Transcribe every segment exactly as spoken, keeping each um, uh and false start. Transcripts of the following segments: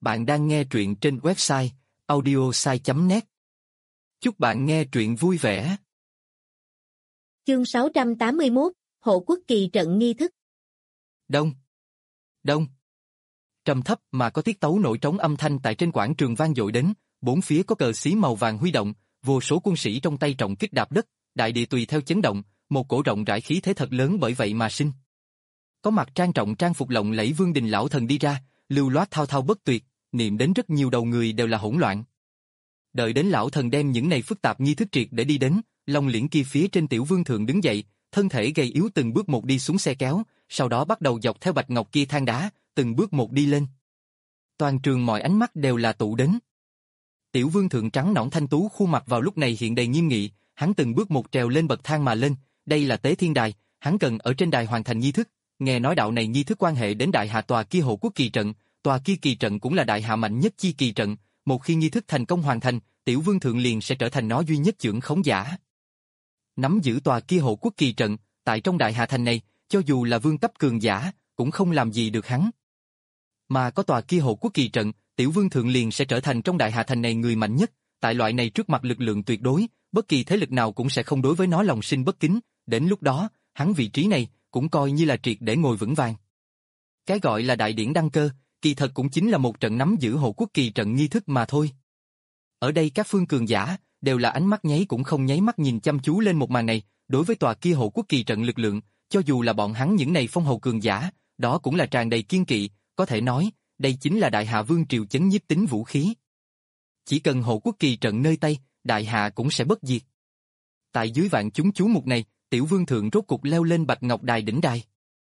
Bạn đang nghe truyện trên website audiosai chấm net. Chúc bạn nghe truyện vui vẻ. Chương sáu trăm tám mươi mốt, Hộ Quốc kỳ trận nghi thức. Đông. Đông. Trầm thấp mà có tiết tấu nổi trống âm thanh tại trên quảng trường vang dội đến, bốn phía có cờ xí màu vàng huy động, vô số quân sĩ trong tay trọng kích đạp đất, đại địa tùy theo chấn động, một cổ rộng rãi khí thế thật lớn bởi vậy mà sinh. Có mặt trang trọng trang phục lộng lẫy Vương Đình lão thần đi ra, lưu loát thao thao bất tuyệt, niệm đến rất nhiều đầu người đều là hỗn loạn. Đợi đến lão thần đem những này phức tạp nghi thức triệt để đi đến, Long Liễn kia phía trên Tiểu Vương thượng đứng dậy, thân thể gầy yếu từng bước một đi xuống xe kéo, sau đó bắt đầu dọc theo bạch ngọc kia thang đá, từng bước một đi lên. Toàn trường mọi ánh mắt đều là tụ đến. Tiểu Vương thượng trắng nõn thanh tú khuôn mặt vào lúc này hiện đầy nghiêm nghị, hắn từng bước một trèo lên bậc thang mà lên, đây là Tế Thiên Đài, hắn cần ở trên đài hoàn thành nghi thức, nghe nói đạo này nghi thức quan hệ đến đại hạ tòa kia Hộ Quốc kỳ trận, tòa kia kỳ trận cũng là đại hạ mạnh nhất chi kỳ trận, một khi nghi thức thành công hoàn thành, Tiểu Vương thượng liền sẽ trở thành nó duy nhất chưởng khống giả. Nắm giữ tòa kia Hộ Quốc kỳ trận, tại trong đại hạ thành này, cho dù là vương cấp cường giả, cũng không làm gì được hắn. Mà có tòa kia Hộ Quốc kỳ trận, Tiểu Vương thượng liền sẽ trở thành trong đại hạ thành này người mạnh nhất, tại loại này trước mặt lực lượng tuyệt đối, bất kỳ thế lực nào cũng sẽ không đối với nó lòng sinh bất kính, đến lúc đó, hắn vị trí này cũng coi như là triệt để ngồi vững vàng. Cái gọi là đại điển đăng cơ, kỳ thật cũng chính là một trận nắm giữ Hộ Quốc kỳ trận nghi thức mà thôi. Ở đây các phương cường giả đều là ánh mắt nháy cũng không nháy mắt nhìn chăm chú lên một màn này, đối với tòa kia Hộ Quốc kỳ trận lực lượng, cho dù là bọn hắn những này phong hầu cường giả, đó cũng là tràn đầy kiên kỵ, có thể nói, đây chính là đại hạ vương triều chấn nhiếp tính vũ khí. Chỉ cần Hộ Quốc kỳ trận nơi tay, đại hạ cũng sẽ bất diệt. Tại dưới vạn chúng chú mục này, Tiểu Vương thượng rốt cục leo lên bạch ngọc đài đỉnh đài.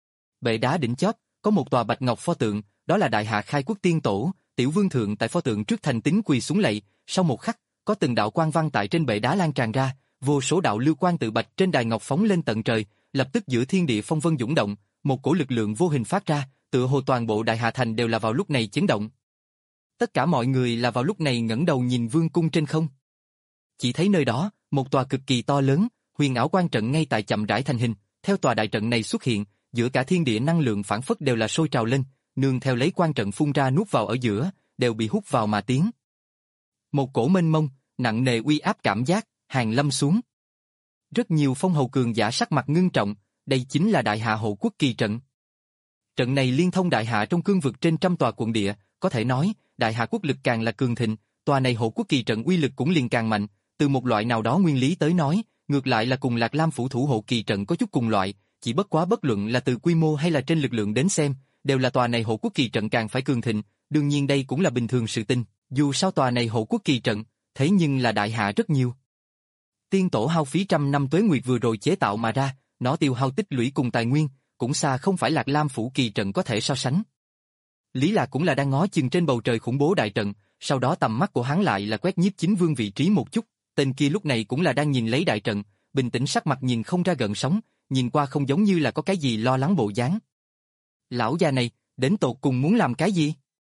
Bệ đá đỉnh chóp có một tòa bạch ngọc pho tượng, đó là đại hạ khai quốc tiên tổ. Tiểu Vương thượng tại pho tượng trước thành tín quỳ xuống lạy, sau một khắc, có từng đạo quang văn tại trên bệ đá lan tràn ra, vô số đạo lưu quang tự bạch trên đài ngọc phóng lên tận trời, lập tức giữa thiên địa phong vân dũng động, một cổ lực lượng vô hình phát ra, tựa hồ toàn bộ đại hạ thành đều là vào lúc này chấn động. Tất cả mọi người là vào lúc này ngẩng đầu nhìn vương cung trên không. Chỉ thấy nơi đó, một tòa cực kỳ to lớn, huyền ảo quan trận ngay tại chậm rãi thành hình, theo tòa đại trận này xuất hiện, giữa cả thiên địa năng lượng phản phất đều là sôi trào lên, nương theo lấy quan trận phun ra nuốt vào ở giữa, đều bị hút vào mà tiến. Một cổ mênh mông, nặng nề uy áp cảm giác, hàng lâm xuống. Rất nhiều phong hầu cường giả sắc mặt ngưng trọng, đây chính là đại hạ Hộ Quốc kỳ trận. Trận này liên thông đại hạ trong cương vực trên trăm tòa quận địa, có thể nói, đại hạ quốc lực càng là cường thịnh, tòa này Hộ Quốc kỳ trận uy lực cũng liền càng mạnh, từ một loại nào đó nguyên lý tới nói, ngược lại là cùng Lạc Lam phủ thủ hộ kỳ trận có chút cùng loại, chỉ bất quá bất luận là từ quy mô hay là trên lực lượng đến xem, đều là tòa này Hộ Quốc kỳ trận càng phải cường thịnh, đương nhiên đây cũng là bình thường sự tình, dù sao tòa này Hộ Quốc kỳ trận, thế nhưng là đại hạ rất nhiều. Tiên tổ hao phí trăm năm tuế nguyệt vừa rồi chế tạo mà ra, nó tiêu hao tích lũy cùng tài nguyên, cũng xa không phải Lạc Lam phủ kỳ trận có thể so sánh. Lý Lạc cũng là đang ngó chừng trên bầu trời khủng bố đại trận, sau đó tầm mắt của hắn lại là quét Nhiếp Chính Vương vị trí một chút, tên kia lúc này cũng là đang nhìn lấy đại trận, bình tĩnh sắc mặt nhìn không ra gợn sóng, nhìn qua không giống như là có cái gì lo lắng bộ dáng. Lão già này, đến tột cùng muốn làm cái gì?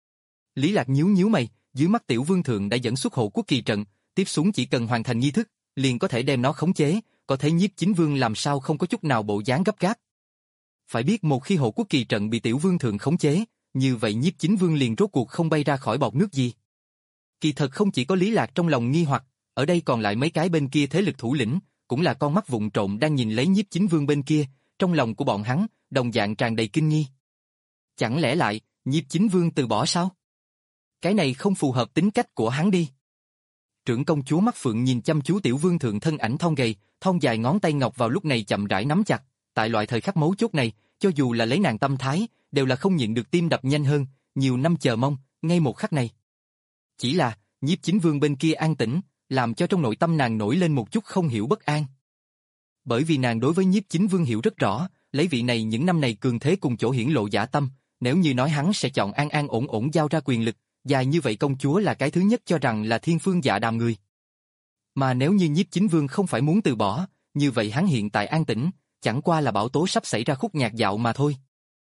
Lý Lạc nhíu nhíu mày, dưới mắt Tiểu Vương thượng đã dẫn xuất Hộ Quốc kỳ trận, tiếp xuống chỉ cần hoàn thành nghi thức, liền có thể đem nó khống chế, có thể Nhiếp Chính Vương làm sao không có chút nào bộ dáng gấp gáp. Phải biết một khi Hộ Quốc kỳ trận bị Tiểu Vương thượng khống chế, như vậy Nhiếp Chính Vương liền rốt cuộc không bay ra khỏi bọt nước gì. Kỳ thật không chỉ có Lý Lạc trong lòng nghi hoặc, ở đây còn lại mấy cái bên kia thế lực thủ lĩnh, cũng là con mắt vụng trộm đang nhìn lấy Nhiếp Chính Vương bên kia, trong lòng của bọn hắn, đồng dạng tràn đầy kinh nghi. Chẳng lẽ lại, Nhiếp Chính Vương từ bỏ sao? Cái này không phù hợp tính cách của hắn đi. Trưởng công chúa mắt phượng nhìn chăm chú Tiểu Vương thượng thân ảnh thon gầy, thon dài ngón tay ngọc vào lúc này chậm rãi nắm chặt, tại loại thời khắc mấu chốt này, cho dù là lấy nàng tâm thái, đều là không nhịn được tim đập nhanh hơn, nhiều năm chờ mong, ngay một khắc này. Chỉ là, Nhiếp Chính Vương bên kia an tĩnh, làm cho trong nội tâm nàng nổi lên một chút không hiểu bất an. Bởi vì nàng đối với Nhiếp Chính Vương hiểu rất rõ, lấy vị này những năm này cường thế cùng chỗ hiển lộ dạ tâm, nếu như nói hắn sẽ chọn an an ổn ổn giao ra quyền lực, dài như vậy công chúa là cái thứ nhất cho rằng là thiên phương dạ đàm người. Mà nếu như Nhiếp Chính Vương không phải muốn từ bỏ, như vậy hắn hiện tại an tĩnh, chẳng qua là bảo tố sắp xảy ra khúc nhạc dạo mà thôi.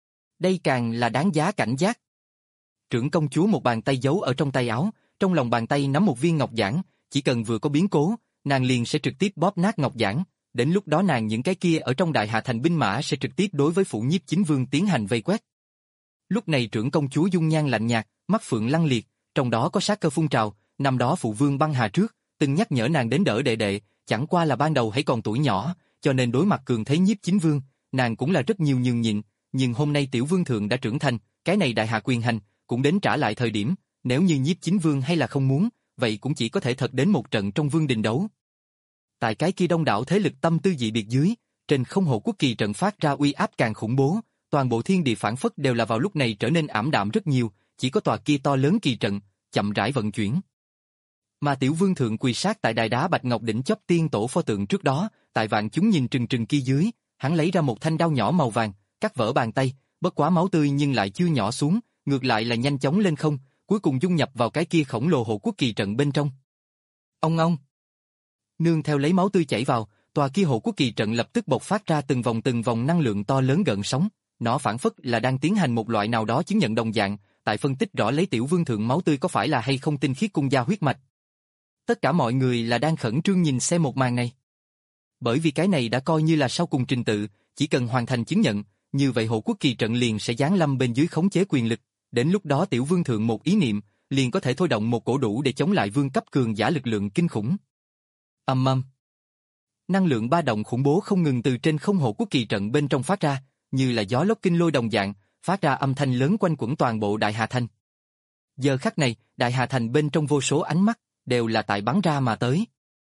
Đây càng là đáng giá cảnh giác. Trưởng công chúa một bàn tay giấu ở trong tay áo, trong lòng bàn tay nắm một viên ngọc giản, chỉ cần vừa có biến cố, nàng liền sẽ trực tiếp bóp nát ngọc giản, đến lúc đó nàng những cái kia ở trong đại hạ thành binh mã sẽ trực tiếp đối với phủ Nhiếp Chính Vương tiến hành vây quét. Lúc này trưởng công chúa dung nhan lạnh nhạt, mắt phượng lăng liệt, trong đó có sát cơ phun trào, năm đó phụ vương băng hà trước, từng nhắc nhở nàng đến đỡ đệ đệ, chẳng qua là ban đầu hãy còn tuổi nhỏ, cho nên đối mặt cường thế nhiếp chính vương, nàng cũng là rất nhiều nhường nhịn, nhưng hôm nay tiểu vương thượng đã trưởng thành, cái này đại hạ quyền hành, cũng đến trả lại thời điểm, nếu như nhiếp chính vương hay là không muốn, vậy cũng chỉ có thể thật đến một trận trong vương đình đấu. Tại cái kia đông đảo thế lực tâm tư dị biệt dưới, trên không hộ quốc kỳ trận phát ra uy áp càng khủng bố, toàn bộ thiên địa phản phất đều là vào lúc này trở nên ảm đạm rất nhiều, chỉ có tòa kia to lớn kỳ trận, chậm rãi vận chuyển. Mà tiểu vương thượng quỳ sát tại đài đá bạch ngọc đỉnh chóp tiên tổ pho tượng trước đó, tại vạn chúng nhìn trừng trừng kia dưới, hắn lấy ra một thanh đao nhỏ màu vàng, cắt vỡ bàn tay, bất quá máu tươi nhưng lại chưa nhỏ xuống, ngược lại là nhanh chóng lên không, cuối cùng dung nhập vào cái kia khổng lồ hộ quốc kỳ trận bên trong. Ông ông. Nương theo lấy máu tươi chảy vào, tòa kia hộ quốc kỳ trận lập tức bộc phát ra từng vòng từng vòng năng lượng to lớn gợn sóng, nó phản phất là đang tiến hành một loại nào đó chứng nhận đồng dạng, tại phân tích rõ lấy tiểu vương thượng máu tươi có phải là hay không tinh khiết cung gia huyết mạch. Tất cả mọi người là đang khẩn trương nhìn xem một màn này. Bởi vì cái này đã coi như là sau cùng trình tự, chỉ cần hoàn thành chứng nhận, như vậy hộ quốc kỳ trận liền sẽ giáng lâm bên dưới khống chế quyền lực, đến lúc đó tiểu vương thượng một ý niệm, liền có thể thôi động một cổ đủ để chống lại vương cấp cường giả lực lượng kinh khủng. Ầm ầm. Năng lượng ba động khủng bố không ngừng từ trên không hộ quốc kỳ trận bên trong phát ra, như là gió lốc kinh lôi đồng dạng, phát ra âm thanh lớn quanh quẩn toàn bộ Đại Hà Thành. Giờ khắc này, Đại Hà Thành bên trong vô số ánh mắt, đều là tại bắn ra mà tới.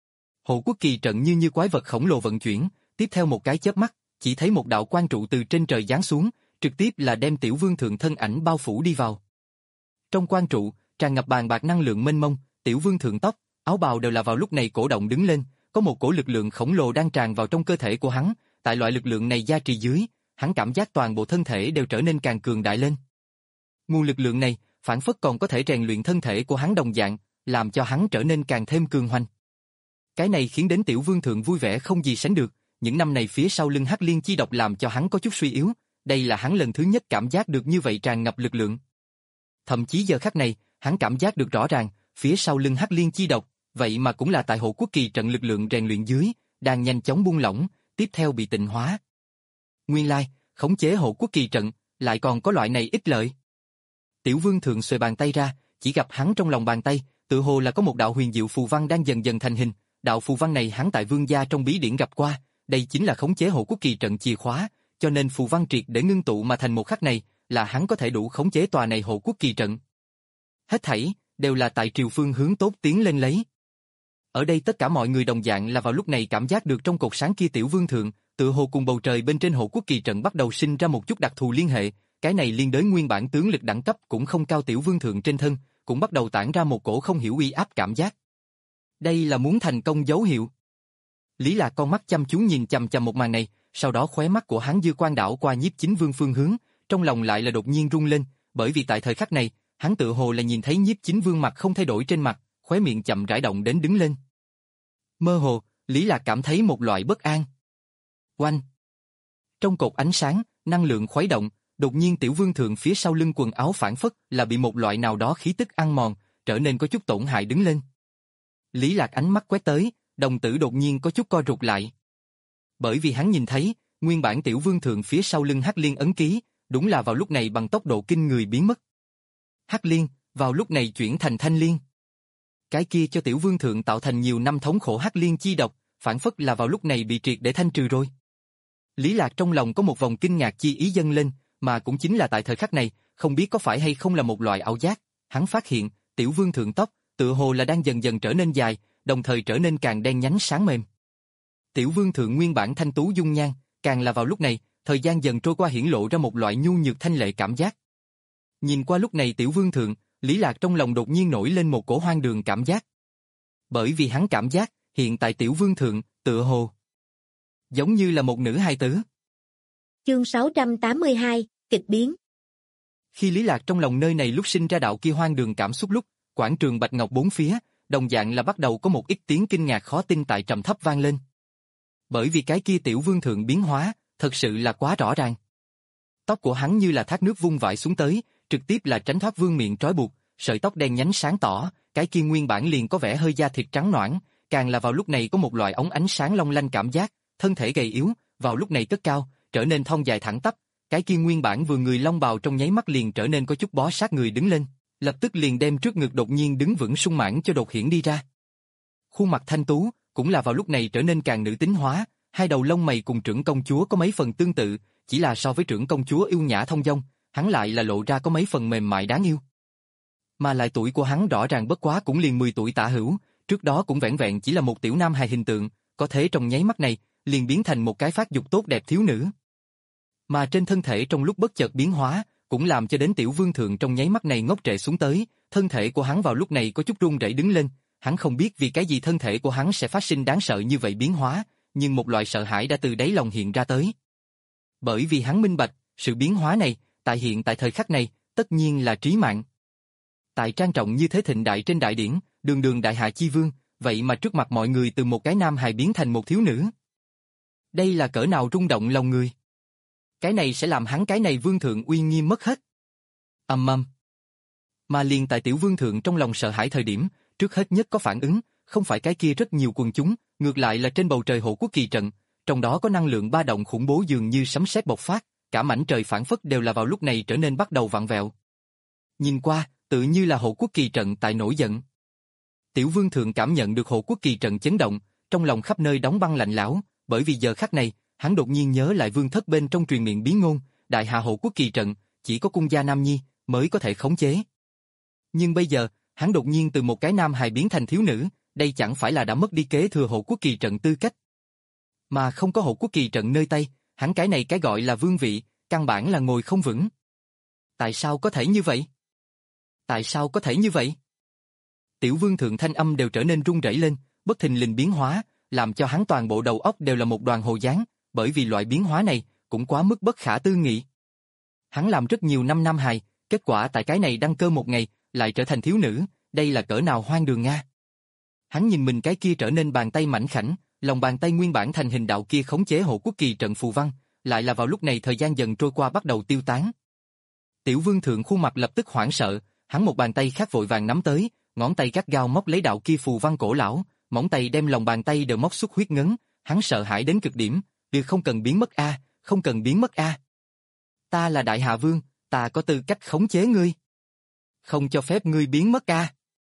Hộ quốc kỳ trận như như quái vật khổng lồ vận chuyển, tiếp theo một cái chớp mắt, chỉ thấy một đạo quang trụ từ trên trời giáng xuống, trực tiếp là đem tiểu vương thượng thân ảnh bao phủ đi vào. Trong quang trụ, tràn ngập bàn bạc năng lượng mênh mông, tiểu vương thượng tóc, áo bào đều là vào lúc này cổ động đứng lên, có một cổ lực lượng khổng lồ đang tràn vào trong cơ thể của hắn, tại loại lực lượng này gia trì dưới, hắn cảm giác toàn bộ thân thể đều trở nên càng cường đại lên. Nguồn lực lượng này, phản phất còn có thể rèn luyện thân thể của hắn đồng dạng, làm cho hắn trở nên càng thêm cường hoành. Cái này khiến đến tiểu vương thượng vui vẻ không gì sánh được, những năm này phía sau lưng Hắc Liên chi độc làm cho hắn có chút suy yếu, đây là hắn lần thứ nhất cảm giác được như vậy tràn ngập lực lượng. Thậm chí giờ khắc này, hắn cảm giác được rõ ràng, phía sau lưng Hắc Liên chi độc, vậy mà cũng là tại hộ quốc kỳ trận lực lượng rèn luyện dưới, đang nhanh chóng buông lỏng, tiếp theo bị tịnh hóa. Nguyên lai, khống chế hộ quốc kỳ trận, lại còn có loại này ích lợi. Tiểu vương thượng xuề bàn tay ra, chỉ gặp hắn trong lòng bàn tay, tự hồ là có một đạo huyền diệu phù văn đang dần dần thành hình, đạo phù văn này hắn tại vương gia trong bí điển gặp qua, đây chính là khống chế hộ quốc kỳ trận chìa khóa, cho nên phù văn triệt để ngưng tụ mà thành một khắc này, là hắn có thể đủ khống chế tòa này hộ quốc kỳ trận. Hết thảy, đều là tại triều phương hướng tốt tiến lên lấy. Ở đây tất cả mọi người đồng dạng là vào lúc này cảm giác được trong cột sáng kia tiểu vương thượng, tự hồ cùng bầu trời bên trên hộ quốc kỳ trận bắt đầu sinh ra một chút đặc thù liên hệ, cái này liên đới nguyên bản tướng lực đẳng cấp cũng không cao tiểu vương thượng trên thân, cũng bắt đầu tản ra một cổ không hiểu uy áp cảm giác. Đây là muốn thành công dấu hiệu. Lý Lạc con mắt chăm chú nhìn chằm chằm một màn này, sau đó khóe mắt của hắn dư quang đảo qua nhiếp chính vương phương hướng, trong lòng lại là đột nhiên rung lên, bởi vì tại thời khắc này, hắn tự hồ là nhìn thấy nhiếp chính vương mặt không thay đổi trên mặt, khóe miệng chậm rãi động đến đứng lên. Mơ hồ, Lý Lạc cảm thấy một loại bất an. Oanh! Trong cột ánh sáng, năng lượng khuấy động, đột nhiên tiểu vương thượng phía sau lưng quần áo phản phất là bị một loại nào đó khí tức ăn mòn, trở nên có chút tổn hại đứng lên. Lý Lạc ánh mắt quét tới, đồng tử đột nhiên có chút co rụt lại. Bởi vì hắn nhìn thấy, nguyên bản tiểu vương thượng phía sau lưng Hắc Liên ấn ký, đúng là vào lúc này bằng tốc độ kinh người biến mất. Hắc Liên, vào lúc này chuyển thành Thanh Liên. Cái kia cho tiểu vương thượng tạo thành nhiều năm thống khổ Hắc Liên chi độc, phản phất là vào lúc này bị triệt để thanh trừ rồi. Lý Lạc trong lòng có một vòng kinh ngạc chi ý dâng lên, mà cũng chính là tại thời khắc này, không biết có phải hay không là một loại ảo giác, hắn phát hiện, tiểu vương thượng tóc, tự hồ là đang dần dần trở nên dài, đồng thời trở nên càng đen nhánh sáng mềm. Tiểu vương thượng nguyên bản thanh tú dung nhan, càng là vào lúc này, thời gian dần trôi qua hiển lộ ra một loại nhu nhược thanh lệ cảm giác. Nhìn qua lúc này tiểu vương thượng, Lý Lạc trong lòng đột nhiên nổi lên một cổ hoang đường cảm giác. Bởi vì hắn cảm giác, hiện tại tiểu vương thượng, tựa hồ giống như là một nữ hài tử. Chương sáu trăm tám mươi hai, kịch biến. Khi Lý Lạc trong lòng nơi này lúc sinh ra đạo kia hoang đường cảm xúc lúc, quảng trường bạch ngọc bốn phía, đồng dạng là bắt đầu có một ít tiếng kinh ngạc khó tin tại trầm thấp vang lên. Bởi vì cái kia tiểu vương thượng biến hóa, thật sự là quá rõ ràng. Tóc của hắn như là thác nước vung vãi xuống tới, trực tiếp là tránh thoát vương miện trói buộc, sợi tóc đen nhánh sáng tỏ, cái kia nguyên bản liền có vẻ hơi da thịt trắng nõn, càng là vào lúc này có một loại óng ánh sáng long lanh cảm giác, thân thể gầy yếu, vào lúc này cất cao, trở nên thon dài thẳng tắp, cái kia nguyên bản vừa người long bào trong nháy mắt liền trở nên có chút bó sát người đứng lên, lập tức liền đem trước ngực đột nhiên đứng vững sung mãn cho đột hiển đi ra. Khuôn mặt thanh tú, cũng là vào lúc này trở nên càng nữ tính hóa, hai đầu lông mày cùng trưởng công chúa có mấy phần tương tự, chỉ là so với trưởng công chúa yêu nhã thông dong, hắn lại là lộ ra có mấy phần mềm mại đáng yêu. Mà lại tuổi của hắn rõ ràng bất quá cũng liền mười tuổi tả hữu, trước đó cũng vẻn vẹn chỉ là một tiểu nam hài hình tượng, có thế trong nháy mắt này, liền biến thành một cái phát dục tốt đẹp thiếu nữ. Mà trên thân thể trong lúc bất chợt biến hóa, cũng làm cho đến tiểu vương thượng trong nháy mắt này ngốc trệ xuống tới, thân thể của hắn vào lúc này có chút run rẩy đứng lên, hắn không biết vì cái gì thân thể của hắn sẽ phát sinh đáng sợ như vậy biến hóa, nhưng một loại sợ hãi đã từ đáy lòng hiện ra tới. Bởi vì hắn minh bạch, sự biến hóa này, tại hiện tại thời khắc này, tất nhiên là trí mạng. Tại trang trọng như thế thịnh đại trên đại điển, đường đường đại hạ chi vương, vậy mà trước mặt mọi người từ một cái nam hài biến thành một thiếu nữ. Đây là cỡ nào rung động lòng người. Cái này sẽ làm hắn cái này vương thượng uy nghiêm mất hết. Ầm ầm. Mà liền tại tiểu vương thượng trong lòng sợ hãi thời điểm, trước hết nhất có phản ứng, không phải cái kia rất nhiều quần chúng, ngược lại là trên bầu trời hộ quốc kỳ trận, trong đó có năng lượng ba động khủng bố dường như sấm sét bộc phát, cả mảnh trời phản phất đều là vào lúc này trở nên bắt đầu vặn vẹo. Nhìn qua, tự như là hộ quốc kỳ trận tại nổi giận. Tiểu vương thượng cảm nhận được hộ quốc kỳ trận chấn động, trong lòng khắp nơi đóng băng lạnh lẽo, bởi vì giờ khắc này, hắn đột nhiên nhớ lại vương thất bên trong truyền miệng bí ngôn, đại hạ hộ quốc kỳ trận, chỉ có cung gia nam nhi mới có thể khống chế. Nhưng bây giờ, hắn đột nhiên từ một cái nam hài biến thành thiếu nữ, đây chẳng phải là đã mất đi kế thừa hộ quốc kỳ trận tư cách. Mà không có hộ quốc kỳ trận nơi tay, hắn cái này cái gọi là vương vị, căn bản là ngồi không vững. Tại sao có thể như vậy? Tại sao có thể như vậy? Tiểu vương thượng thanh âm đều trở nên run rẩy lên, bất thình lình biến hóa, làm cho hắn toàn bộ đầu óc đều là một đoàn hồ dáng, bởi vì loại biến hóa này cũng quá mức bất khả tư nghị. Hắn làm rất nhiều năm nam hài, kết quả tại cái này đăng cơ một ngày, lại trở thành thiếu nữ, đây là cỡ nào hoang đường nga. Hắn nhìn mình cái kia trở nên bàn tay mảnh khảnh, lòng bàn tay nguyên bản thành hình đạo kia khống chế hộ quốc kỳ trận phù văn, lại là vào lúc này thời gian dần trôi qua bắt đầu tiêu tán. Tiểu vương thượng khuôn mặt lập tức hoảng sợ, hắn một bàn tay khác vội vàng nắm tới, ngón tay gắt gao móc lấy đạo kia phù văn cổ lão, móng tay đem lòng bàn tay đều móc xuất huyết ngấn, hắn sợ hãi đến cực điểm, "Được không cần biến mất a, không cần biến mất a. Ta là đại hạ vương, ta có tư cách khống chế ngươi. Không cho phép ngươi biến mất a."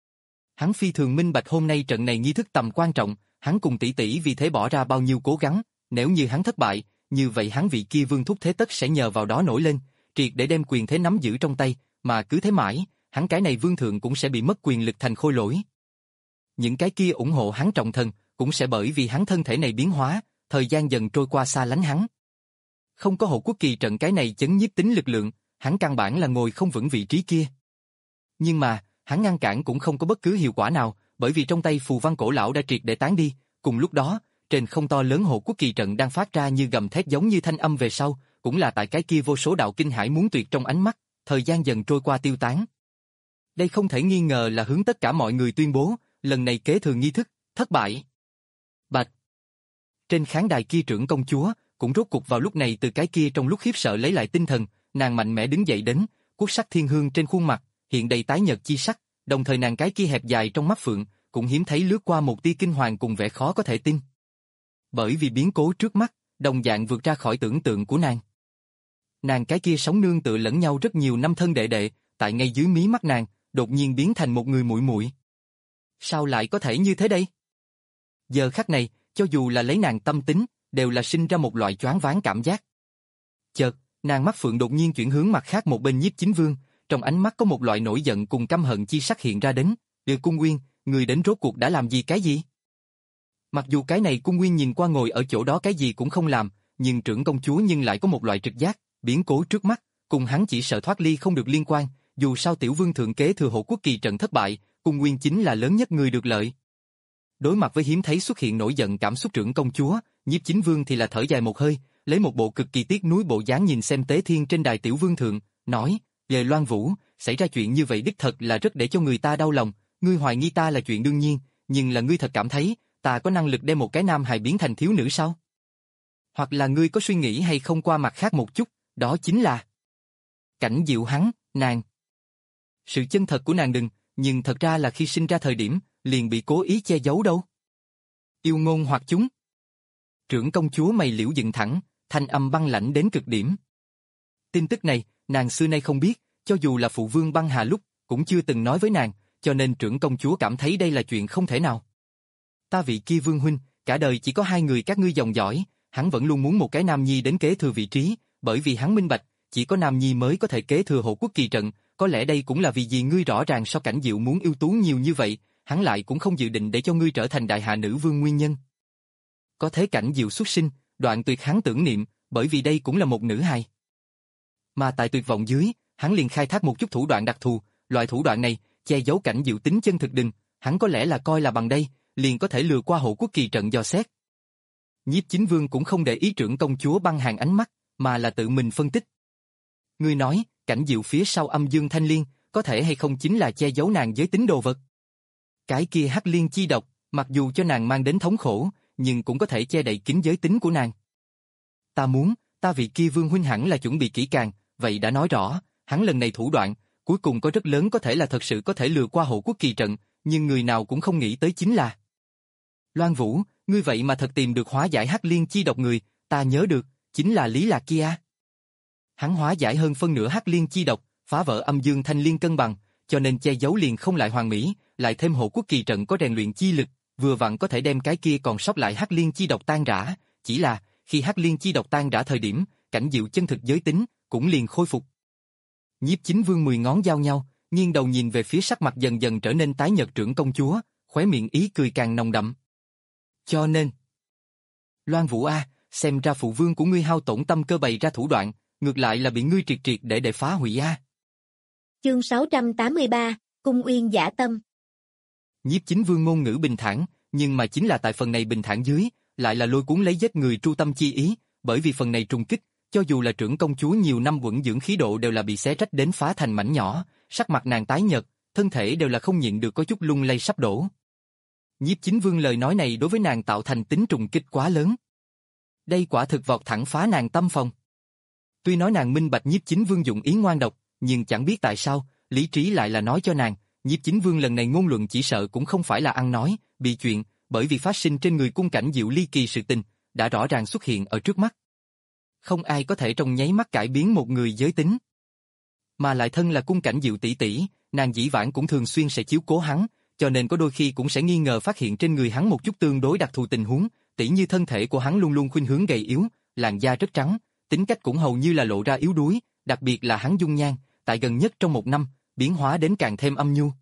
Hắn phi thường minh bạch hôm nay trận này nghi thức tầm quan trọng, hắn cùng tỷ tỷ vì thế bỏ ra bao nhiêu cố gắng, nếu như hắn thất bại, như vậy hắn vị kia vương thúc thế tất sẽ nhờ vào đó nổi lên, triệt để đem quyền thế nắm giữ trong tay, mà cứ thế mãi, hắn cái này vương thượng cũng sẽ bị mất quyền lực thành khôi lỗi. Những cái kia ủng hộ hắn trọng thần, cũng sẽ bởi vì hắn thân thể này biến hóa, thời gian dần trôi qua xa lánh hắn. Không có hộ quốc kỳ trận cái này chấn nhiếp tính lực lượng, hắn căn bản là ngồi không vững vị trí kia. Nhưng mà, hắn ngăn cản cũng không có bất cứ hiệu quả nào, bởi vì trong tay phù văn cổ lão đã triệt để tán đi, cùng lúc đó, trên không to lớn hộ quốc kỳ trận đang phát ra như gầm thét giống như thanh âm về sau, cũng là tại cái kia vô số đạo kinh hải muốn tuyệt trong ánh mắt, thời gian dần trôi qua tiêu tán. Đây không thể nghi ngờ là hướng tất cả mọi người tuyên bố, lần này kế thừa nghi thức, thất bại. Bạch. Trên khán đài kia trưởng công chúa, cũng rốt cục vào lúc này từ cái kia trong lúc khiếp sợ lấy lại tinh thần, nàng mạnh mẽ đứng dậy đến, quốc sắc thiên hương trên khuôn mặt, hiện đầy tái nhợt chi sắc, đồng thời nàng cái kia hẹp dài trong mắt phượng, cũng hiếm thấy lướt qua một tia kinh hoàng cùng vẻ khó có thể tin. Bởi vì biến cố trước mắt, đồng dạng vượt ra khỏi tưởng tượng của nàng. Nàng cái kia sống nương tựa lẫn nhau rất nhiều năm thân đệ đệ, tại ngay dưới mí mắt nàng, đột nhiên biến thành một người muội muội. Sao lại có thể như thế đây? Giờ khắc này, cho dù là lấy nàng tâm tính, đều là sinh ra một loại choáng váng cảm giác. Chợt, nàng mắt phượng đột nhiên chuyển hướng mặt khác một bên Nhiếp Chính Vương, trong ánh mắt có một loại nổi giận cùng căm hận chi sắc hiện ra đến. Đưa Cung Nguyên, người đến rốt cuộc đã làm gì cái gì? Mặc dù cái này Cung Nguyên nhìn qua ngồi ở chỗ đó cái gì cũng không làm, nhưng trưởng công chúa nhưng lại có một loại trực giác, biến cố trước mắt, cùng hắn chỉ sợ thoát ly không được liên quan, dù sao tiểu vương thượng kế thừa hộ quốc kỳ trận thất bại, Cung Nguyên chính là lớn nhất người được lợi. Đối mặt với hiếm thấy xuất hiện nổi giận cảm xúc trưởng công chúa, Nhiếp Chính Vương thì là thở dài một hơi, lấy một bộ cực kỳ tiếc nuối bộ dáng nhìn xem Tế Thiên trên đài tiểu vương thượng, nói: "Về Loan Vũ, xảy ra chuyện như vậy đích thật là rất để cho người ta đau lòng, ngươi hoài nghi ta là chuyện đương nhiên, nhưng là ngươi thật cảm thấy ta có năng lực đem một cái nam hài biến thành thiếu nữ sao? Hoặc là ngươi có suy nghĩ hay không qua mặt khác một chút, đó chính là Cảnh Diệu hắn, nàng. Sự chân thật của nàng đừng, nhưng thật ra là khi sinh ra thời điểm, liền bị cố ý che giấu đâu. Yêu ngôn hoặc chúng." Trưởng công chúa mày liễu dựng thẳng, thanh âm băng lãnh đến cực điểm. Tin tức này, nàng xưa nay không biết, cho dù là phụ vương Băng Hà lúc, cũng chưa từng nói với nàng, cho nên trưởng công chúa cảm thấy đây là chuyện không thể nào. Ta vị kia vương huynh, cả đời chỉ có hai người các ngươi dòng dõi, hắn vẫn luôn muốn một cái nam nhi đến kế thừa vị trí, bởi vì hắn minh bạch, chỉ có nam nhi mới có thể kế thừa hộ quốc kỳ trận, có lẽ đây cũng là vì gì ngươi rõ ràng so Cảnh Diệu muốn ưu tú nhiều như vậy, hắn lại cũng không dự định để cho ngươi trở thành đại hạ nữ vương nguyên nhân. Có thế Cảnh Diệu xuất sinh, đoạn tuyệt hắn tưởng niệm, bởi vì đây cũng là một nữ hài. Mà tại tuyệt vọng dưới, hắn liền khai thác một chút thủ đoạn đặc thù, loại thủ đoạn này, che giấu Cảnh Diệu tính chân thực đừng, hắn có lẽ là coi là bằng đây, liền có thể lừa qua hộ quốc kỳ trận dò xét. Nhiếp Chính Vương cũng không để ý trưởng công chúa Băng Hàn ánh mắt, mà là tự mình phân tích. Ngươi nói, Cảnh Diệu phía sau âm dương thanh liên, có thể hay không chính là che giấu nàng giới tính đồ vật. Cái kia hắc liên chi độc, mặc dù cho nàng mang đến thống khổ, nhưng cũng có thể che đậy kín giới tính của nàng. Ta muốn, ta vị kia vương huynh hẳn là chuẩn bị kỹ càng, vậy đã nói rõ, hắn lần này thủ đoạn, cuối cùng có rất lớn có thể là thật sự có thể lừa qua hộ quốc kỳ trận, nhưng người nào cũng không nghĩ tới chính là. Loan Vũ, ngươi vậy mà thật tìm được hóa giải hắc liên chi độc người, ta nhớ được, chính là Lý Lạc kia. Hắn hóa giải hơn phân nửa hắc liên chi độc, phá vỡ âm dương thanh liên cân bằng, cho nên che giấu liền không lại hoàn mỹ, lại thêm hộ quốc kỳ trận có rèn luyện chi lực, vừa vặn có thể đem cái kia còn sót lại hắc liên chi độc tan rã, chỉ là, khi hắc liên chi độc tan rã thời điểm, Cảnh Diệu chân thực giới tính, cũng liền khôi phục. Nhiếp Chính Vương mười ngón giao nhau, nghiêng đầu nhìn về phía sắc mặt dần dần trở nên tái nhợt trưởng công chúa, khóe miệng ý cười càng nồng đậm. Cho nên, Loan Vũ a, xem ra phụ vương của ngươi hao tổn tâm cơ bày ra thủ đoạn, ngược lại là bị ngươi triệt triệt để để phá hủy a. Chương sáu trăm tám mươi ba, Cung Uyên Dã Tâm. Nhiếp Chính Vương ngôn ngữ bình thản, nhưng mà chính là tại phần này bình thản dưới, lại là lôi cuốn lấy giết người tru tâm chi ý, bởi vì phần này trùng kích, cho dù là trưởng công chúa nhiều năm vẫn dưỡng khí độ đều là bị xé rách đến phá thành mảnh nhỏ, sắc mặt nàng tái nhợt, thân thể đều là không nhịn được có chút lung lay sắp đổ. Nhiếp Chính Vương lời nói này đối với nàng tạo thành tính trùng kích quá lớn. Đây quả thực vọt thẳng phá nàng tâm phòng. Tuy nói nàng minh bạch Nhiếp Chính Vương dụng ý ngoan độc, nhưng chẳng biết tại sao, lý trí lại là nói cho nàng, Nhiếp Chính Vương lần này ngôn luận chỉ sợ cũng không phải là ăn nói, bị chuyện, bởi vì phát sinh trên người cung Cảnh Diệu ly kỳ sự tình, đã rõ ràng xuất hiện ở trước mắt. Không ai có thể trong nháy mắt cải biến một người giới tính. Mà lại thân là cung Cảnh Diệu tỷ tỷ, nàng dĩ vãng cũng thường xuyên sẽ chiếu cố hắn, cho nên có đôi khi cũng sẽ nghi ngờ phát hiện trên người hắn một chút tương đối đặc thù tình huống, tỉ như thân thể của hắn luôn luôn khuynh hướng gầy yếu, làn da rất trắng, tính cách cũng hầu như là lộ ra yếu đuối, đặc biệt là hắn dung nhan, tại gần nhất trong một năm, biến hóa đến càng thêm âm nhu.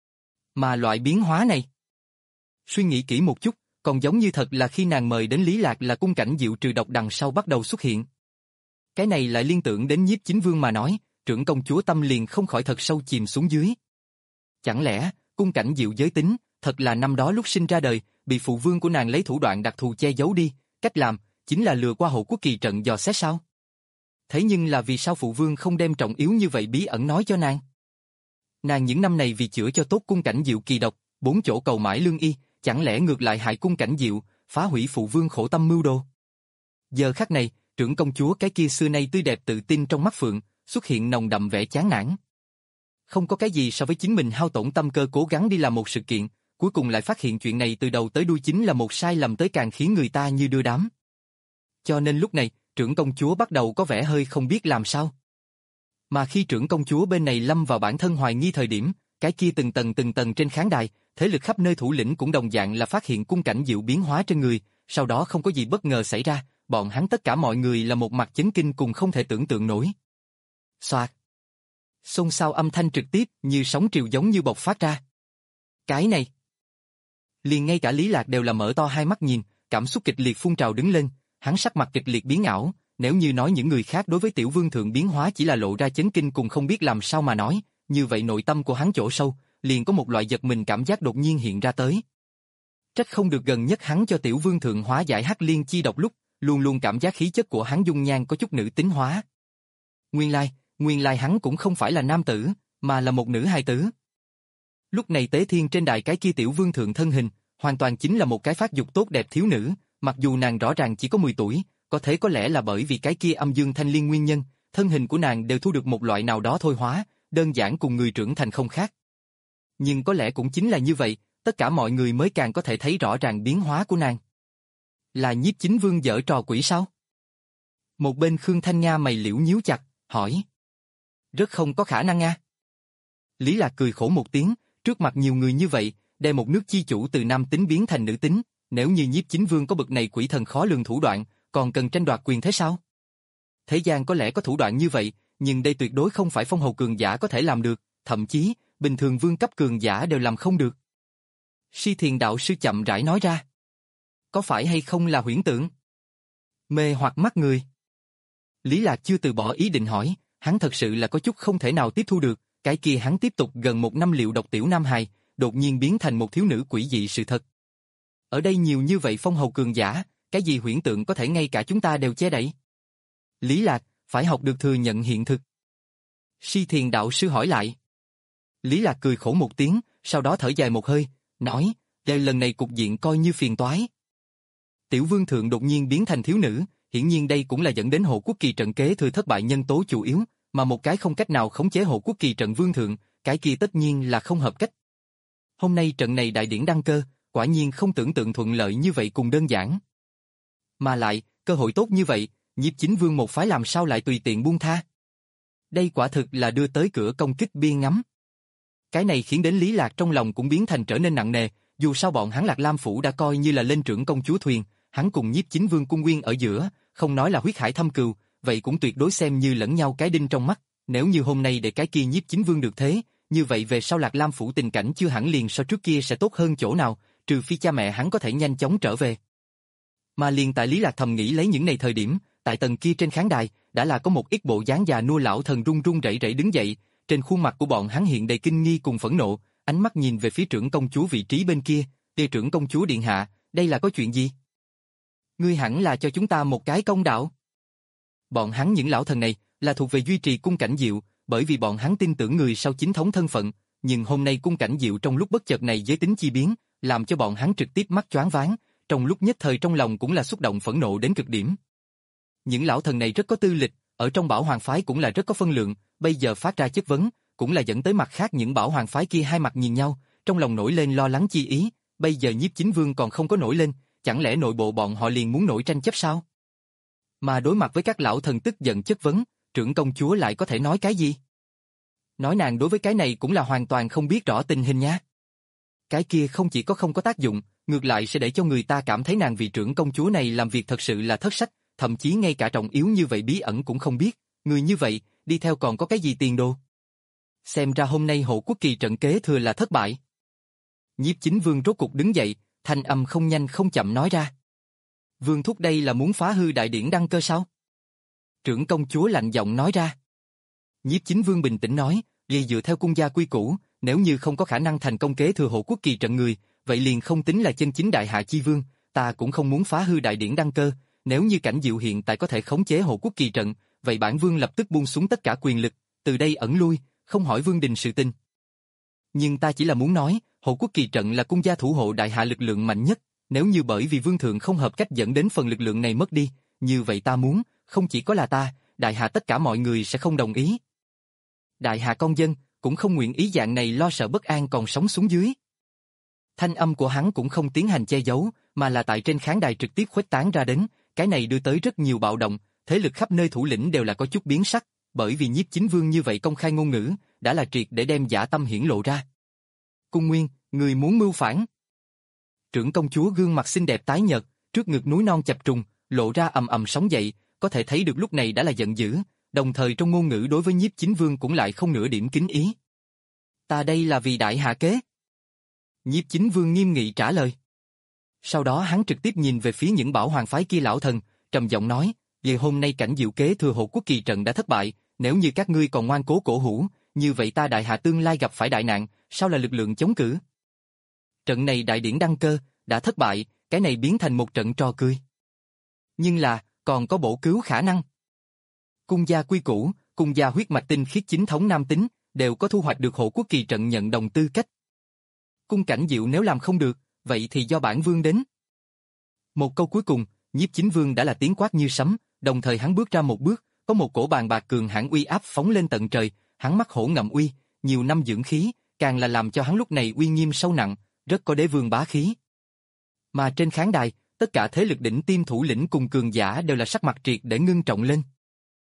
Mà loại biến hóa này, suy nghĩ kỹ một chút, còn giống như thật là khi nàng mời đến Lý Lạc là cung Cảnh Diệu trừ độc đằng sau bắt đầu xuất hiện. Cái này lại liên tưởng đến Nhiếp Chính Vương mà nói, trưởng công chúa tâm liền không khỏi thật sâu chìm xuống dưới. Chẳng lẽ, cung Cảnh Diệu giới tính, thật là năm đó lúc sinh ra đời, bị phụ vương của nàng lấy thủ đoạn đặc thù che giấu đi, cách làm, chính là lừa qua hộ quốc kỳ trận dò xét sao? Thế nhưng là vì sao phụ vương không đem trọng yếu như vậy bí ẩn nói cho nàng? Nàng những năm này vì chữa cho tốt cung Cảnh Diệu kỳ độc, bốn chỗ cầu mãi lương y, chẳng lẽ ngược lại hại cung Cảnh Diệu, phá hủy phụ vương khổ tâm mưu đồ? Giờ khắc này, trưởng công chúa cái kia xưa nay tươi đẹp tự tin trong mắt phượng, xuất hiện nồng đậm vẻ chán nản. Không có cái gì so với chính mình hao tổn tâm cơ cố gắng đi làm một sự kiện, cuối cùng lại phát hiện chuyện này từ đầu tới đuôi chính là một sai lầm tới càng khiến người ta như đưa đám. Cho nên lúc này, trưởng công chúa bắt đầu có vẻ hơi không biết làm sao. Mà khi trưởng công chúa bên này lâm vào bản thân hoài nghi thời điểm, cái kia từng tầng từng tầng trên khán đài, thế lực khắp nơi thủ lĩnh cũng đồng dạng là phát hiện cung Cảnh Diệu biến hóa trên người, sau đó không có gì bất ngờ xảy ra, bọn hắn tất cả mọi người là một mặt chấn kinh cùng không thể tưởng tượng nổi. Xoạt. Xôn xao âm thanh trực tiếp như sóng triều giống như bộc phát ra. Cái này. Liền ngay cả Lý Lạc đều là mở to hai mắt nhìn, cảm xúc kịch liệt phun trào đứng lên, hắn sắc mặt kịch liệt biến ảo, nếu như nói những người khác đối với tiểu vương thượng biến hóa chỉ là lộ ra chấn kinh cùng không biết làm sao mà nói, như vậy nội tâm của hắn chỗ sâu, liền có một loại giật mình cảm giác đột nhiên hiện ra tới. Trách không được gần nhất hắn cho tiểu vương thượng hóa giải hắc liên chi độc lúc, luôn luôn cảm giác khí chất của hắn dung nhan có chút nữ tính hóa. Nguyên lai, nguyên lai hắn cũng không phải là nam tử, mà là một nữ hài tử. Lúc này Tế Thiên trên đài cái kia tiểu vương thượng thân hình, hoàn toàn chính là một cái phát dục tốt đẹp thiếu nữ, mặc dù nàng rõ ràng chỉ có mười tuổi, có thể có lẽ là bởi vì cái kia âm dương thanh liên nguyên nhân, thân hình của nàng đều thu được một loại nào đó thôi hóa, đơn giản cùng người trưởng thành không khác. Nhưng có lẽ cũng chính là như vậy, tất cả mọi người mới càng có thể thấy rõ ràng biến hóa của nàng. Là Nhiếp Chính Vương giở trò quỷ sao? Một bên Khương Thanh Nga mày liễu nhíu chặt, hỏi. Rất không có khả năng a. Lý Lạc cười khổ một tiếng, trước mặt nhiều người như vậy, đem một nước chi chủ từ nam tính biến thành nữ tính, nếu như Nhiếp Chính Vương có bực này quỷ thần khó lường thủ đoạn, còn cần tranh đoạt quyền thế sao? Thế gian có lẽ có thủ đoạn như vậy, nhưng đây tuyệt đối không phải phong hầu cường giả có thể làm được, thậm chí, bình thường vương cấp cường giả đều làm không được. Si Thiền đạo sư chậm rãi nói ra. Có phải hay không là huyễn tượng? Mê hoặc mắt người. Lý Lạc chưa từ bỏ ý định hỏi, hắn thật sự là có chút không thể nào tiếp thu được, cái kia hắn tiếp tục gần một năm liệu độc tiểu nam hài, đột nhiên biến thành một thiếu nữ quỷ dị sự thật. Ở đây nhiều như vậy phong hầu cường giả, cái gì huyễn tượng có thể ngay cả chúng ta đều che đậy? Lý Lạc, phải học được thừa nhận hiện thực. Si Thiền đạo sư hỏi lại. Lý Lạc cười khổ một tiếng, sau đó thở dài một hơi, nói, đây lần này cục diện coi như phiền toái. Tiểu vương thượng đột nhiên biến thành thiếu nữ, hiển nhiên đây cũng là dẫn đến hộ quốc kỳ trận kế thừa thất bại nhân tố chủ yếu, mà một cái không cách nào khống chế hộ quốc kỳ trận vương thượng, cái kia tất nhiên là không hợp cách. Hôm nay trận này đại điển đăng cơ, quả nhiên không tưởng tượng thuận lợi như vậy cùng đơn giản. Mà lại, cơ hội tốt như vậy, Nhiếp Chính Vương một phái làm sao lại tùy tiện buông tha? Đây quả thực là đưa tới cửa công kích biên ngắm. Cái này khiến đến Lý Lạc trong lòng cũng biến thành trở nên nặng nề, dù sao bọn hắn Lạc Lam Phủ đã coi như là lên trưởng công chúa thuyền, hắn cùng Nhiếp Chính Vương cung nguyên ở giữa, không nói là huyết hải thâm cừu, vậy cũng tuyệt đối xem như lẫn nhau cái đinh trong mắt, nếu như hôm nay để cái kia Nhiếp Chính Vương được thế, như vậy về sau Lạc Lam Phủ tình cảnh chưa hẳn liền so trước kia sẽ tốt hơn chỗ nào, trừ phi cha mẹ hắn có thể nhanh chóng trở về. Mà liền tại Lý Lạc thầm nghĩ lấy những này thời điểm, tại tầng kia trên khán đài, đã là có một ít bộ dáng già nua lão thần run run rẩy rẩy đứng dậy, trên khuôn mặt của bọn hắn hiện đầy kinh nghi cùng phẫn nộ, ánh mắt nhìn về phía trưởng công chúa vị trí bên kia, "Tề trưởng công chúa điện hạ, đây là có chuyện gì? Ngươi hẳn là cho chúng ta một cái công đạo." Bọn hắn những lão thần này là thuộc về duy trì cung cảnh diệu, bởi vì bọn hắn tin tưởng người sau chính thống thân phận, nhưng hôm nay cung cảnh diệu trong lúc bất chợt này giới tính chi biến, làm cho bọn hắn trực tiếp mắt choáng váng, trong lúc nhất thời trong lòng cũng là xúc động phẫn nộ đến cực điểm. Những lão thần này rất có tư lịch, ở trong Bảo Hoàng phái cũng là rất có phân lượng, bây giờ phát ra chất vấn, cũng là dẫn tới mặt khác những Bảo Hoàng phái kia hai mặt nhìn nhau, trong lòng nổi lên lo lắng chi ý, bây giờ Nhiếp Chính Vương còn không có nổi lên, chẳng lẽ nội bộ bọn họ liền muốn nổi tranh chấp sao? Mà đối mặt với các lão thần tức giận chất vấn, trưởng công chúa lại có thể nói cái gì? Nói nàng đối với cái này cũng là hoàn toàn không biết rõ tình hình nha. Cái kia không chỉ có không có tác dụng, ngược lại sẽ để cho người ta cảm thấy nàng vị trưởng công chúa này làm việc thật sự là thất sách, thậm chí ngay cả trọng yếu như vậy bí ẩn cũng không biết, người như vậy, đi theo còn có cái gì tiền đồ. Xem ra hôm nay hộ quốc kỳ trận kế thừa là thất bại. Nhiếp Chính Vương rốt cục đứng dậy, thanh âm không nhanh không chậm nói ra. Vương thúc đây là muốn phá hư đại điển đăng cơ sao? Trưởng công chúa lạnh giọng nói ra. Nhiếp Chính Vương bình tĩnh nói, vì dựa theo cung gia quy củ, nếu như không có khả năng thành công kế thừa hộ quốc kỳ trận người, vậy liền không tính là chân chính đại hạ chi vương, ta cũng không muốn phá hư đại điển đăng cơ, nếu như cảnh diệu hiện tại có thể khống chế hộ quốc kỳ trận, vậy bản vương lập tức buông xuống tất cả quyền lực, từ đây ẩn lui, không hỏi vương đình sự tình. Nhưng ta chỉ là muốn nói, hộ quốc kỳ trận là cung gia thủ hộ đại hạ lực lượng mạnh nhất, nếu như bởi vì vương thượng không hợp cách dẫn đến phần lực lượng này mất đi, như vậy ta muốn, không chỉ có là ta, đại hạ tất cả mọi người sẽ không đồng ý. Đại hạ con dân, cũng không nguyện ý dạng này lo sợ bất an còn sống xuống dưới. Thanh âm của hắn cũng không tiến hành che giấu, mà là tại trên khán đài trực tiếp khuếch tán ra đến, cái này đưa tới rất nhiều bạo động, thế lực khắp nơi thủ lĩnh đều là có chút biến sắc, bởi vì Nhiếp Chính Vương như vậy công khai ngôn ngữ, đã là triệt để đem dã tâm hiển lộ ra. Cung Nguyên, người muốn mưu phản. Trưởng công chúa gương mặt xinh đẹp tái nhợt, trước ngực núi non chập trùng, lộ ra ầm ầm sóng dậy, có thể thấy được lúc này đã là giận dữ, đồng thời trong ngôn ngữ đối với Nhiếp Chính Vương cũng lại không nửa điểm kính ý. Ta đây là vì đại hạ kế. Nhiếp Chính Vương nghiêm nghị trả lời. Sau đó hắn trực tiếp nhìn về phía những Bảo Hoàng phái kia lão thần, trầm giọng nói, về hôm nay cảnh diệu kế thừa hộ quốc kỳ trận đã thất bại, nếu như các ngươi còn ngoan cố cổ hủ, như vậy ta đại hạ tương lai gặp phải đại nạn, sao là lực lượng chống cự? Trận này đại điển đăng cơ, đã thất bại, cái này biến thành một trận trò cười. Nhưng là, còn có bổ cứu khả năng. Cung gia quy củ, cung gia huyết mạch tinh khiết chính thống nam tính, đều có thu hoạch được hộ quốc kỳ trận nhận đồng tư cách. Cung cảnh diệu nếu làm không được, vậy thì do bản vương đến. Một câu cuối cùng, Nhiếp Chính Vương đã là tiếng quát như sấm, đồng thời hắn bước ra một bước, có một cổ bàn bạc cường hãn uy áp phóng lên tận trời, hắn mắt hổ ngậm uy, nhiều năm dưỡng khí, càng là làm cho hắn lúc này uy nghiêm sâu nặng, rất có đế vương bá khí. Mà trên khán đài, tất cả thế lực đỉnh tiêm thủ lĩnh cùng cường giả đều là sắc mặt triệt để ngưng trọng lên.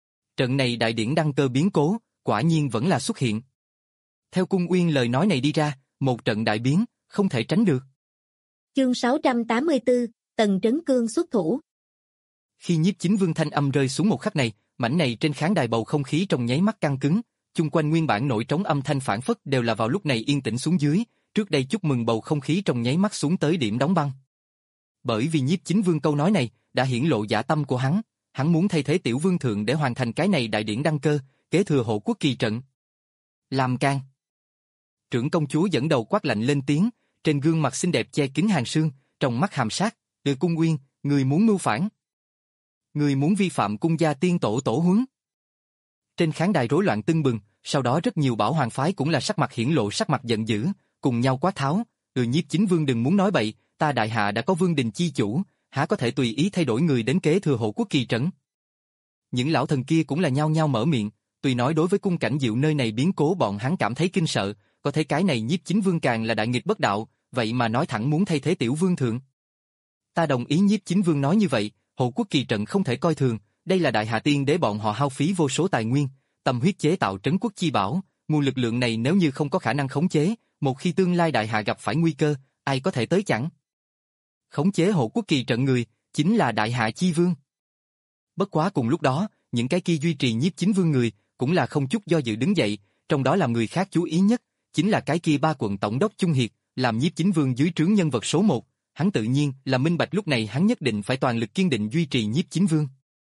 Trận này đại điển đăng cơ biến cố, quả nhiên vẫn là xuất hiện. Theo Cung Uyên lời nói này đi ra, một trận đại biến, không thể tránh được. Chương sáu trăm tám mươi tư, Tần Trấn Cương xuất thủ. Khi Nhiếp Chính Vương thanh âm rơi xuống một khắc này, mảnh này trên khán đài bầu không khí trong nháy mắt căng cứng, chung quanh nguyên bản nổi trống âm thanh phản phất đều là vào lúc này yên tĩnh xuống dưới, trước đây chúc mừng bầu không khí trong nháy mắt xuống tới điểm đóng băng. Bởi vì Nhiếp Chính Vương câu nói này đã hiển lộ dạ tâm của hắn, hắn muốn thay thế Tiểu Vương thượng để hoàn thành cái này đại điển đăng cơ, kế thừa hộ quốc kỳ trận. Làm can. Trưởng công chúa dẫn đầu quát lạnh lên tiếng, trên gương mặt xinh đẹp che kín hàng sương, trong mắt hàm sát, "Từ Cung Uyên, người muốn mưu phản. Người muốn vi phạm cung gia tiên tổ tổ huấn." Trên khán đài rối loạn tưng bừng, sau đó rất nhiều bảo hoàng phái cũng là sắc mặt hiển lộ sắc mặt giận dữ, cùng nhau quát tháo, "Ừ, Nhiếp Chính Vương đừng muốn nói bậy, ta đại hạ đã có vương đình chi chủ, há có thể tùy ý thay đổi người đến kế thừa hộ quốc kỳ trận." Những lão thần kia cũng là nhao nhao mở miệng, tuy nói đối với cung cảnh diệu nơi này biến cố bọn hắn cảm thấy kinh sợ, có thể cái này Nhiếp Chính Vương càng là đại nghịch bất đạo, vậy mà nói thẳng muốn thay thế Tiểu Vương thượng. Ta đồng ý Nhiếp Chính Vương nói như vậy, hộ quốc kỳ trận không thể coi thường, đây là đại hạ tiên đế bọn họ hao phí vô số tài nguyên, tâm huyết chế tạo trấn quốc chi bảo, nguồn lực lượng này nếu như không có khả năng khống chế, một khi tương lai đại hạ gặp phải nguy cơ, ai có thể tới chẳng? Khống chế hộ quốc kỳ trận người, chính là đại hạ chi vương. Bất quá cùng lúc đó, những cái kia duy trì Nhiếp Chính Vương người, cũng là không chút do dự đứng dậy, trong đó làm người khác chú ý nhất, chính là cái kia ba quận tổng đốc Trung Hiệt, làm Nhiếp Chính Vương dưới trướng nhân vật số một, hắn tự nhiên là minh bạch lúc này hắn nhất định phải toàn lực kiên định duy trì Nhiếp Chính Vương.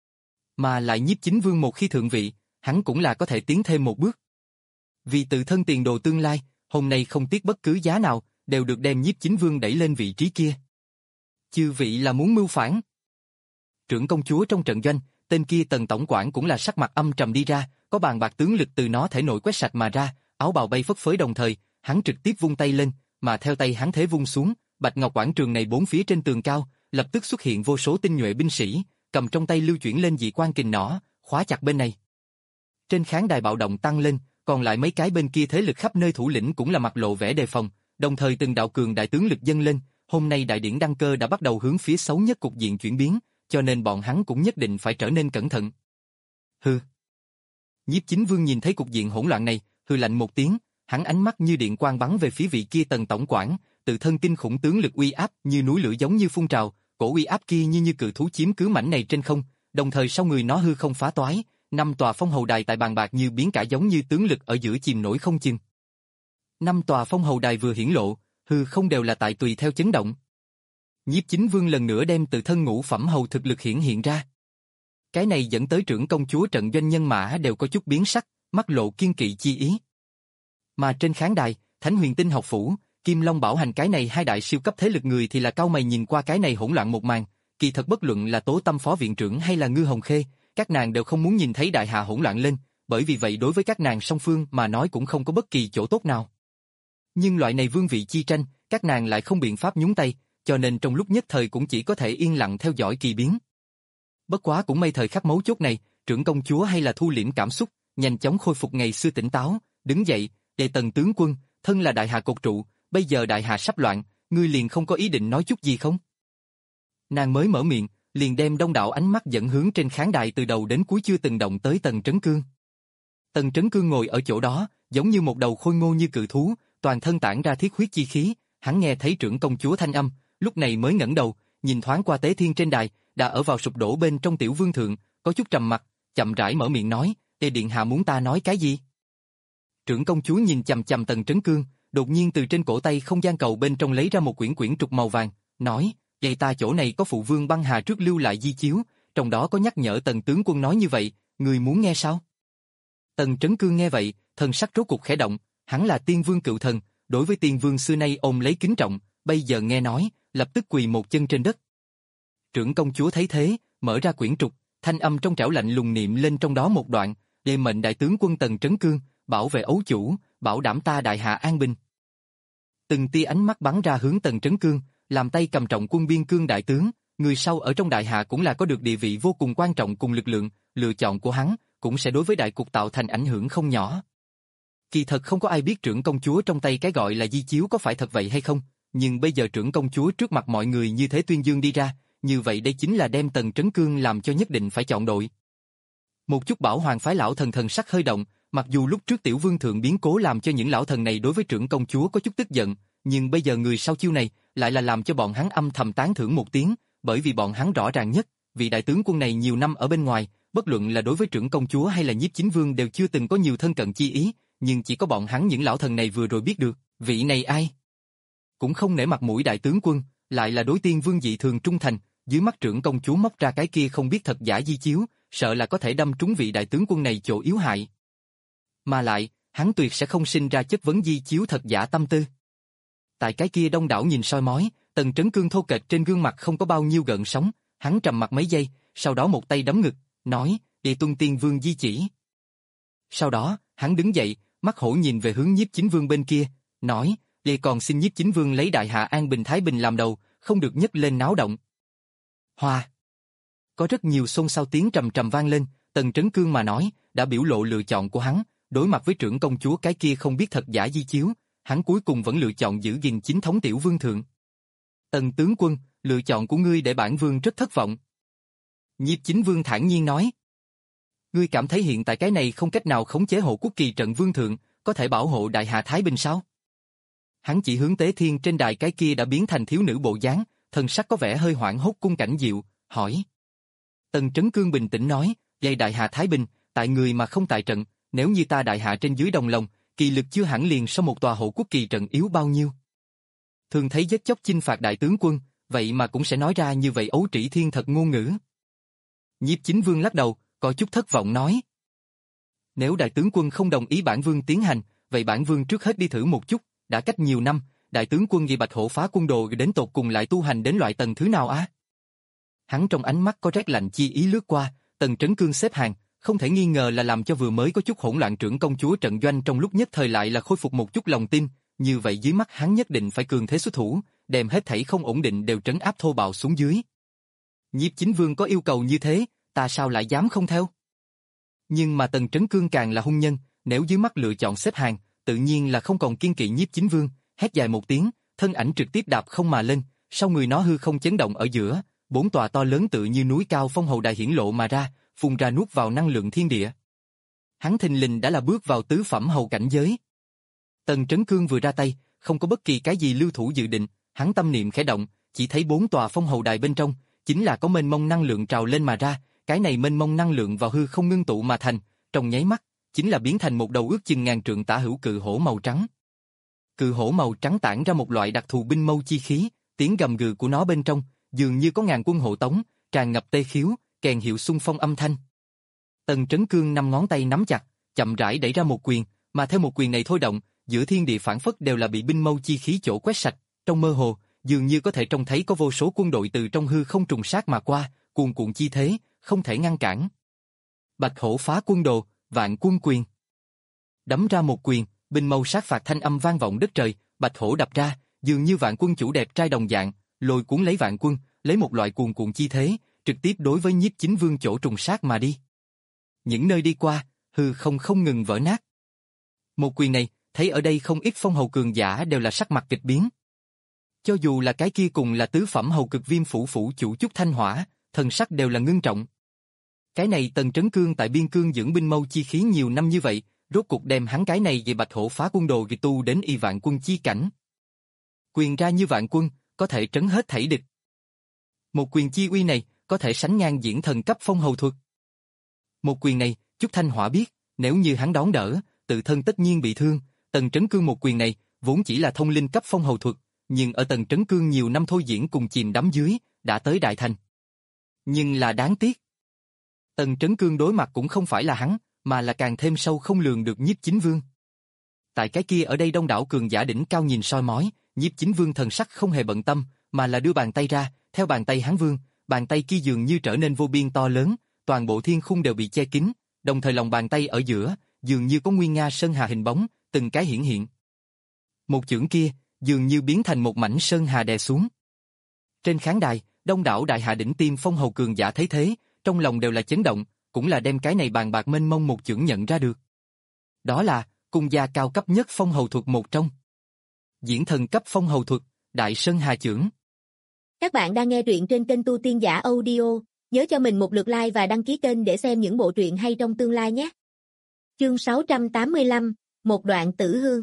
Mà lại Nhiếp Chính Vương một khi thượng vị, hắn cũng là có thể tiến thêm một bước. Vì tự thân tiền đồ tương lai, hôm nay không tiếc bất cứ giá nào, đều được đem Nhiếp Chính Vương đẩy lên vị trí kia. Chư vị là muốn mưu phản. Trưởng công chúa trong trận doanh, tên kia Tần tổng quản cũng là sắc mặt âm trầm đi ra, có bàn bạc tướng lực từ nó thể nổi quét sạch mà ra, áo bào bay phất phới đồng thời, hắn trực tiếp vung tay lên, mà theo tay hắn thế vung xuống, Bạch Ngọc quảng trường này bốn phía trên tường cao, lập tức xuất hiện vô số tinh nhuệ binh sĩ, cầm trong tay lưu chuyển lên dị quan kình nỏ, khóa chặt bên này. Trên khán đài bạo động tăng lên, còn lại mấy cái bên kia thế lực khắp nơi thủ lĩnh cũng là mặt lộ vẻ đề phòng, đồng thời từng đạo cường đại tướng lực dâng lên, hôm nay đại điển đăng cơ đã bắt đầu hướng phía xấu nhất cục diện chuyển biến, cho nên bọn hắn cũng nhất định phải trở nên cẩn thận. Hừ. Nhiếp Chính Vương nhìn thấy cục diện hỗn loạn này, hừ lạnh một tiếng, hắn ánh mắt như điện quang bắn về phía vị kia Tần tổng quản, tự thân kinh khủng tướng lực uy áp như núi lửa giống như phun trào, cổ uy áp kia như như cự thú chiếm cứ mảnh này trên không, đồng thời sau người nó hư không phá toái, năm tòa phong hầu đài tại bàn bạc như biến cả giống như tướng lực ở giữa chìm nổi không chừng. Năm tòa phong hầu đài vừa hiển lộ, hư không đều là tại tùy theo chấn động. Nhiếp Chính Vương lần nữa đem tự thân ngũ phẩm hầu thực lực hiển hiện ra. Cái này dẫn tới trưởng công chúa trận doanh nhân mã đều có chút biến sắc, mắt lộ kiên kỵ chi ý. Mà trên khán đài, Thánh Huyền Tinh học phủ, Kim Long Bảo Hành cái này hai đại siêu cấp thế lực người thì là cau mày nhìn qua cái này hỗn loạn một màn, kỳ thật bất luận là Tố Tâm phó viện trưởng hay là Ngư Hồng Khê, các nàng đều không muốn nhìn thấy đại hạ hỗn loạn lên, bởi vì vậy đối với các nàng song phương mà nói cũng không có bất kỳ chỗ tốt nào. Nhưng loại này vương vị chi tranh, các nàng lại không biện pháp nhúng tay, cho nên trong lúc nhất thời cũng chỉ có thể yên lặng theo dõi kỳ biến. Bất quá cũng may thời khắc mấu chốt này, trưởng công chúa hay là thu liễm cảm xúc, nhanh chóng khôi phục ngày xưa tỉnh táo, đứng dậy, "Đệ Tần tướng quân, thân là đại hạ cột trụ, bây giờ đại hạ sắp loạn, ngươi liền không có ý định nói chút gì không?" Nàng mới mở miệng, liền đem đông đảo ánh mắt dẫn hướng trên khán đài từ đầu đến cuối chưa từng động tới Tần Trấn Cương. Tần Trấn Cương ngồi ở chỗ đó, giống như một đầu khôi ngô như cự thú, toàn thân tản ra thiết huyết chi khí, hắn nghe thấy trưởng công chúa thanh âm, lúc này mới ngẩng đầu, nhìn thoáng qua Tế Thiên trên đài, đã ở vào sụp đổ bên trong Tiểu Vương thượng, có chút trầm mặt, chậm rãi mở miệng nói, "Tề điện hạ muốn ta nói cái gì?" Trưởng công chúa nhìn chằm chằm Tần Trấn Cương, đột nhiên từ trên cổ tay không gian cầu bên trong lấy ra một quyển quyển trục màu vàng, nói, "Vậy ta chỗ này có phụ vương băng hà trước lưu lại di chiếu, trong đó có nhắc nhở Tần tướng quân nói như vậy, người muốn nghe sao?" Tần Trấn Cương nghe vậy, thần sắc rốt cục khẽ động, hắn là tiên vương cựu thần, đối với tiên vương xưa nay ôm lấy kính trọng, bây giờ nghe nói, lập tức quỳ một chân trên đất. Trưởng công chúa thấy thế, mở ra quyển trục, thanh âm trong trẻo lạnh lùng niệm lên trong đó một đoạn, "Đề mệnh đại tướng quân Tần Trấn Cương, bảo vệ ấu chủ, bảo đảm ta đại hạ an bình." Từng tia ánh mắt bắn ra hướng Tần Trấn Cương, làm tay cầm trọng quân biên cương đại tướng, người sau ở trong đại hạ cũng là có được địa vị vô cùng quan trọng cùng lực lượng, lựa chọn của hắn cũng sẽ đối với đại cục tạo thành ảnh hưởng không nhỏ. Kỳ thật không có ai biết trưởng công chúa trong tay cái gọi là di chiếu có phải thật vậy hay không, nhưng bây giờ trưởng công chúa trước mặt mọi người như thế tuyên dương đi ra, như vậy đây chính là đem Tần Trấn Cương làm cho nhất định phải chọn đội. Một chút bảo hoàng phái lão thần thần sắc hơi động, mặc dù lúc trước tiểu vương thượng biến cố làm cho những lão thần này đối với trưởng công chúa có chút tức giận, nhưng bây giờ người sau chiêu này lại là làm cho bọn hắn âm thầm tán thưởng một tiếng, bởi vì bọn hắn rõ ràng nhất, vị đại tướng quân này nhiều năm ở bên ngoài, bất luận là đối với trưởng công chúa hay là nhiếp chính vương đều chưa từng có nhiều thân cận chi ý, nhưng chỉ có bọn hắn những lão thần này vừa rồi biết được, vị này ai? Cũng không nể mặt mũi đại tướng quân, lại là đối tiên vương dị thường trung thành, dưới mắt trưởng công chúa móc ra cái kia không biết thật giả di chiếu, sợ là có thể đâm trúng vị đại tướng quân này chỗ yếu hại. Mà lại, hắn tuyệt sẽ không sinh ra chất vấn di chiếu thật giả tâm tư. Tại cái kia đông đảo nhìn soi mói, Tần Trấn Cương thô kệch trên gương mặt không có bao nhiêu gợn sóng, hắn trầm mặt mấy giây, sau đó một tay đấm ngực, nói, đi tuân tiên vương di chỉ. Sau đó, hắn đứng dậy, mắt hổ nhìn về hướng nhiếp chính vương bên kia, nói, đi còn xin nhiếp chính vương lấy đại hạ an bình thái bình làm đầu, không được nhấc lên náo động. Hoa! Có rất nhiều xôn xao tiếng trầm trầm vang lên, Tần Trấn Cương mà nói, đã biểu lộ lựa chọn của hắn, đối mặt với trưởng công chúa cái kia không biết thật giả di chiếu, hắn cuối cùng vẫn lựa chọn giữ gìn chính thống tiểu vương thượng. Tần tướng quân, lựa chọn của ngươi để bản vương rất thất vọng. Nhiếp chính vương thản nhiên nói. Ngươi cảm thấy hiện tại cái này không cách nào khống chế hộ quốc kỳ trận vương thượng, có thể bảo hộ đại hạ Thái Bình sao? Hắn chỉ hướng Tế Thiên trên đài cái kia đã biến thành thiếu nữ bộ dáng, thần sắc có vẻ hơi hoảng hốt cung cảnh diệu, hỏi. Tần Trấn Cương bình tĩnh nói, dạy đại hạ Thái Bình, tại người mà không tại trận, nếu như ta đại hạ trên dưới đồng lòng, kỳ lực chưa hẳn liền sau một tòa hộ quốc kỳ trận yếu bao nhiêu. Thường thấy giết chóc chinh phạt đại tướng quân, vậy mà cũng sẽ nói ra như vậy ấu trĩ thiên thật ngôn ngữ. Nhiếp chính vương lắc đầu, có chút thất vọng nói. Nếu đại tướng quân không đồng ý bản vương tiến hành, vậy bản vương trước hết đi thử một chút, đã cách nhiều năm, đại tướng quân vì Bạch Hổ phá quân đồ đến tột cùng lại tu hành đến loại tầng thứ nào á? Hắn trong ánh mắt có rét lạnh chi ý lướt qua, Tần Trấn Cương xếp hàng, không thể nghi ngờ là làm cho vừa mới có chút hỗn loạn trưởng công chúa trận doanh trong lúc nhất thời lại là khôi phục một chút lòng tin, như vậy dưới mắt hắn nhất định phải cường thế xuất thủ, đem hết thảy không ổn định đều trấn áp thô bạo xuống dưới. Nhiếp chính vương có yêu cầu như thế, ta sao lại dám không theo? Nhưng mà Tần Trấn Cương càng là hung nhân, nếu dưới mắt lựa chọn xếp hàng, tự nhiên là không còn kiên kỵ nhiếp chính vương, hét dài một tiếng, thân ảnh trực tiếp đạp không mà lên, sau người nó hư không chấn động ở giữa, bốn tòa to lớn tự như núi cao phong hầu đài hiển lộ mà ra, phun ra nuốt vào năng lượng thiên địa. Hắn thình lình đã là bước vào tứ phẩm hầu cảnh giới. Tần Trấn Cương vừa ra tay, không có bất kỳ cái gì lưu thủ dự định, hắn tâm niệm khẽ động, chỉ thấy bốn tòa phong hầu đài bên trong, chính là có mênh mông năng lượng trào lên mà ra, cái này mênh mông năng lượng vào hư không ngưng tụ mà thành, trong nháy mắt, chính là biến thành một đầu ước chừng ngàn trượng tả hữu cự hổ màu trắng. Cự hổ màu trắng tản ra một loại đặc thù binh mâu chi khí, tiếng gầm gừ của nó bên trong, dường như có ngàn quân hộ tống, tràn ngập tê khiếu, kèn hiệu xung phong âm thanh. Tần Trấn Cương năm ngón tay nắm chặt, chậm rãi đẩy ra một quyền, mà theo một quyền này thôi động, giữa thiên địa phản phất đều là bị binh mâu chi khí chỗ quét sạch, trong mơ hồ, dường như có thể trông thấy có vô số quân đội từ trong hư không trùng sát mà qua, cuồn cuộn chi thế, không thể ngăn cản. Bạch Hổ phá quân đồ, vạn quân quyền. Đấm ra một quyền, binh mâu sát phạt thanh âm vang vọng đất trời, Bạch Hổ đập ra, dường như vạn quân chủ đẹp trai đồng dạng, lôi cuốn lấy vạn quân, lấy một loại cuồn cuộn chi thế, trực tiếp đối với nhiếp chính vương chỗ trùng sát mà đi. Những nơi đi qua, hư không không ngừng vỡ nát. Một quyền này, thấy ở đây không ít phong hầu cường giả đều là sắc mặt kịch biến. Cho dù là cái kia cùng là tứ phẩm hầu cực viêm phủ phủ chủ Chúc Thanh Hỏa, thần sắc đều là ngưng trọng. Cái này Tần Trấn Cương tại biên cương dưỡng binh mâu chi khí nhiều năm như vậy, rốt cục đem hắn cái này về Bạch Hổ phá quân đồ vì tu đến y vạn quân chi cảnh. Quyền ra như vạn quân, có thể trấn hết thảy địch. Một quyền chi uy này, có thể sánh ngang diễn thần cấp phong hầu thuật. Một quyền này, Chúc Thanh Hỏa biết, nếu như hắn đón đỡ, tự thân tất nhiên bị thương. Tần Trấn Cương một quyền này, vốn chỉ là thông linh cấp phong hầu thuật, nhưng ở Tần Trấn Cương nhiều năm thôi diễn cùng chìm đắm dưới, đã tới đại thành. Nhưng là đáng tiếc. Tần Trấn Cương đối mặt cũng không phải là hắn, mà là càng thêm sâu không lường được nhiếp chính vương. Tại cái kia ở đây đông đảo cường giả đỉnh cao nhìn soi mói, nhiếp chính vương thần sắc không hề bận tâm, mà là đưa bàn tay ra, theo bàn tay hắn vương, bàn tay kia dường như trở nên vô biên to lớn, toàn bộ thiên khung đều bị che kín, đồng thời lòng bàn tay ở giữa, dường như có nguyên nga sơn hà hình bóng, từng cái hiển hiện. Một chưởng kia, dường như biến thành một mảnh sơn hà đè xuống. Trên khán đài, đông đảo đại hạ đỉnh tiêm phong hầu cường giả thấy thế, trong lòng đều là chấn động, cũng là đem cái này bàn bạc mênh mông một chưởng nhận ra được. Đó là, cung gia cao cấp nhất phong hầu thuật một trong. Diễn thần cấp phong hầu thuật, Đại Sơn Hà Chưởng. Các bạn đang nghe truyện trên kênh Tu Tiên Giả Audio, Nhớ cho mình một lượt like và đăng ký kênh để xem những bộ truyện hay trong tương lai nhé. Chương sáu trăm tám mươi lăm, một đoạn tử hương.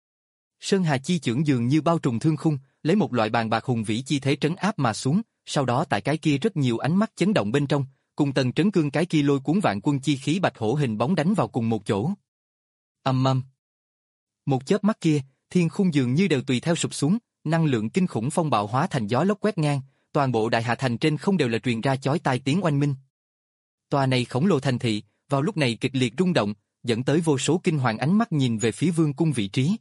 Sơn Hà chi chưởng dường như bao trùm thương khung, lấy một loại bàn bạc hùng vĩ chi thế trấn áp mà xuống, sau đó tại cái kia rất nhiều ánh mắt chấn động bên trong, cùng Tần Trấn Cương cái kia lôi cuốn vạn quân chi khí bạch hổ hình bóng đánh vào cùng một chỗ. Ầm ầm. Một chớp mắt kia, thiên khung dường như đều tùy theo sụp xuống, năng lượng kinh khủng phong bạo hóa thành gió lốc quét ngang, toàn bộ đại hạ thành trên không đều là truyền ra chói tai tiếng oanh minh. Tòa này khổng lồ thành thị, vào lúc này kịch liệt rung động, dẫn tới vô số kinh hoàng ánh mắt nhìn về phía vương cung vị trí.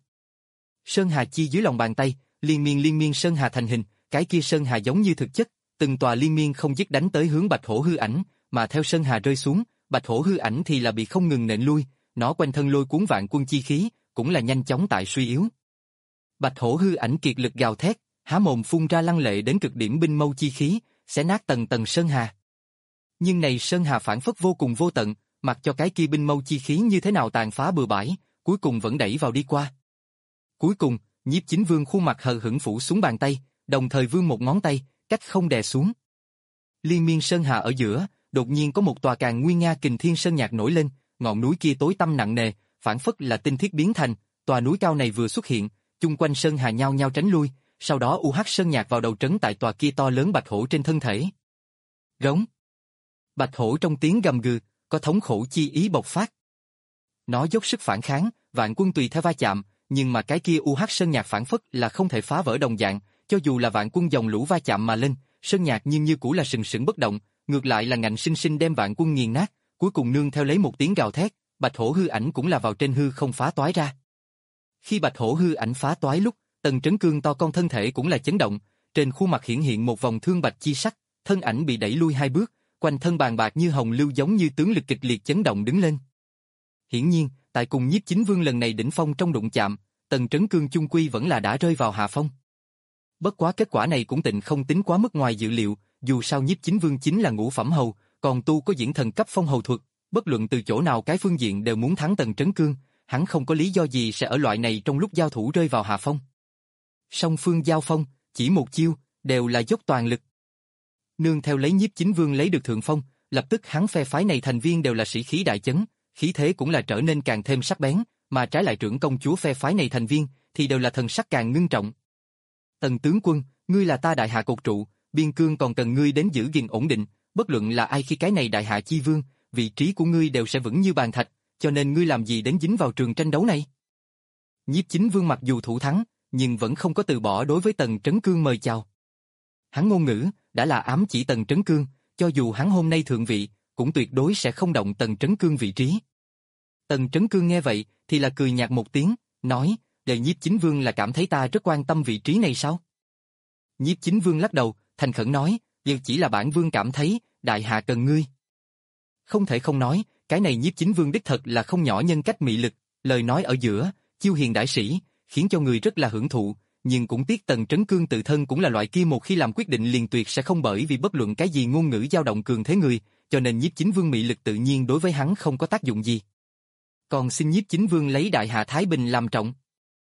Sơn Hà chi dưới lòng bàn tay, liên miên liên miên sơn hà thành hình, cái kia sơn hà giống như thực chất, từng tòa liên miên không dứt đánh tới hướng Bạch Hổ hư ảnh, mà theo sơn hà rơi xuống, Bạch Hổ hư ảnh thì là bị không ngừng nện lui, nó quanh thân lôi cuốn vạn quân chi khí, cũng là nhanh chóng tại suy yếu. Bạch Hổ hư ảnh kiệt lực gào thét, há mồm phun ra lăng lệ đến cực điểm binh mâu chi khí, sẽ nát tầng tầng sơn hà. Nhưng này sơn hà phản phất vô cùng vô tận, mặc cho cái kia binh mâu chi khí như thế nào tàn phá bừa bãi, cuối cùng vẫn đẩy vào đi qua. Cuối cùng, Nhiếp Chính Vương khuôn mặt hờ hững phủ xuống bàn tay, đồng thời vươn một ngón tay, cách không đè xuống. Liên miên sơn hà ở giữa, đột nhiên có một tòa càng nguy nga kình thiên sơn nhạc nổi lên, ngọn núi kia tối tăm nặng nề, phản phất là tinh thiết biến thành, tòa núi cao này vừa xuất hiện, chung quanh sơn hà nhao nhao tránh lui, sau đó u hắc sơn nhạc vào đầu trấn tại tòa kia to lớn bạch hổ trên thân thể. Rống. Bạch hổ trong tiếng gầm gừ, có thống khổ chi ý bộc phát. Nó dốc sức phản kháng, vạn quân tùy theo va chạm, nhưng mà cái kia u hắc sơn nhạc phản phất là không thể phá vỡ đồng dạng, cho dù là vạn quân dòng lũ va chạm mà lên, sơn nhạc nhưng như cũ là sừng sững bất động, ngược lại là ngạnh sinh sinh đem vạn quân nghiền nát, cuối cùng nương theo lấy một tiếng gào thét, bạch hổ hư ảnh cũng là vào trên hư không phá toái ra. Khi bạch hổ hư ảnh phá toái lúc, Tần Trấn Cương to con thân thể cũng là chấn động, trên khuôn mặt hiển hiện một vòng thương bạch chi sắc, thân ảnh bị đẩy lui hai bước, quanh thân bàn bạc như hồng lưu giống như tướng lực kịch liệt chấn động đứng lên. Hiển nhiên, tại cùng Nhiếp Chính Vương lần này đỉnh phong trong đụng chạm, Tần Trấn Cương chung quy vẫn là đã rơi vào hạ phong. Bất quá kết quả này cũng tịnh không tính quá mức ngoài dự liệu, dù sao Nhiếp Chính Vương chính là ngũ phẩm hầu, còn tu có diễn thần cấp phong hầu thuật, bất luận từ chỗ nào cái phương diện đều muốn thắng Tần Trấn Cương, hắn không có lý do gì sẽ ở loại này trong lúc giao thủ rơi vào hạ phong. Song phương giao phong, chỉ một chiêu, đều là dốc toàn lực. Nương theo lấy Nhiếp Chính Vương lấy được thượng phong, lập tức hắn phe phái này thành viên đều là sĩ khí đại chấn, khí thế cũng là trở nên càng thêm sắc bén, mà trái lại trưởng công chúa phe phái này thành viên thì đều là thần sắc càng ngưng trọng. Tần tướng quân, ngươi là ta đại hạ cột trụ, biên cương còn cần ngươi đến giữ gìn ổn định, bất luận là ai khi cái này đại hạ chi vương, vị trí của ngươi đều sẽ vững như bàn thạch, cho nên ngươi làm gì đến dính vào trường tranh đấu này? Nhiếp Chính Vương mặc dù thủ thắng, nhưng vẫn không có từ bỏ đối với Tần Trấn Cương mời chào. Hắn ngôn ngữ đã là ám chỉ Tần Trấn Cương, cho dù hắn hôm nay thượng vị, cũng tuyệt đối sẽ không động Tần Trấn Cương vị trí. Tần Trấn Cương nghe vậy, thì là cười nhạt một tiếng, nói, để Nhiếp Chính Vương là cảm thấy ta rất quan tâm vị trí này sao? Nhiếp Chính Vương lắc đầu, thành khẩn nói, nhưng chỉ là bản vương cảm thấy, đại hạ cần ngươi. Không thể không nói, cái này Nhiếp Chính Vương đích thật là không nhỏ nhân cách mị lực, lời nói ở giữa, chiêu hiền đại sĩ, khiến cho người rất là hưởng thụ, nhưng cũng tiếc Tần Trấn Cương tự thân cũng là loại kia một khi làm quyết định liền tuyệt sẽ không bởi vì bất luận cái gì ngôn ngữ dao động cường thế người, cho nên Nhiếp Chính Vương mị lực tự nhiên đối với hắn không có tác dụng gì. Còn xin Nhiếp Chính Vương lấy đại hạ thái bình làm trọng.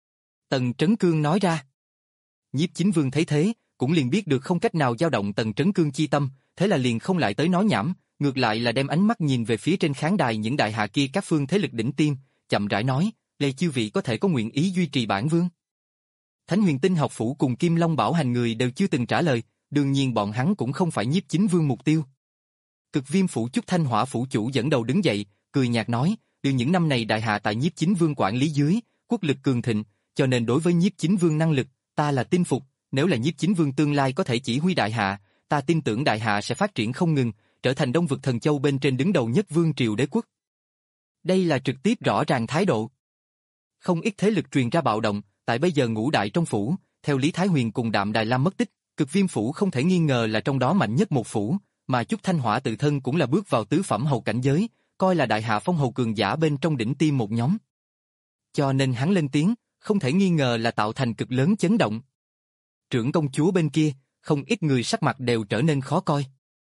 Tần Trấn Cương nói ra. Nhiếp Chính Vương thấy thế, cũng liền biết được không cách nào dao động Tần Trấn Cương chi tâm, thế là liền không lại tới nói nhảm, ngược lại là đem ánh mắt nhìn về phía trên khán đài những đại hạ kia các phương thế lực đỉnh tiêm, chậm rãi nói, lê chư vị có thể có nguyện ý duy trì bản vương. Thánh Huyền Tinh học phủ cùng Kim Long Bảo Hành người đều chưa từng trả lời, đương nhiên bọn hắn cũng không phải Nhiếp Chính Vương mục tiêu. Cực Viêm phủ Chúc Thanh Hỏa phủ chủ dẫn đầu đứng dậy, cười nhạt nói, từ những năm này đại hạ tại Nhiếp Chính Vương quản lý dưới, quốc lực cường thịnh, cho nên đối với Nhiếp Chính Vương năng lực, ta là tin phục, nếu là Nhiếp Chính Vương tương lai có thể chỉ huy đại hạ, ta tin tưởng đại hạ sẽ phát triển không ngừng, trở thành Đông vực thần châu bên trên đứng đầu nhất vương triều đế quốc. Đây là trực tiếp rõ ràng thái độ. Không ít thế lực truyền ra bạo động, tại bây giờ ngũ đại trong phủ, theo Lý Thái Huyền cùng Đạm Đài Lam mất tích, Cực Viêm phủ không thể nghi ngờ là trong đó mạnh nhất một phủ, mà Chúc Thanh Hỏa tự thân cũng là bước vào tứ phẩm hầu cảnh giới, coi là đại hạ phong hầu cường giả bên trong đỉnh tiêm một nhóm. Cho nên hắn lên tiếng, không thể nghi ngờ là tạo thành cực lớn chấn động. Trưởng công chúa bên kia, không ít người sắc mặt đều trở nên khó coi.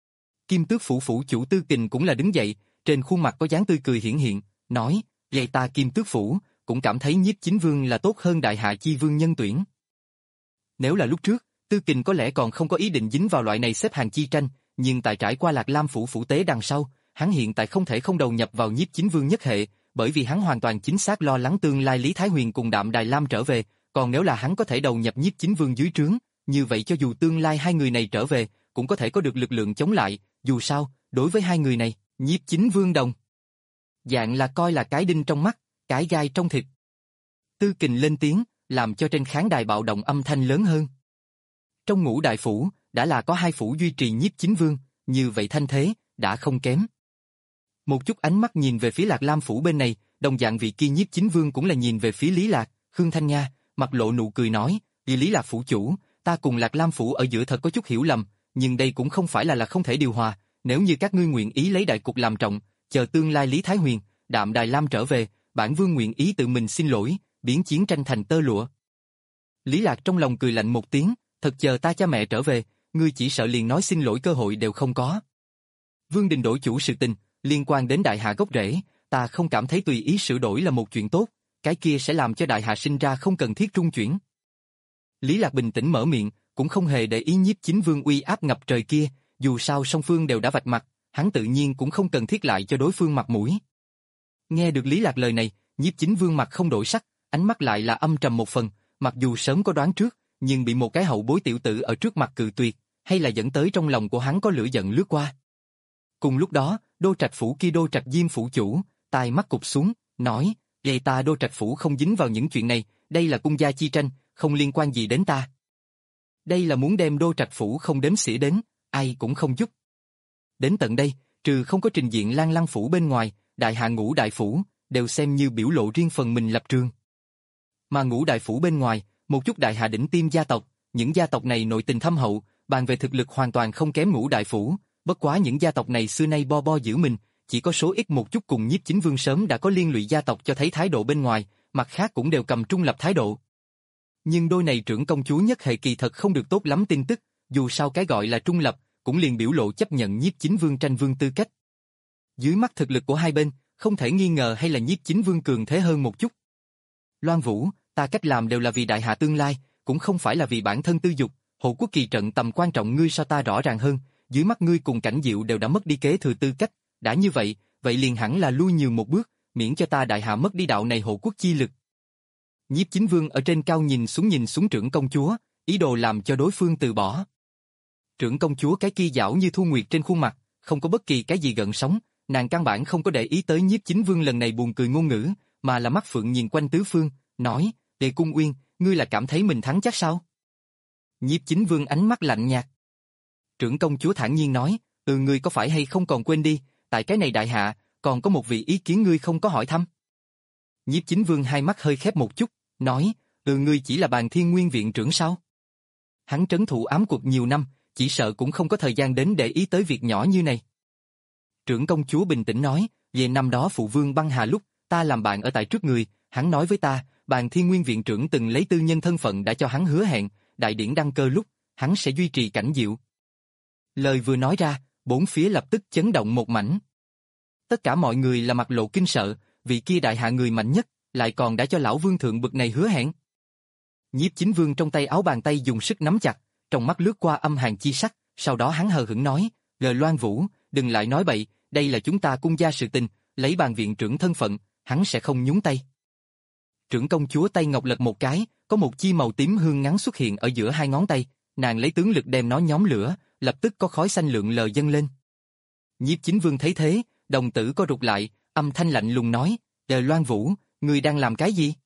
Kim Tước phủ phủ chủ Tư Kình cũng là đứng dậy, trên khuôn mặt có dáng tươi cười hiển hiện, nói, vậy ta Kim Tước phủ, cũng cảm thấy Nhiếp Chính Vương là tốt hơn đại hạ chi vương nhân tuyển. Nếu là lúc trước, Tư Kình có lẽ còn không có ý định dính vào loại này xếp hàng chi tranh, nhưng tại trải qua Lạc Lam phủ phủ tế đằng sau, hắn hiện tại không thể không đầu nhập vào Nhiếp Chính Vương nhất hệ, bởi vì hắn hoàn toàn chính xác lo lắng tương lai Lý Thái Huyền cùng Đạm Đài Lam trở về, còn nếu là hắn có thể đầu nhập Nhiếp Chính Vương dưới trướng, như vậy cho dù tương lai hai người này trở về, cũng có thể có được lực lượng chống lại, dù sao, đối với hai người này, Nhiếp Chính Vương đồng dạng là coi là cái đinh trong mắt, cái gai trong thịt. Tư Kình lên tiếng, làm cho trên khán đài bạo động âm thanh lớn hơn. Trong Ngũ Đại Phủ, đã là có hai phủ duy trì Nhiếp Chính Vương, như vậy thanh thế, đã không kém. Một chút ánh mắt nhìn về phía Lạc Lam phủ bên này, đồng dạng vị kia Nhiếp Chính Vương cũng là nhìn về phía Lý Lạc, Khương Thanh Nga, mặt lộ nụ cười nói, vì Lý Lạc phủ chủ, ta cùng Lạc Lam phủ ở giữa thật có chút hiểu lầm, nhưng đây cũng không phải là là không thể điều hòa, nếu như các ngươi nguyện ý lấy đại cục làm trọng, chờ tương lai Lý Thái Huyền, Đạm Đài Lam trở về, bản vương nguyện ý tự mình xin lỗi, biến chiến tranh thành tơ lụa. Lý Lạc trong lòng cười lạnh một tiếng, thật chờ ta cha mẹ trở về, ngươi chỉ sợ liền nói xin lỗi cơ hội đều không có. Vương Đình đổi chủ sự tình, liên quan đến đại hạ gốc rễ, ta không cảm thấy tùy ý sửa đổi là một chuyện tốt, cái kia sẽ làm cho đại hạ sinh ra không cần thiết trung chuyển. Lý Lạc bình tĩnh mở miệng, cũng không hề để ý Nhiếp Chính Vương uy áp ngập trời kia, dù sao song phương đều đã vạch mặt, hắn tự nhiên cũng không cần thiết lại cho đối phương mặt mũi. Nghe được Lý Lạc lời này, Nhiếp Chính Vương mặt không đổi sắc, ánh mắt lại là âm trầm một phần, mặc dù sớm có đoán trước, nhưng bị một cái hậu bối tiểu tử ở trước mặt cự tuyệt, hay là dẫn tới trong lòng của hắn có lửa giận lướt qua. Cùng lúc đó, Đô Trạch phủ kia Đô Trạch Diêm phủ chủ, tai mắt cụp xuống, nói, vậy ta Đô Trạch phủ không dính vào những chuyện này, đây là cung gia chi tranh, không liên quan gì đến ta. Đây là muốn đem Đô Trạch phủ không đếm xỉa đến, ai cũng không giúp. Đến tận đây, trừ không có trình diện Lan Lăng phủ bên ngoài, đại hạ Ngũ Đại phủ đều xem như biểu lộ riêng phần mình lập trường. Mà Ngũ Đại phủ bên ngoài, một chút đại hạ đỉnh tiêm gia tộc, những gia tộc này nội tình thâm hậu, bàn về thực lực hoàn toàn không kém Ngũ Đại phủ, bất quá những gia tộc này xưa nay bo bo giữ mình, chỉ có số ít một chút cùng Nhiếp Chính Vương sớm đã có liên lụy gia tộc cho thấy thái độ bên ngoài, mặt khác cũng đều cầm trung lập thái độ. Nhưng đôi này trưởng công chúa nhất hệ kỳ thật không được tốt lắm tin tức, dù sao cái gọi là trung lập, cũng liền biểu lộ chấp nhận Nhiếp Chính Vương tranh vương tư cách. Dưới mắt thực lực của hai bên, không thể nghi ngờ hay là Nhiếp Chính Vương cường thế hơn một chút. Loan Vũ, ta cách làm đều là vì đại hạ tương lai, cũng không phải là vì bản thân tư dục, hộ quốc kỳ trận tầm quan trọng ngươi so ta rõ ràng hơn, dưới mắt ngươi cùng Cảnh Diệu đều đã mất đi kế thừa tư cách, đã như vậy, vậy liền hẳn là lui nhiều một bước, miễn cho ta đại hạ mất đi đạo này hộ quốc chi lực. Nhiếp Chính Vương ở trên cao nhìn xuống nhìn xuống trưởng công chúa, ý đồ làm cho đối phương từ bỏ. Trưởng công chúa cái kia giảo như thu nguyệt trên khuôn mặt, không có bất kỳ cái gì gợn sóng, nàng căn bản không có để ý tới Nhiếp Chính Vương lần này buồn cười ngôn ngữ, mà là mắt phượng nhìn quanh tứ phương, nói, Tề Cung Uyên, ngươi là cảm thấy mình thắng chắc sao? Nhiếp Chính Vương ánh mắt lạnh nhạt. Trưởng công chúa thản nhiên nói, ừ ngươi có phải hay không còn quên đi, tại cái này đại hạ, còn có một vị ý kiến ngươi không có hỏi thăm. Nhiếp Chính Vương hai mắt hơi khép một chút, nói, ừ ngươi chỉ là Bàn Thiên Nguyên viện trưởng sao? Hắn trấn thủ ám cuộc nhiều năm, chỉ sợ cũng không có thời gian đến để ý tới việc nhỏ như này. Trưởng công chúa bình tĩnh nói, về năm đó phụ vương băng hà lúc, ta làm bạn ở tại trước người, hắn nói với ta, Bàn Thiên Nguyên viện trưởng từng lấy tư nhân thân phận đã cho hắn hứa hẹn, đại điển đăng cơ lúc, hắn sẽ duy trì Cảnh Diệu. Lời vừa nói ra, bốn phía lập tức chấn động một mảnh. Tất cả mọi người là mặt lộ kinh sợ, vị kia đại hạ người mạnh nhất, lại còn đã cho lão vương thượng bực này hứa hẹn. Nhiếp Chính Vương trong tay áo bàn tay dùng sức nắm chặt, trong mắt lướt qua âm hàn chi sắc, sau đó hắn hờ hững nói, Gờ Loan Vũ, đừng lại nói bậy, đây là chúng ta cung gia sự tình, lấy Bàn viện trưởng thân phận, hắn sẽ không nhúng tay. Trưởng công chúa tay ngọc lật một cái, có một chi màu tím hương ngắn xuất hiện ở giữa hai ngón tay, nàng lấy tướng lực đem nó nhóm lửa, lập tức có khói xanh lượn lờ dâng lên. Nhiếp Chính Vương thấy thế, đồng tử co rụt lại, âm thanh lạnh lùng nói, Gờ Loan Vũ, ngươi đang làm cái gì?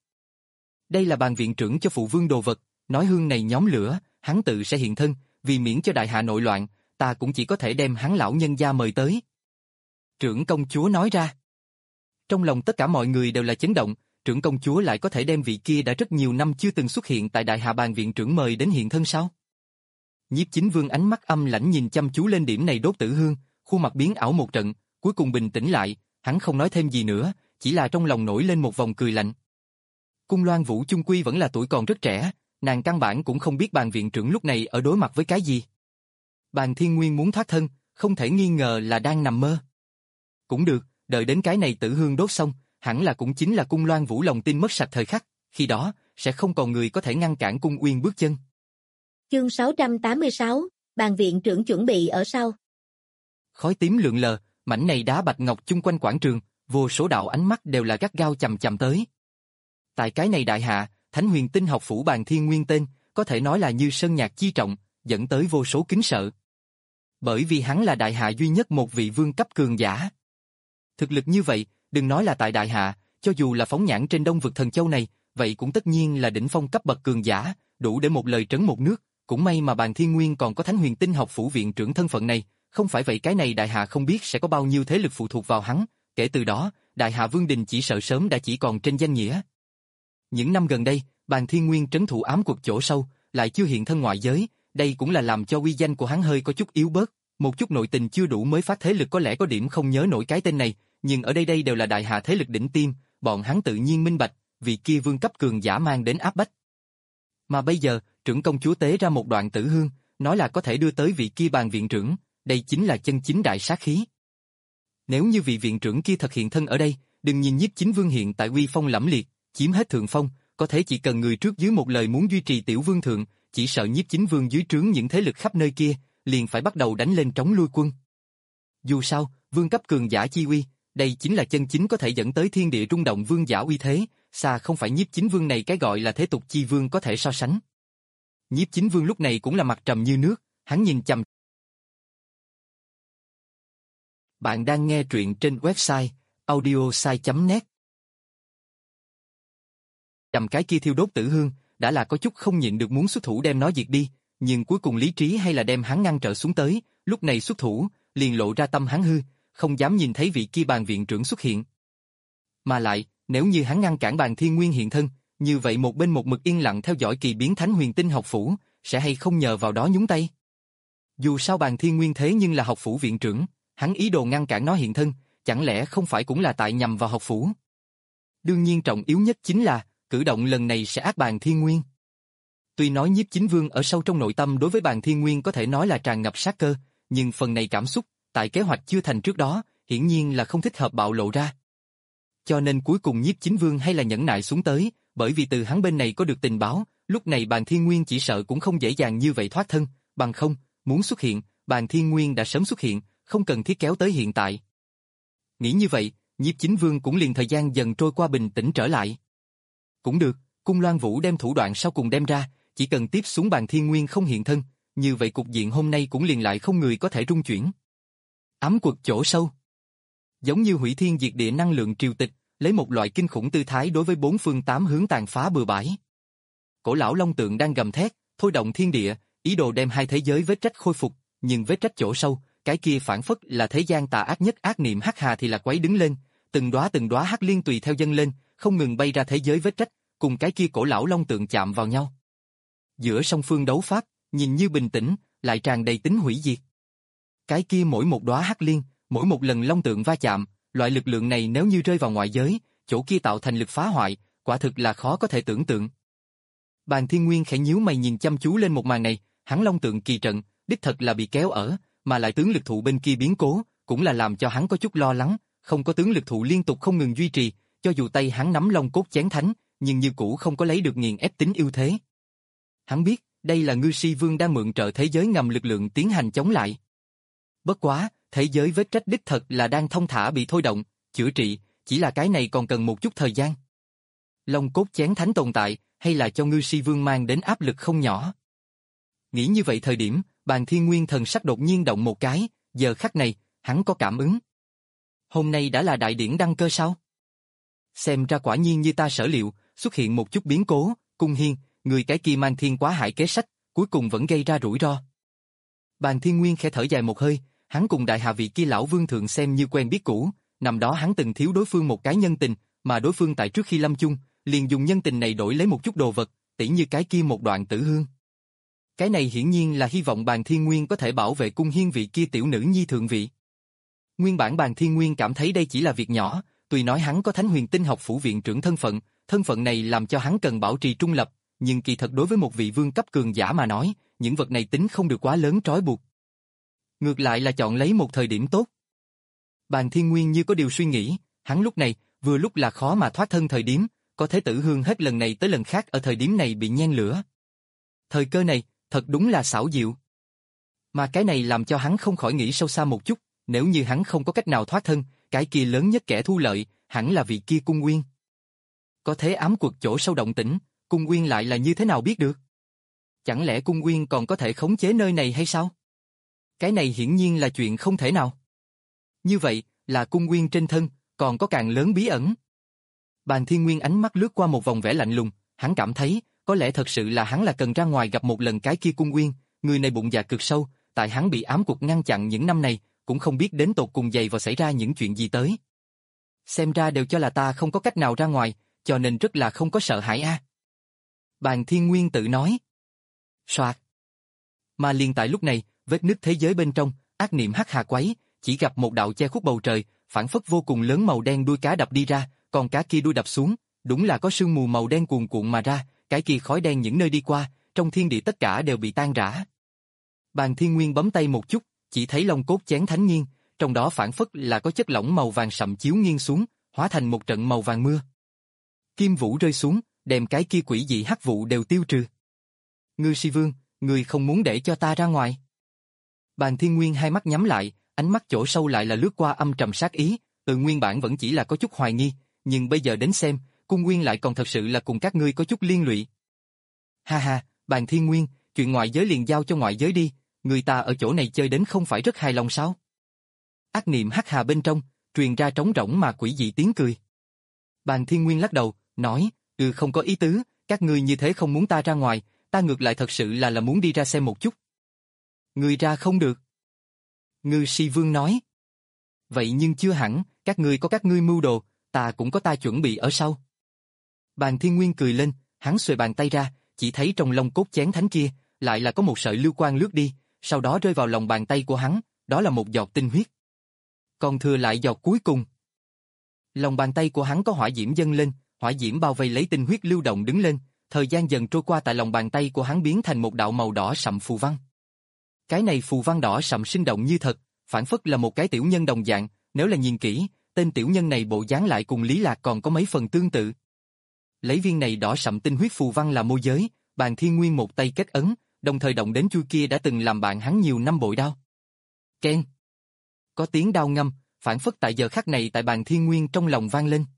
Đây là Bàn viện trưởng cho phụ vương đồ vật, nói hương này nhóm lửa, hắn tự sẽ hiện thân, vì miễn cho đại hạ nội loạn, ta cũng chỉ có thể đem hắn lão nhân gia mời tới. Trưởng công chúa nói ra. Trong lòng tất cả mọi người đều là chấn động, trưởng công chúa lại có thể đem vị kia đã rất nhiều năm chưa từng xuất hiện tại đại hạ Bàn viện trưởng mời đến hiện thân sao? Nhiếp Chính Vương ánh mắt âm lãnh nhìn chăm chú lên điểm này đốt tử hương, khuôn mặt biến ảo một trận, cuối cùng bình tĩnh lại, hắn không nói thêm gì nữa, chỉ là trong lòng nổi lên một vòng cười lạnh. Cung Loan Vũ chung quy vẫn là tuổi còn rất trẻ, nàng căn bản cũng không biết Bàn viện trưởng lúc này ở đối mặt với cái gì. Bàn Thiên Nguyên muốn thoát thân, không thể nghi ngờ là đang nằm mơ. Cũng được, đợi đến cái này tử hương đốt xong, hẳn là cũng chính là Cung Loan Vũ lòng tin mất sạch thời khắc, khi đó, sẽ không còn người có thể ngăn cản Cung Uyên bước chân. Chương sáu trăm tám mươi sáu, Bàn viện trưởng chuẩn bị ở sau. khói tím lượn lờ, mảnh này đá bạch ngọc chung quanh quảng trường, vô số đạo ánh mắt đều là gắt gao chằm chằm tới. Tại cái này đại hạ, Thánh Huyền Tinh học phủ Bàn Thiên Nguyên tên, có thể nói là như sơn nhạc chi trọng, dẫn tới vô số kính sợ. Bởi vì hắn là đại hạ duy nhất một vị vương cấp cường giả. Thực lực như vậy, đừng nói là tại đại hạ, cho dù là phóng nhãn trên đông vực thần châu này, vậy cũng tất nhiên là đỉnh phong cấp bậc cường giả, đủ để một lời trấn một nước. Cũng may mà Bàn Thiên Nguyên còn có Thánh Huyền Tinh học phủ viện trưởng thân phận này, không phải vậy cái này đại hạ không biết sẽ có bao nhiêu thế lực phụ thuộc vào hắn, kể từ đó, đại hạ vương đình chỉ sợ sớm đã chỉ còn trên danh nghĩa. Những năm gần đây, Bàn Thiên Nguyên trấn thủ ám quật chỗ sâu, lại chưa hiện thân ngoại giới, đây cũng là làm cho uy danh của hắn hơi có chút yếu bớt, một chút nội tình chưa đủ mới phát thế lực có lẽ có điểm không nhớ nổi cái tên này, nhưng ở đây đây đều là đại hạ thế lực đỉnh tiêm, bọn hắn tự nhiên minh bạch, vị kia vương cấp cường giả mang đến áp bách. Mà bây giờ, trưởng công chúa tế ra một đoạn tử hương, nói là có thể đưa tới vị kia Bàn viện trưởng, đây chính là chân chính đại sát khí. Nếu như vị viện trưởng kia thực hiện thân ở đây, đừng nhìn Nhiếp Chính Vương hiện tại uy phong lẫm liệt, chiếm hết thượng phong, có thể chỉ cần người trước dưới một lời muốn duy trì tiểu vương thượng, chỉ sợ Nhiếp Chính Vương dưới trướng những thế lực khắp nơi kia, liền phải bắt đầu đánh lên trống lui quân. Dù sao, vương cấp cường giả chi uy, đây chính là chân chính có thể dẫn tới thiên địa rung động vương giả uy thế, xa không phải Nhiếp Chính Vương này cái gọi là thế tục chi vương có thể so sánh. Nhiếp Chính Vương lúc này cũng là mặt trầm như nước, hắn nhìn chằm. Bạn đang nghe truyện trên website audiosai chấm net. Chầm cái kia thiêu đốt tử hương, đã là có chút không nhịn được muốn xuất thủ đem nó diệt đi, nhưng cuối cùng lý trí hay là đem hắn ngăn trở xuống tới, lúc này xuất thủ, liền lộ ra tâm hắn hư, không dám nhìn thấy vị kia Bàn viện trưởng xuất hiện. Mà lại, nếu như hắn ngăn cản Bàn Thiên Nguyên hiện thân, như vậy một bên một mực yên lặng theo dõi kỳ biến Thánh Huyền Tinh học phủ, sẽ hay không nhờ vào đó nhúng tay. Dù sao Bàn Thiên Nguyên thế nhưng là học phủ viện trưởng, hắn ý đồ ngăn cản nó hiện thân, chẳng lẽ không phải cũng là tại nhằm vào học phủ? Đương nhiên trọng yếu nhất chính là, cử động lần này sẽ ác Bàn Thiên Nguyên. Tuy nói Nhiếp Chính Vương ở sâu trong nội tâm đối với Bàn Thiên Nguyên có thể nói là tràn ngập sát cơ, nhưng phần này cảm xúc, tại kế hoạch chưa thành trước đó, hiển nhiên là không thích hợp bạo lộ ra. Cho nên cuối cùng Nhiếp Chính Vương hay là nhẫn nại xuống tới, bởi vì từ hắn bên này có được tình báo, lúc này Bàn Thiên Nguyên chỉ sợ cũng không dễ dàng như vậy thoát thân, bằng không, muốn xuất hiện, Bàn Thiên Nguyên đã sớm xuất hiện, không cần thiết kéo tới hiện tại. Nghĩ như vậy, Nhiếp Chính Vương cũng liền thời gian dần trôi qua bình tĩnh trở lại. Cũng được, Cung Loan Vũ đem thủ đoạn sau cùng đem ra, chỉ cần tiếp xuống Bàn Thiên Nguyên không hiện thân, như vậy cục diện hôm nay cũng liền lại không người có thể rung chuyển. Ám quật chỗ sâu. Giống như hủy thiên diệt địa năng lượng triều tịch, lấy một loại kinh khủng tư thái đối với bốn phương tám hướng tàn phá bừa bãi. Cổ lão long tượng đang gầm thét, thôi động thiên địa, ý đồ đem hai thế giới vết rách khôi phục, nhưng vết rách chỗ sâu, cái kia phản phất là thế gian tà ác nhất ác niệm hắc hà thì là quấy đứng lên, từng đóa từng đóa hắc liên tùy theo dâng lên, không ngừng bay ra thế giới vết rách, cùng cái kia cổ lão long tượng chạm vào nhau. Giữa song phương đấu pháp, nhìn như bình tĩnh, lại tràn đầy tính hủy diệt. Cái kia mỗi một đóa hắc liên, mỗi một lần long tượng va chạm, loại lực lượng này nếu như rơi vào ngoại giới, chỗ kia tạo thành lực phá hoại, quả thực là khó có thể tưởng tượng. Bàn Thiên Nguyên khẽ nhíu mày nhìn chăm chú lên một màn này, hắn long tượng kỳ trận, đích thật là bị kéo ở, mà lại tướng lực thụ bên kia biến cố, cũng là làm cho hắn có chút lo lắng, không có tướng lực thụ liên tục không ngừng duy trì, cho dù tay hắn nắm long cốt chén thánh, nhưng như cũ không có lấy được nghiền ép tính ưu thế. Hắn biết, đây là Ngư Si Vương đang mượn trợ thế giới ngầm lực lượng tiến hành chống lại. Bất quá, thế giới vết rách đích thật là đang thông thả bị thôi động, chữa trị, chỉ là cái này còn cần một chút thời gian. Long cốt chén thánh tồn tại, hay là cho Ngư Si Vương mang đến áp lực không nhỏ. Nghĩ như vậy thời điểm, Bàn Thiên Nguyên thần sắc đột nhiên động một cái, giờ khắc này, hắn có cảm ứng. Hôm nay đã là đại điển đăng cơ sao? Xem ra quả nhiên như ta sở liệu, xuất hiện một chút biến cố, Cung Hiên, người cái kia mang thiên quá hại kế sách, cuối cùng vẫn gây ra rủi ro. Bàn Thiên Nguyên khẽ thở dài một hơi, hắn cùng đại hạ vị kia lão vương thượng xem như quen biết cũ, năm đó hắn từng thiếu đối phương một cái nhân tình, mà đối phương tại trước khi lâm chung, liền dùng nhân tình này đổi lấy một chút đồ vật, tỉ như cái kia một đoạn tử hương. Cái này hiển nhiên là hy vọng Bàn Thiên Nguyên có thể bảo vệ Cung Hiên vị kia tiểu nữ nhi thượng vị. Nguyên bản Bàn Thiên Nguyên cảm thấy đây chỉ là việc nhỏ, tuy nói hắn có Thánh Huyền Tinh học phủ viện trưởng thân phận, thân phận này làm cho hắn cần bảo trì trung lập, nhưng kỳ thật đối với một vị vương cấp cường giả mà nói, những vật này tính không được quá lớn trói buộc. Ngược lại là chọn lấy một thời điểm tốt. Bàn Thiên Nguyên như có điều suy nghĩ, hắn lúc này, vừa lúc là khó mà thoát thân thời điểm, có thể tử hương hết lần này tới lần khác ở thời điểm này bị nhen lửa. Thời cơ này, thật đúng là xảo diệu. Mà cái này làm cho hắn không khỏi nghĩ sâu xa một chút, Nếu như hắn không có cách nào thoát thân, cái kia lớn nhất kẻ thu lợi, hẳn là vị kia Cung Nguyên. Có thế ám quật chỗ sâu động tĩnh, Cung Nguyên lại là như thế nào biết được? Chẳng lẽ Cung Nguyên còn có thể khống chế nơi này hay sao? Cái này hiển nhiên là chuyện không thể nào. Như vậy, là Cung Nguyên trên thân, còn có càng lớn bí ẩn. Bàn Thiên Nguyên ánh mắt lướt qua một vòng vẻ lạnh lùng, hắn cảm thấy, có lẽ thật sự là hắn là cần ra ngoài gặp một lần cái kia Cung Nguyên, người này bụng dạ cực sâu, tại hắn bị ám quật ngăn chặn những năm này, cũng không biết đến tột cùng dày vào xảy ra những chuyện gì tới. Xem ra đều cho là ta không có cách nào ra ngoài, cho nên rất là không có sợ hãi a. À. Bàn Thiên Nguyên tự nói. Soạt. Mà liền tại lúc này, vết nứt thế giới bên trong, ác niệm hắc hà quấy, chỉ gặp một đạo che khuất bầu trời, phản phất vô cùng lớn màu đen đuôi cá đập đi ra, còn cá kia đuôi đập xuống, đúng là có sương mù màu đen cuồn cuộn mà ra, cái kia khói đen những nơi đi qua, trong thiên địa tất cả đều bị tan rã. Bàn Thiên Nguyên bấm tay một chút, chỉ thấy long cốt chén thánh nghiêng, trong đó phản phất là có chất lỏng màu vàng sậm chiếu nghiêng xuống, hóa thành một trận màu vàng mưa. Kim vũ rơi xuống, đem cái kia quỷ dị hắc vụ đều tiêu trừ. Ngư Si Vương, người không muốn để cho ta ra ngoài. Bàn Thiên Nguyên hai mắt nhắm lại, ánh mắt chỗ sâu lại là lướt qua âm trầm sát ý, từ nguyên bản vẫn chỉ là có chút hoài nghi, nhưng bây giờ đến xem, Cung Nguyên lại còn thật sự là cùng các ngươi có chút liên lụy. Ha ha, Bàn Thiên Nguyên, chuyện ngoại giới liền giao cho ngoại giới đi, người ta ở chỗ này chơi đến không phải rất hài lòng sao? Ác niệm hắc hà bên trong, truyền ra trống rỗng mà quỷ dị tiếng cười. Bàn Thiên Nguyên lắc đầu, nói, ừ không có ý tứ, các ngươi như thế không muốn ta ra ngoài, ta ngược lại thật sự là là muốn đi ra xem một chút. Ngươi ra không được. Ngư Si Vương nói. Vậy nhưng chưa hẳn, các ngươi có các ngươi mưu đồ, ta cũng có ta chuẩn bị ở sau. Bàn Thiên Nguyên cười lên, hắn xuề bàn tay ra, chỉ thấy trong lông cốt chén thánh kia, lại là có một sợi lưu quang lướt đi, sau đó rơi vào lòng bàn tay của hắn, đó là một giọt tinh huyết. Còn thừa lại giọt cuối cùng. Lòng bàn tay của hắn có hỏa diễm dâng lên, hỏa diễm bao vây lấy tinh huyết lưu động đứng lên, thời gian dần trôi qua tại lòng bàn tay của hắn biến thành một đạo màu đỏ sậm phù văn. Cái này phù văn đỏ sậm sinh động như thật, phản phất là một cái tiểu nhân đồng dạng, nếu là nhìn kỹ, tên tiểu nhân này bộ dáng lại cùng Lý Lạc còn có mấy phần tương tự. Lấy viên này đỏ sậm tinh huyết phù văn là môi giới, Bàn Thiên Nguyên một tay kết ấn, đồng thời động đến chuôi kia đã từng làm bạn hắn nhiều năm bội đao. Keng. Có tiếng đao ngâm, phản phất tại giờ khắc này tại Bàn Thiên Nguyên trong lòng vang lên.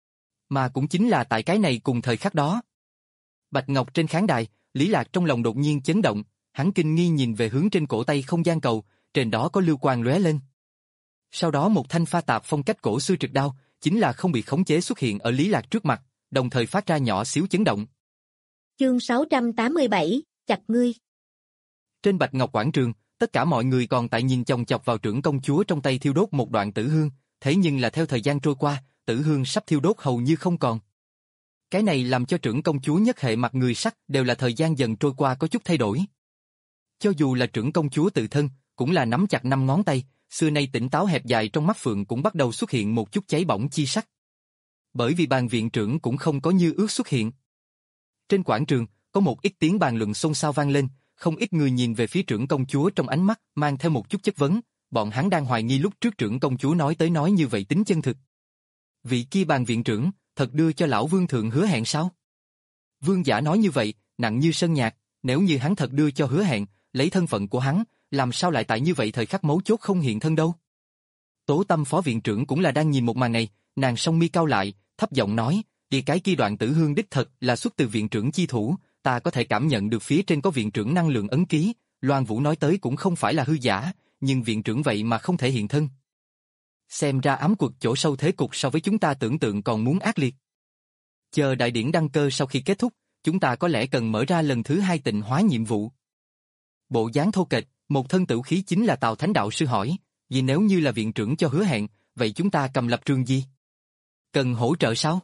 Mà cũng chính là tại cái này cùng thời khắc đó. Bạch Ngọc trên khán đài, Lý Lạc trong lòng đột nhiên chấn động, hắn kinh nghi nhìn về hướng trên cổ tay không gian cầu, trên đó có lưu quang lóe lên. Sau đó một thanh pha tạp phong cách cổ xưa trực đao, chính là không bị khống chế xuất hiện ở Lý Lạc trước mặt, đồng thời phát ra nhỏ xíu chấn động. Chương sáu trăm tám mươi bảy, chặt ngươi. Trên Bạch Ngọc quảng trường, tất cả mọi người còn tại nhìn chòng chọc vào trưởng công chúa trong tay thiêu đốt một đoạn tử hương, thế nhưng là theo thời gian trôi qua, tử hương sắp thiêu đốt hầu như không còn. Cái này làm cho trưởng công chúa nhất hệ mặt người sắc đều là thời gian dần trôi qua có chút thay đổi. Cho dù là trưởng công chúa tự thân, cũng là nắm chặt năm ngón tay, xưa nay tỉnh táo hẹp dài trong mắt phượng cũng bắt đầu xuất hiện một chút cháy bỏng chi sắc. Bởi vì bàn viện trưởng cũng không có như ước xuất hiện. Trên quảng trường, có một ít tiếng bàn luận xôn xao vang lên, không ít người nhìn về phía trưởng công chúa trong ánh mắt mang theo một chút chất vấn, bọn hắn đang hoài nghi lúc trước trưởng công chúa nói tới nói như vậy tính chân thực. Vị kia bàn viện trưởng, thật đưa cho lão vương thượng hứa hẹn sao? Vương giả nói như vậy, nặng như sơn nhạc, nếu như hắn thật đưa cho hứa hẹn, lấy thân phận của hắn, làm sao lại tại như vậy thời khắc mấu chốt không hiện thân đâu? Tố Tâm phó viện trưởng cũng là đang nhìn một màn này, nàng song mi cao lại, thấp giọng nói, "Vì cái kia đoạn tử hương đích thật là xuất từ viện trưởng chi thủ, ta có thể cảm nhận được phía trên có viện trưởng năng lượng ấn ký, Loan Vũ nói tới cũng không phải là hư giả, nhưng viện trưởng vậy mà không thể hiện thân. Xem ra ám quật chỗ sâu thế cục so với chúng ta tưởng tượng còn muốn ác liệt. Chờ đại điển đăng cơ sau khi kết thúc, chúng ta có lẽ cần mở ra lần thứ hai tịnh hóa nhiệm vụ." Bộ dáng thô kệch, một thân tử khí chính là Tào Thánh đạo sư hỏi, "Vì nếu như là viện trưởng cho hứa hẹn, vậy chúng ta cầm lập trường gì? Cần hỗ trợ sao?"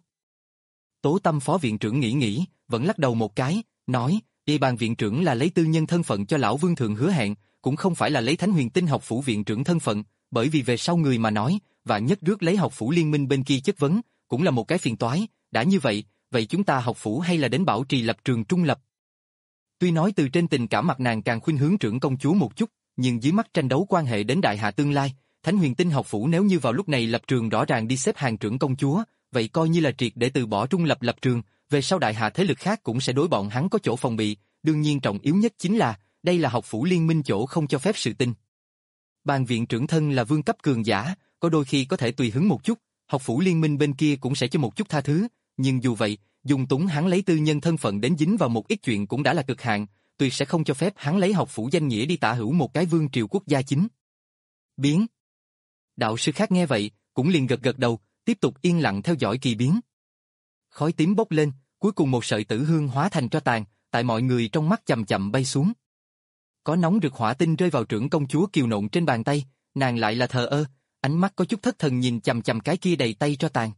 Tố Tâm phó viện trưởng nghĩ nghĩ, vẫn lắc đầu một cái, nói, "Y bàn viện trưởng là lấy tư nhân thân phận cho lão vương thượng hứa hẹn, cũng không phải là lấy Thánh Huyền Tinh học phủ viện trưởng thân phận, bởi vì về sau người mà nói, vạn nhất rước lấy học phủ liên minh bên kia chất vấn, cũng là một cái phiền toái, đã như vậy, vậy chúng ta học phủ hay là đến bảo trì lập trường trung lập." Tuy nói từ trên tình cảm mặt nàng càng khuynh hướng trưởng công chúa một chút, nhưng dưới mắt tranh đấu quan hệ đến đại hạ tương lai, Thánh Huyền Tinh học phủ nếu như vào lúc này lập trường rõ ràng đi xếp hàng trưởng công chúa, vậy coi như là triệt để từ bỏ trung lập lập trường, về sau đại hạ thế lực khác cũng sẽ đối bọn hắn có chỗ phòng bị, đương nhiên trọng yếu nhất chính là, đây là học phủ liên minh chỗ không cho phép sự tình. Bàn viện trưởng thân là vương cấp cường giả, có đôi khi có thể tùy hứng một chút, học phủ liên minh bên kia cũng sẽ cho một chút tha thứ, nhưng dù vậy, dung túng hắn lấy tư nhân thân phận đến dính vào một ít chuyện cũng đã là cực hạn, tuyệt sẽ không cho phép hắn lấy học phủ danh nghĩa đi tả hữu một cái vương triều quốc gia chính. Biến. Đạo sư khác nghe vậy, cũng liền gật gật đầu, tiếp tục yên lặng theo dõi kỳ biến. Khói tím bốc lên, cuối cùng một sợi tử hương hóa thành tro tàn, tại mọi người trong mắt chậm chậm bay xuống. Có nóng rực hỏa tinh rơi vào trưởng công chúa kiều nộn trên bàn tay, nàng lại là thờ ơ, ánh mắt có chút thất thần nhìn chằm chằm cái kia đầy tay tro tàn.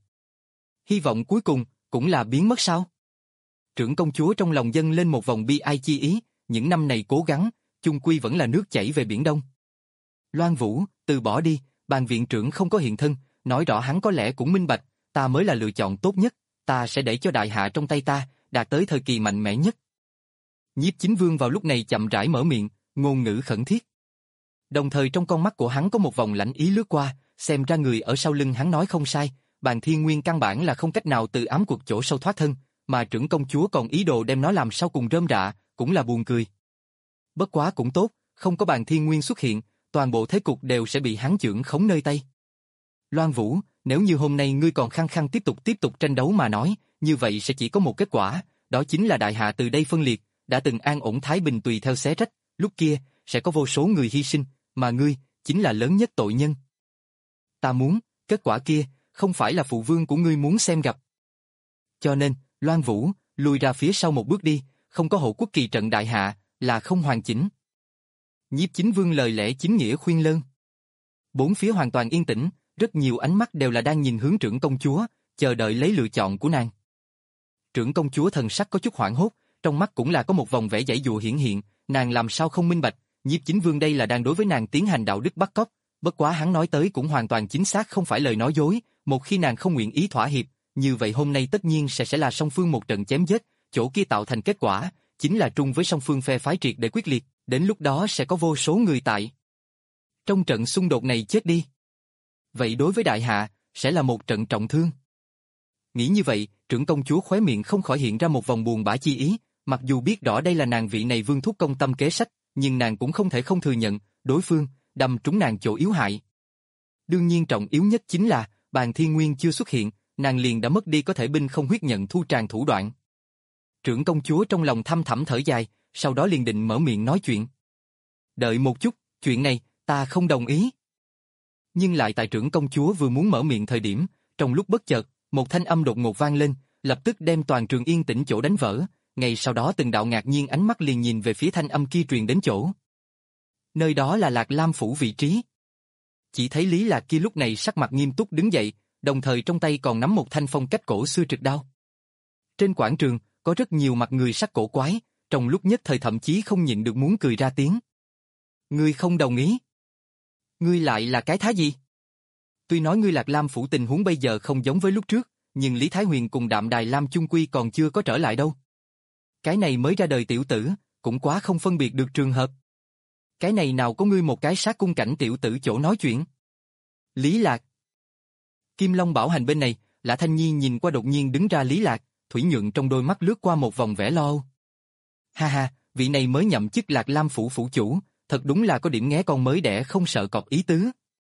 Hy vọng cuối cùng cũng là biến mất sao? Trưởng công chúa trong lòng dâng lên một vòng bi ai chi ý, những năm này cố gắng, chung quy vẫn là nước chảy về biển đông. Loan Vũ, từ bỏ đi, bàn viện trưởng không có hiện thân, nói rõ hắn có lẽ cũng minh bạch, ta mới là lựa chọn tốt nhất, ta sẽ để cho đại hạ trong tay ta, đạt tới thời kỳ mạnh mẽ nhất. Nhiếp Chính Vương vào lúc này chậm rãi mở miệng, ngôn ngữ khẩn thiết. Đồng thời trong con mắt của hắn có một vòng lãnh ý lướt qua, xem ra người ở sau lưng hắn nói không sai, Bàn Thiên Nguyên căn bản là không cách nào từ ám cuộc chỗ sâu thoát thân, mà trưởng công chúa còn ý đồ đem nó làm sau cùng rơm rạ, cũng là buồn cười. Bất quá cũng tốt, không có Bàn Thiên Nguyên xuất hiện, toàn bộ thế cục đều sẽ bị hắn chưởng khống nơi tay. Loan Vũ, nếu như hôm nay ngươi còn khăng khăng tiếp tục tiếp tục tranh đấu mà nói, như vậy sẽ chỉ có một kết quả, đó chính là đại hạ từ đây phân liệt, đã từng an ổn thái bình tùy theo xé rách, lúc kia sẽ có vô số người hy sinh, mà ngươi chính là lớn nhất tội nhân. Ta muốn, kết quả kia không phải là phụ vương của ngươi muốn xem gặp. Cho nên, Loan Vũ, lùi ra phía sau một bước đi, không có hộ quốc kỳ trận đại hạ là không hoàn chỉnh. Nhiếp Chính Vương lời lẽ chính nghĩa khuyên lơn. Bốn phía hoàn toàn yên tĩnh, rất nhiều ánh mắt đều là đang nhìn hướng trưởng công chúa, chờ đợi lấy lựa chọn của nàng. Trưởng công chúa thần sắc có chút hoảng hốt, trong mắt cũng là có một vòng vẻ giãy dụa hiển hiện, nàng làm sao không minh bạch, Nhiếp Chính Vương đây là đang đối với nàng tiến hành đạo đức bắt cóc, bất quá hắn nói tới cũng hoàn toàn chính xác không phải lời nói dối, một khi nàng không nguyện ý thỏa hiệp, như vậy hôm nay tất nhiên sẽ sẽ là song phương một trận chém giết, chỗ kia tạo thành kết quả, chính là trung với song phương phe phái triệt để quyết liệt, đến lúc đó sẽ có vô số người tại trong trận xung đột này chết đi. Vậy đối với đại hạ, sẽ là một trận trọng thương. Nghĩ như vậy, trưởng công chúa khóe miệng không khỏi hiện ra một vòng buồn bã chi ý, mặc dù biết rõ đây là nàng vị này vương thúc công tâm kế sách, nhưng nàng cũng không thể không thừa nhận, đối phương đâm trúng nàng chỗ yếu hại. Đương nhiên trọng yếu nhất chính là, Bàn Thiên Nguyên chưa xuất hiện, nàng liền đã mất đi có thể binh không huyết nhận thu tràng thủ đoạn. Trưởng công chúa trong lòng thăm thẳm thở dài, sau đó liền định mở miệng nói chuyện. Đợi một chút, chuyện này, ta không đồng ý. Nhưng lại tại trưởng công chúa vừa muốn mở miệng thời điểm, trong lúc bất chợt, một thanh âm đột ngột vang lên, lập tức đem toàn trường yên tĩnh chỗ đánh vỡ, ngay sau đó từng đạo ngạc nhiên ánh mắt liền nhìn về phía thanh âm kia truyền đến chỗ. Nơi đó là Lạc Lam phủ vị trí. Chỉ thấy Lý Lạc kia lúc này sắc mặt nghiêm túc đứng dậy, đồng thời trong tay còn nắm một thanh phong cách cổ xưa trực đao. Trên quảng trường, có rất nhiều mặt người sắc cổ quái, trong lúc nhất thời thậm chí không nhịn được muốn cười ra tiếng. Ngươi không đồng ý? Ngươi lại là cái thá gì? Tuy nói ngươi Lạc Lam phủ tình huống bây giờ không giống với lúc trước, nhưng Lý Thái Huyền cùng Đạm Đài Lam chung quy còn chưa có trở lại đâu. Cái này mới ra đời tiểu tử, cũng quá không phân biệt được trường hợp. Cái này nào có ngươi một cái sát cung cảnh tiểu tử chỗ nói chuyện? Lý Lạc. Kim Long Bảo Hành bên này, Lã Thanh Nhi nhìn qua đột nhiên đứng ra Lý Lạc, thủy nhuận trong đôi mắt lướt qua một vòng vẻ lo âu. Ha ha, vị này mới nhậm chức Lạc Lam phủ phủ chủ, thật đúng là có điểm nghé con mới đẻ không sợ cọp ý tứ.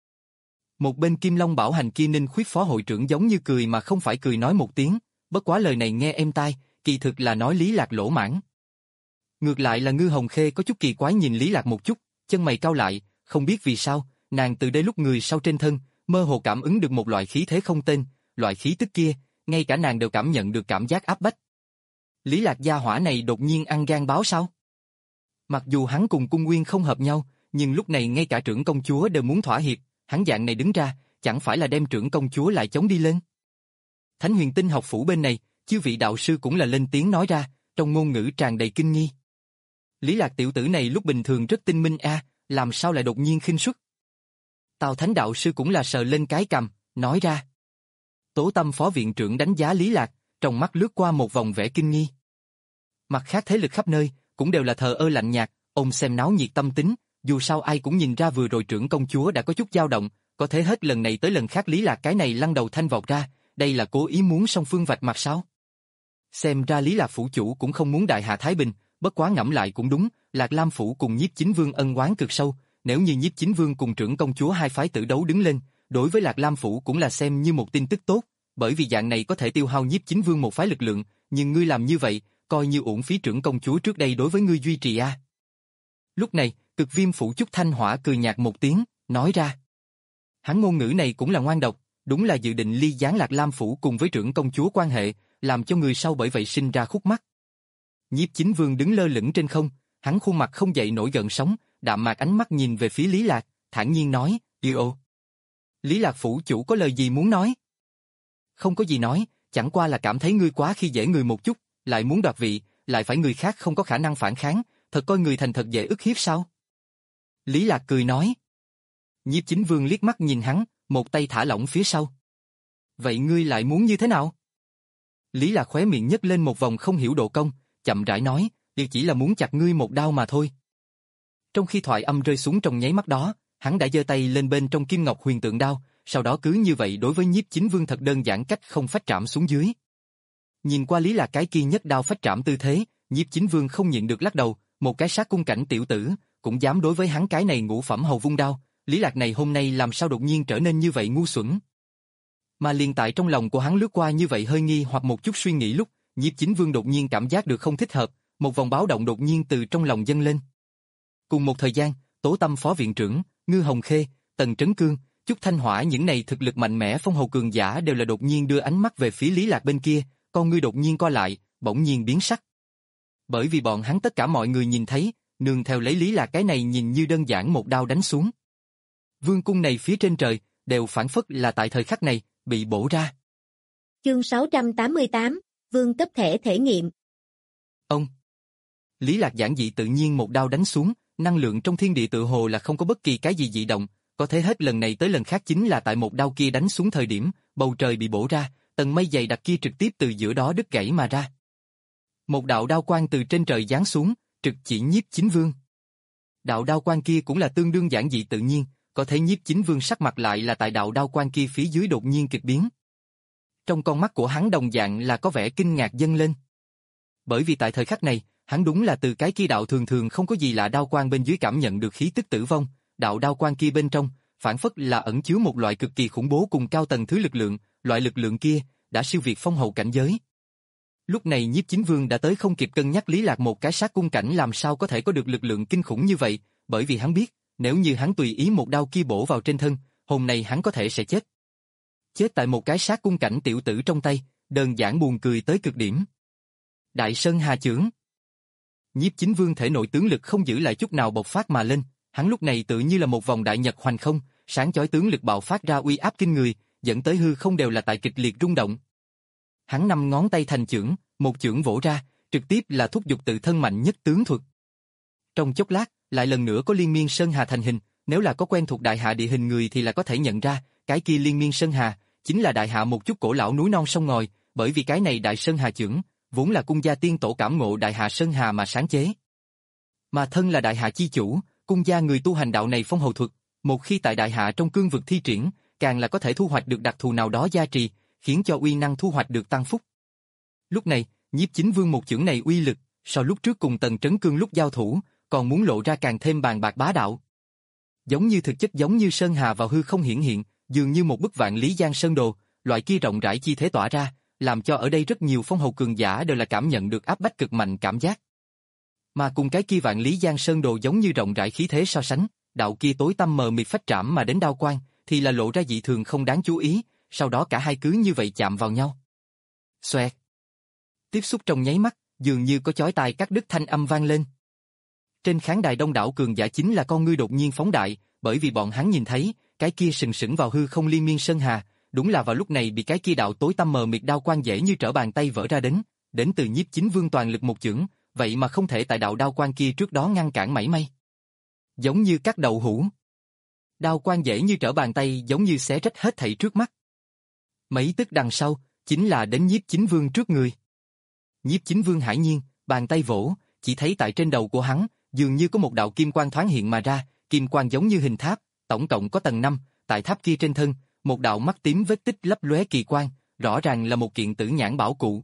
Một bên Kim Long Bảo Hành kia Ninh Khuyết phó hội trưởng giống như cười mà không phải cười nói một tiếng, bất quá lời này nghe êm tai, kỳ thực là nói Lý Lạc lỗ mãn. Ngược lại là Ngư Hồng Khê có chút kỳ quái nhìn Lý Lạc một chút, chân mày cau lại, không biết vì sao, nàng từ đây lúc người sau trên thân, mơ hồ cảm ứng được một loại khí thế không tên, loại khí tức kia, ngay cả nàng đều cảm nhận được cảm giác áp bách. Lý Lạc gia hỏa này đột nhiên ăn gan báo sao? Mặc dù hắn cùng Cung Nguyên không hợp nhau, nhưng lúc này ngay cả trưởng công chúa đều muốn thỏa hiệp, hắn dạng này đứng ra, chẳng phải là đem trưởng công chúa lại chống đi lên. Thánh Huyền Tinh học phủ bên này, chư vị đạo sư cũng là lên tiếng nói ra, trong ngôn ngữ tràn đầy kinh nghi. Lý Lạc tiểu tử này lúc bình thường rất tinh minh a, làm sao lại đột nhiên khinh suất? Tào Thánh đạo sư cũng là sờ lên cái cằm, nói ra. Tố Tâm phó viện trưởng đánh giá Lý Lạc, trong mắt lướt qua một vòng vẻ kinh nghi. Mặt khác thế lực khắp nơi, cũng đều là thờ ơ lạnh nhạt, ông xem náo nhiệt tâm tính, dù sao ai cũng nhìn ra vừa rồi trưởng công chúa đã có chút dao động, có thế hết lần này tới lần khác Lý Lạc cái này lăn đầu thanh vọt ra, đây là cố ý muốn song phương vạch mặt sao? Xem ra Lý Lạc phủ chủ cũng không muốn đại hạ thái bình, bất quá ngẫm lại cũng đúng, Lạc Lam phủ cùng Nhiếp Chính Vương ân oán cực sâu, nếu như Nhiếp Chính Vương cùng trưởng công chúa hai phái tử đấu đứng lên, đối với Lạc Lam Phủ cũng là xem như một tin tức tốt, bởi vì dạng này có thể tiêu hao Nhiếp Chính Vương một phái lực lượng, nhưng ngươi làm như vậy, coi như uổng phí trưởng công chúa trước đây đối với ngươi duy trì a. Lúc này, Cực Viêm Phủ Chúc Thanh Hỏa cười nhạt một tiếng, nói ra. Hắn ngôn ngữ này cũng là ngoan độc, đúng là dự định ly gián Lạc Lam Phủ cùng với trưởng công chúa quan hệ, làm cho người sau bởi vậy sinh ra khúc mắc. Nhiếp Chính Vương đứng lơ lửng trên không, hắn khuôn mặt không dậy nổi gợn sóng, đạm mạc ánh mắt nhìn về phía Lý Lạc, thản nhiên nói, yêu. Lý Lạc Phủ chủ có lời gì muốn nói? Không có gì nói, chẳng qua là cảm thấy ngươi quá khi dễ người một chút, lại muốn đoạt vị, lại phải người khác không có khả năng phản kháng, thật coi người thành thật dễ ức hiếp sao? Lý Lạc cười nói. Nhiếp Chính Vương liếc mắt nhìn hắn, một tay thả lỏng phía sau. Vậy ngươi lại muốn như thế nào? Lý Lạc khóe miệng nhếch lên một vòng không hiểu độ cong, chậm rãi nói, điều chỉ là muốn chặt ngươi một đao mà thôi. Trong khi thoại âm rơi xuống trong nháy mắt đó, hắn đã giơ tay lên bên trong kim ngọc huyền tượng đao, sau đó cứ như vậy đối với Nhiếp Chính Vương thật đơn giản cách không phách trảm xuống dưới. Nhìn qua Lý Lạc cái kia nhất đao phách trảm tư thế, Nhiếp Chính Vương không nhịn được lắc đầu, một cái sát cung cảnh tiểu tử, cũng dám đối với hắn cái này ngũ phẩm hầu vung đao, Lý Lạc này hôm nay làm sao đột nhiên trở nên như vậy ngu xuẩn. Mà liền tại trong lòng của hắn lướt qua như vậy hơi nghi hoặc một chút suy nghĩ lúc, Nhiếp Chính Vương đột nhiên cảm giác được không thích hợp, một vòng báo động đột nhiên từ trong lòng dâng lên. Cùng một thời gian, Tố Tâm phó viện trưởng, Ngư Hồng Khê, Tần Trấn Cương, Chúc Thanh Hỏa những này thực lực mạnh mẽ phong hầu cường giả đều là đột nhiên đưa ánh mắt về phía Lý Lạc bên kia, con ngươi đột nhiên co lại, bỗng nhiên biến sắc. Bởi vì bọn hắn tất cả mọi người nhìn thấy, nương theo lấy Lý Lạc cái này nhìn như đơn giản một đao đánh xuống. Vương cung này phía trên trời, đều phản phất là tại thời khắc này, bị bổ ra. Chương sáu trăm tám mươi tám, Vương cấp thể thể nghiệm. Ông Lý Lạc giản dị tự nhiên một đao đánh xuống, năng lượng trong thiên địa tự hồ là không có bất kỳ cái gì dị động, có thể hết lần này tới lần khác chính là tại một đao kia đánh xuống thời điểm, bầu trời bị bổ ra, tầng mây dày đặc kia trực tiếp từ giữa đó đứt gãy mà ra. Một đạo đao quang từ trên trời giáng xuống, trực chỉ Nhiếp Chính Vương. Đạo đao quang kia cũng là tương đương giản dị tự nhiên, có thể Nhiếp Chính Vương sắc mặt lại là tại đạo đao quang kia phía dưới đột nhiên kịch biến. Trong con mắt của hắn đồng dạng là có vẻ kinh ngạc dâng lên. Bởi vì tại thời khắc này, hắn đúng là từ cái kia đạo thường thường không có gì lạ đao quang bên dưới cảm nhận được khí tức tử vong, đạo đao quang kia bên trong, phản phất là ẩn chứa một loại cực kỳ khủng bố cùng cao tầng thứ lực lượng, loại lực lượng kia đã siêu việt phong hầu cảnh giới. Lúc này Nhiếp Chính Vương đã tới không kịp cân nhắc Lý Lạc một cái sát cung cảnh làm sao có thể có được lực lượng kinh khủng như vậy, bởi vì hắn biết, nếu như hắn tùy ý một đao kia bổ vào trên thân, hôm nay hắn có thể sẽ chết. Chết tại một cái sát cung cảnh tiểu tử trong tay, đơn giản buồn cười tới cực điểm. Đại Sơn Hà Chưởng. Nhiếp Chính Vương thể nội tướng lực không giữ lại chút nào bộc phát mà lên, hắn lúc này tự như là một vòng đại nhật hoành không, sáng chói tướng lực bạo phát ra uy áp kinh người, dẫn tới hư không đều là tại kịch liệt rung động. Hắn năm ngón tay thành chưởng, một chưởng vỗ ra, trực tiếp là thúc giục tự thân mạnh nhất tướng thuật. Trong chốc lát, lại lần nữa có liên miên sơn hà thành hình, nếu là có quen thuộc đại hạ địa hình người thì là có thể nhận ra, cái kia liên miên sơn hà chính là đại hạ một chút cổ lão núi non sông ngòi, bởi vì cái này đại sơn hà chưởng vốn là cung gia tiên tổ cảm ngộ đại hạ sơn hà mà sáng chế. Mà thân là đại hạ chi chủ, cung gia người tu hành đạo này phong hầu thuật, một khi tại đại hạ trong cương vực thi triển, càng là có thể thu hoạch được đặc thù nào đó gia trì, khiến cho uy năng thu hoạch được tăng phúc. Lúc này, Nhiếp Chính Vương một chưởng này uy lực, so lúc trước cùng Tần Trấn Cương lúc giao thủ, còn muốn lộ ra càng thêm bàn bạc bá đạo. Giống như thực chất giống như sơn hà vào hư không hiển hiện, dường như một bức vạn lý giang sơn đồ, loại kia rộng rãi chi thế tỏa ra, làm cho ở đây rất nhiều phong hầu cường giả đều là cảm nhận được áp bách cực mạnh cảm giác. Mà cùng cái kia vạn lý giang sơn đồ giống như rộng rãi khí thế so sánh, đạo kia tối tăm mờ mịt phách trảm mà đến đao quang, thì là lộ ra dị thường không đáng chú ý, sau đó cả hai cứ như vậy chạm vào nhau. Xoẹt. Tiếp xúc trong nháy mắt, dường như có chói tai cắt đứt thanh âm vang lên. Trên khán đài đông đảo cường giả chính là con ngươi đột nhiên phóng đại, bởi vì bọn hắn nhìn thấy, cái kia sừng sững vào hư không liên miên sơn hà, đúng là vào lúc này bị cái kia đạo tối tăm mờ mịt đao quang dễ như trở bàn tay vỡ ra đến, đến từ Nhiếp Chính Vương toàn lực một chưởng, vậy mà không thể tại đạo đao quang kia trước đó ngăn cản mảy may. Giống như cắt đậu hũ. Đao quang dễ như trở bàn tay giống như xé rách hết thảy trước mắt. Mấy tức đằng sau, chính là đến Nhiếp Chính Vương trước người. Nhiếp Chính Vương hải nhiên, bàn tay vỗ, chỉ thấy tại trên đầu của hắn, dường như có một đạo kim quang thoáng hiện mà ra, kim quang giống như hình tháp, tổng cộng có tầng năm, tại tháp kia trên thân, một đạo mắt tím vết tích lấp lóe kỳ quang, rõ ràng là một kiện tử nhãn bảo cụ.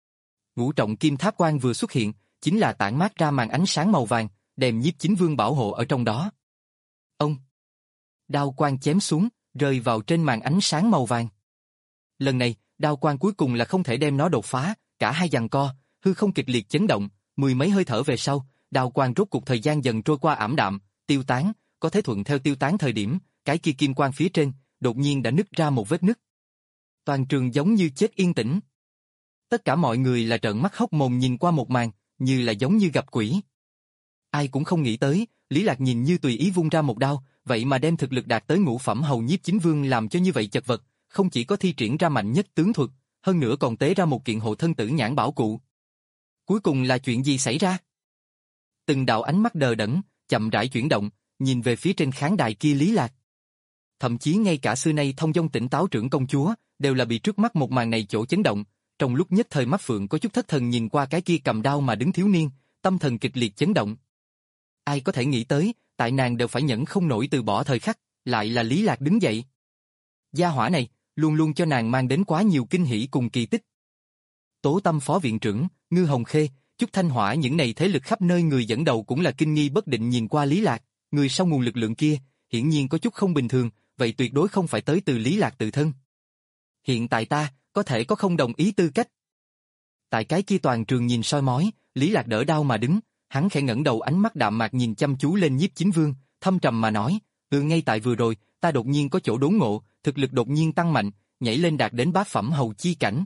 Ngũ trọng kim tháp quang vừa xuất hiện, chính là tản mát ra màn ánh sáng màu vàng, đem Nhiếp Chính Vương bảo hộ ở trong đó. Ông! Đao quang chém xuống, rơi vào trên màn ánh sáng màu vàng. Lần này, đao quang cuối cùng là không thể đem nó đột phá, cả hai giằng co, hư không kịch liệt chấn động, mười mấy hơi thở về sau, đao quang rốt cục thời gian dần trôi qua ảm đạm, tiêu tán, có thể thuận theo tiêu tán thời điểm, cái kia kim quang phía trên, đột nhiên đã nứt ra một vết nứt. Toàn trường giống như chết yên tĩnh. Tất cả mọi người là trợn mắt hốc mồm nhìn qua một màn, như là giống như gặp quỷ. Ai cũng không nghĩ tới, Lý Lạc nhìn như tùy ý vung ra một đao, vậy mà đem thực lực đạt tới ngũ phẩm hầu nhiếp chính vương làm cho như vậy chật vật, không chỉ có thi triển ra mạnh nhất tướng thuật, hơn nữa còn tế ra một kiện hộ thân tử nhãn bảo cụ. Cuối cùng là chuyện gì xảy ra? Từng đạo ánh mắt đờ đẫn, chậm rãi chuyển động, nhìn về phía trên khán đài kia Lý Lạc. Thậm chí ngay cả xưa nay thông dong tỉnh táo trưởng công chúa, đều là bị trước mắt một màn này chỗ chấn động, trong lúc nhất thời mắt phượng có chút thất thần nhìn qua cái kia cầm đao mà đứng thiếu niên, tâm thần kịch liệt chấn động. Ai có thể nghĩ tới, tại nàng đều phải nhẫn không nổi từ bỏ thời khắc, lại là Lý Lạc đứng dậy. Gia hỏa này, luôn luôn cho nàng mang đến quá nhiều kinh hỉ cùng kỳ tích. Tố Tâm phó viện trưởng, Ngư Hồng Khê, Chúc Thanh Hỏa những này thế lực khắp nơi người dẫn đầu cũng là kinh nghi bất định nhìn qua Lý Lạc, người sau nguồn lực lượng kia, hiển nhiên có chút không bình thường, vậy tuyệt đối không phải tới từ Lý Lạc tự thân. Hiện tại ta, có thể có không đồng ý tư cách. Tại cái kia toàn trường nhìn soi mói, Lý Lạc đỡ đao mà đứng, hắn khẽ ngẩng đầu ánh mắt đạm mạc nhìn chăm chú lên nhiếp chính vương, thâm trầm mà nói, ừ ngay tại vừa rồi, ta đột nhiên có chỗ đốn ngộ, thực lực đột nhiên tăng mạnh, nhảy lên đạt đến bát phẩm hầu chi cảnh.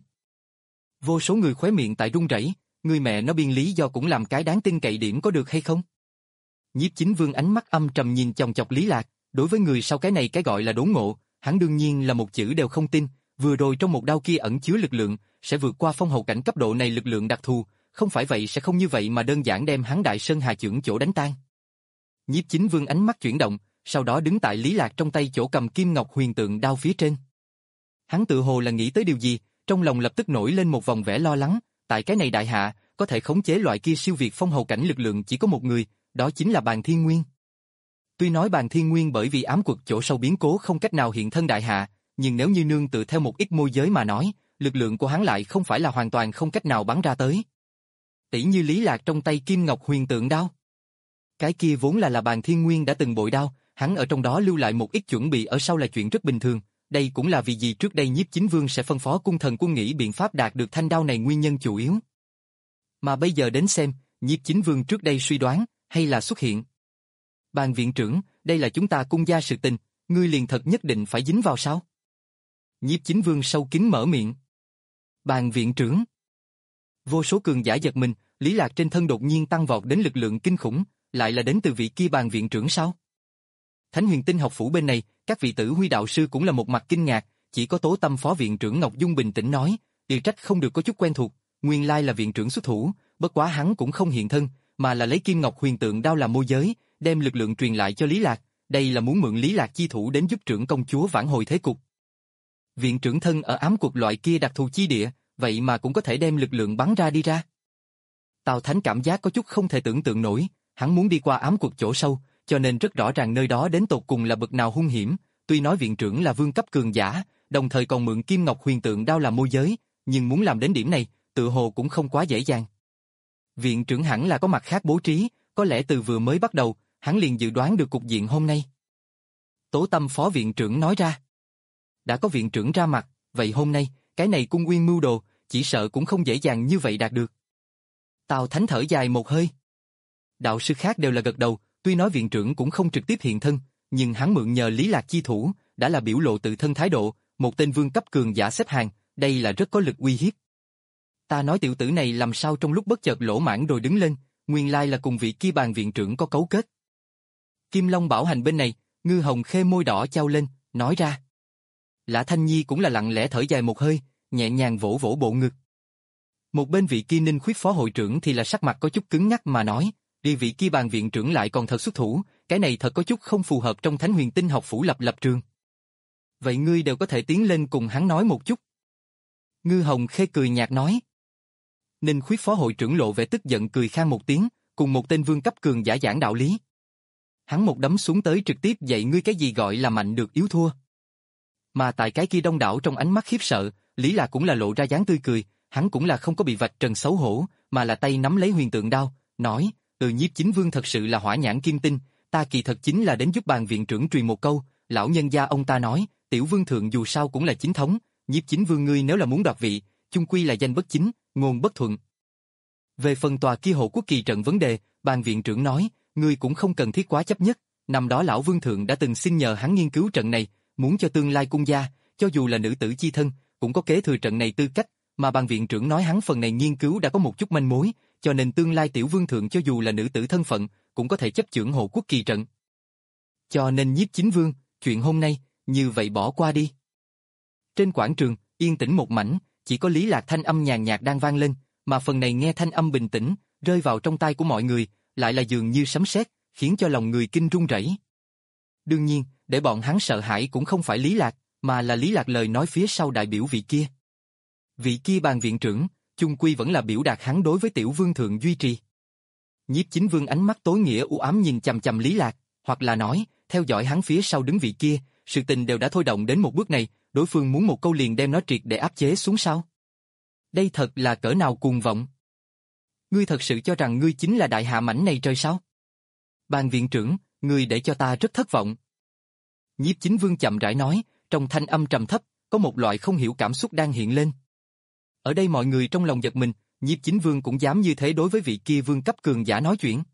Vô số người khóe miệng tại run rẩy, người mẹ nó biên lý do cũng làm cái đáng tin cậy điểm có được hay không? Nhiếp chính vương ánh mắt âm trầm nhìn chòng chọc Lý Lạc, đối với người sau cái này cái gọi là đốn ngộ, hắn đương nhiên là một chữ đều không tin, vừa rồi trong một đao kia ẩn chứa lực lượng, sẽ vượt qua phong hầu cảnh cấp độ này lực lượng đặc thù, không phải vậy sẽ không như vậy mà đơn giản đem hắn Đại Sơn Hà chưởng chỗ đánh tan. Nhiếp chính vương ánh mắt chuyển động, sau đó đứng tại Lý Lạc trong tay chỗ cầm kim ngọc huyền tượng đao phía trên. Hắn tự hồ là nghĩ tới điều gì, trong lòng lập tức nổi lên một vòng vẻ lo lắng, tại cái này đại hạ, có thể khống chế loại kia siêu việt phong hầu cảnh lực lượng chỉ có một người, đó chính là Bàn Thiên Nguyên. Tuy nói Bàn Thiên Nguyên bởi vì ám quật chỗ sâu biến cố không cách nào hiện thân đại hạ, nhưng nếu như nương tự theo một ít môi giới mà nói, lực lượng của hắn lại không phải là hoàn toàn không cách nào bắn ra tới. Tỷ như Lý Lạc trong tay kim ngọc huyền tượng đao. Cái kia vốn là là Bàn Thiên Nguyên đã từng bội đao, hắn ở trong đó lưu lại một ít chuẩn bị ở sau là chuyện rất bình thường, đây cũng là vì gì trước đây nhiếp chính vương sẽ phân phó cung thần quân nghĩ biện pháp đạt được thanh đao này nguyên nhân chủ yếu. Mà bây giờ đến xem, nhiếp chính vương trước đây suy đoán, hay là xuất hiện. Bàn viện trưởng, đây là chúng ta cung gia sự tình, ngươi liền thật nhất định phải dính vào sao? Nhiếp chính vương sâu kín mở miệng. Bàn viện trưởng. Vô số cường giả giật mình, Lý Lạc trên thân đột nhiên tăng vọt đến lực lượng kinh khủng, lại là đến từ vị kia bàn viện trưởng sao? Thánh Huyền Tinh học phủ bên này, các vị tử huy đạo sư cũng là một mặt kinh ngạc, chỉ có Tố Tâm phó viện trưởng Ngọc Dung bình tĩnh nói, điều trách không được có chút quen thuộc, nguyên lai là viện trưởng xuất thủ, bất quá hắn cũng không hiện thân, mà là lấy kim ngọc huyền tượng đao làm môi giới, đem lực lượng truyền lại cho Lý Lạc, đây là muốn mượn Lý Lạc chi thủ đến giúp trưởng công chúa vãn hồi thế cục. Viện trưởng thân ở ám cuộc loại kia đặc thù chi địa, vậy mà cũng có thể đem lực lượng bắn ra đi ra. Tào Thánh cảm giác có chút không thể tưởng tượng nổi, hắn muốn đi qua ám cuộc chỗ sâu, cho nên rất rõ ràng nơi đó đến tột cùng là bậc nào hung hiểm, tuy nói viện trưởng là vương cấp cường giả, đồng thời còn mượn kim ngọc huyền tượng đao làm môi giới, nhưng muốn làm đến điểm này, tự hồ cũng không quá dễ dàng. Viện trưởng hẳn là có mặt khác bố trí, có lẽ từ vừa mới bắt đầu, hắn liền dự đoán được cục diện hôm nay. Tố Tâm phó viện trưởng nói ra. Đã có viện trưởng ra mặt, vậy hôm nay, cái này cung uyên mưu đồ, chỉ sợ cũng không dễ dàng như vậy đạt được. Tào Thánh thở dài một hơi. Đạo sư khác đều là gật đầu, tuy nói viện trưởng cũng không trực tiếp hiện thân, nhưng hắn mượn nhờ Lý Lạc chi thủ, đã là biểu lộ tự thân thái độ, một tên vương cấp cường giả xếp hàng, đây là rất có lực uy hiếp. Ta nói tiểu tử này làm sao trong lúc bất chợt lỗ mãng rồi đứng lên, nguyên lai là cùng vị kia bàn viện trưởng có cấu kết. Kim Long bảo hành bên này, Ngư Hồng Khê môi đỏ trao lên, nói ra. Lã Thanh Nhi cũng là lặng lẽ thở dài một hơi, nhẹ nhàng vỗ vỗ bộ ngực. Một bên vị kia Ninh Khuyết phó hội trưởng thì là sắc mặt có chút cứng nhắc mà nói, đi vị kia bàn viện trưởng lại còn thật xuất thủ, cái này thật có chút không phù hợp trong Thánh Huyền Tinh học phủ lập lập trường. Vậy ngươi đều có thể tiến lên cùng hắn nói một chút. Ngư Hồng Khê cười nhạt nói. Ninh Khuyết phó hội trưởng lộ vẻ tức giận cười khan một tiếng, cùng một tên vương cấp cường giả giảng đạo lý. Hắn một đấm xuống tới trực tiếp dạy ngươi cái gì gọi là mạnh được yếu thua. Mà tại cái kia đông đảo trong ánh mắt khiếp sợ, Lý Lạc cũng là lộ ra dáng tươi cười, hắn cũng là không có bị vạch trần xấu hổ, mà là tay nắm lấy huyền tượng đao, nói, từ nhiếp chính vương thật sự là hỏa nhãn kim tinh, ta kỳ thật chính là đến giúp bàn viện trưởng truyền một câu, lão nhân gia ông ta nói, tiểu vương thượng dù sao cũng là chính thống, nhiếp chính vương ngươi nếu là muốn đoạt vị, chung quy là danh bất chính, ngôn bất thuận. Về phần tòa kia hộ quốc kỳ trận vấn đề, bàn viện trưởng nói, ngươi cũng không cần thiết quá chấp nhất, năm đó lão vương thượng đã từng xin nhờ hắn nghiên cứu trận này, muốn cho tương lai cung gia, cho dù là nữ tử chi thân, cũng có kế thừa trận này tư cách, mà bàn viện trưởng nói hắn phần này nghiên cứu đã có một chút manh mối, cho nên tương lai tiểu vương thượng cho dù là nữ tử thân phận, cũng có thể chấp chưởng hộ quốc kỳ trận. Cho nên nhiếp chính vương, chuyện hôm nay, như vậy bỏ qua đi. Trên quảng trường, yên tĩnh một mảnh, chỉ có Lý Lạc thanh âm nhàn nhạt đang vang lên, mà phần này nghe thanh âm bình tĩnh, rơi vào trong tai của mọi người, lại là dường như sấm sét, khiến cho lòng người kinh run rẩy. Đương nhiên, để bọn hắn sợ hãi cũng không phải Lý Lạc, mà là Lý Lạc lời nói phía sau đại biểu vị kia. Vị kia bàn viện trưởng, chung quy vẫn là biểu đạt hắn đối với tiểu vương thượng duy trì. Nhiếp chính vương ánh mắt tối nghĩa u ám nhìn chằm chằm Lý Lạc, hoặc là nói, theo dõi hắn phía sau đứng vị kia, sự tình đều đã thôi động đến một bước này, đối phương muốn một câu liền đem nó triệt để áp chế xuống sao? Đây thật là cỡ nào cuồng vọng? Ngươi thật sự cho rằng ngươi chính là đại hạ mảnh này trời sao? Bàn viện trưởng, ngươi để cho ta rất thất vọng. Nhiếp chính vương chậm rãi nói, trong thanh âm trầm thấp, có một loại không hiểu cảm xúc đang hiện lên. Ở đây mọi người trong lòng giật mình, nhiếp chính vương cũng dám như thế đối với vị kia vương cấp cường giả nói chuyện.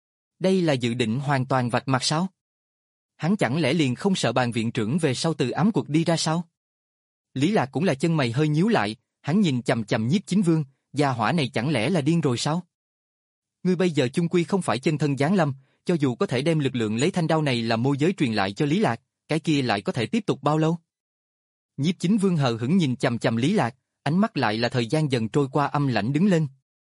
Đây là dự định hoàn toàn vạch mặt sao? Hắn chẳng lẽ liền không sợ bàn viện trưởng về sau từ ám cuộc đi ra sao? Lý Lạc cũng là chân mày hơi nhíu lại, hắn nhìn chằm chằm nhiếp chính vương, gia hỏa này chẳng lẽ là điên rồi sao? Ngươi bây giờ chung quy không phải chân thân giáng lâm, cho dù có thể đem lực lượng lấy thanh đao này làm môi giới truyền lại cho Lý Lạc, cái kia lại có thể tiếp tục bao lâu? Nhiếp chính vương hờ hững nhìn chằm chằm Lý Lạc, ánh mắt lại là thời gian dần trôi qua âm lãnh đứng lên.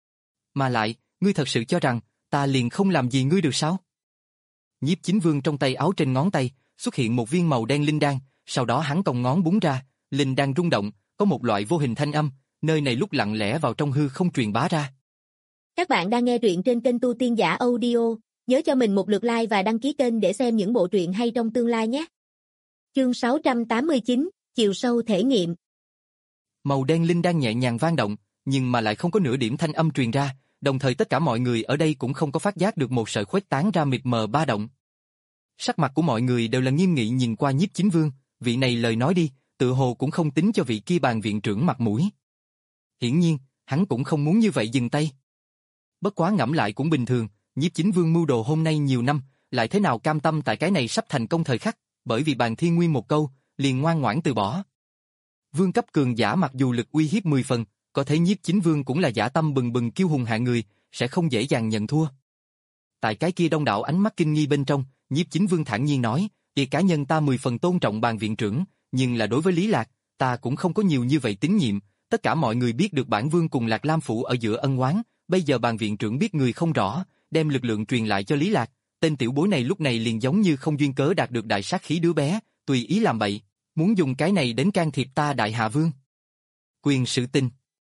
Mà lại, ngươi thật sự cho rằng, ta liền không làm gì ngươi được sao? Nhiếp chính vương trong tay áo trên ngón tay, xuất hiện một viên màu đen linh đan, sau đó hắn cong ngón búng ra, linh đan rung động, có một loại vô hình thanh âm, nơi này lúc lặng lẽ vào trong hư không truyền bá ra. Các bạn đang nghe truyện trên kênh Tu Tiên Giả Audio, nhớ cho mình một lượt like và đăng ký kênh để xem những bộ truyện hay trong tương lai nhé. Chương sáu trăm tám mươi chín, chiều sâu thể nghiệm. Màu đen linh đan nhẹ nhàng vang động, nhưng mà lại không có nửa điểm thanh âm truyền ra, đồng thời tất cả mọi người ở đây cũng không có phát giác được một sợi khuếch tán ra mịt mờ ba động. Sắc mặt của mọi người đều là nghiêm nghị nhìn qua nhiếp chính vương, vị này lời nói đi, tự hồ cũng không tính cho vị kia bàn viện trưởng mặt mũi. Hiển nhiên, hắn cũng không muốn như vậy dừng tay. Bất quá ngẫm lại cũng bình thường, nhiếp chính vương mưu đồ hôm nay nhiều năm, lại thế nào cam tâm tại cái này sắp thành công thời khắc, bởi vì bàn thiên nguyên một câu, liền ngoan ngoãn từ bỏ. Vương cấp cường giả mặc dù lực uy hiếp mười phần, có thể nhiếp chính vương cũng là dã tâm bừng bừng kiêu hùng hạng người, sẽ không dễ dàng nhận thua. Tại cái kia đông đảo ánh mắt kinh nghi bên trong, nhiếp chính vương thản nhiên nói, "Thì cá nhân ta mười phần tôn trọng bàn viện trưởng, nhưng là đối với Lý Lạc, ta cũng không có nhiều như vậy tín nhiệm, tất cả mọi người biết được bản vương cùng Lạc Lam phủ ở giữa ân oán, bây giờ bàn viện trưởng biết người không rõ, đem lực lượng truyền lại cho Lý Lạc, tên tiểu bối này lúc này liền giống như không duyên cớ đạt được đại sát khí đứa bé, tùy ý làm bậy, muốn dùng cái này đến can thiệp ta đại hạ vương. Quyền sự tình.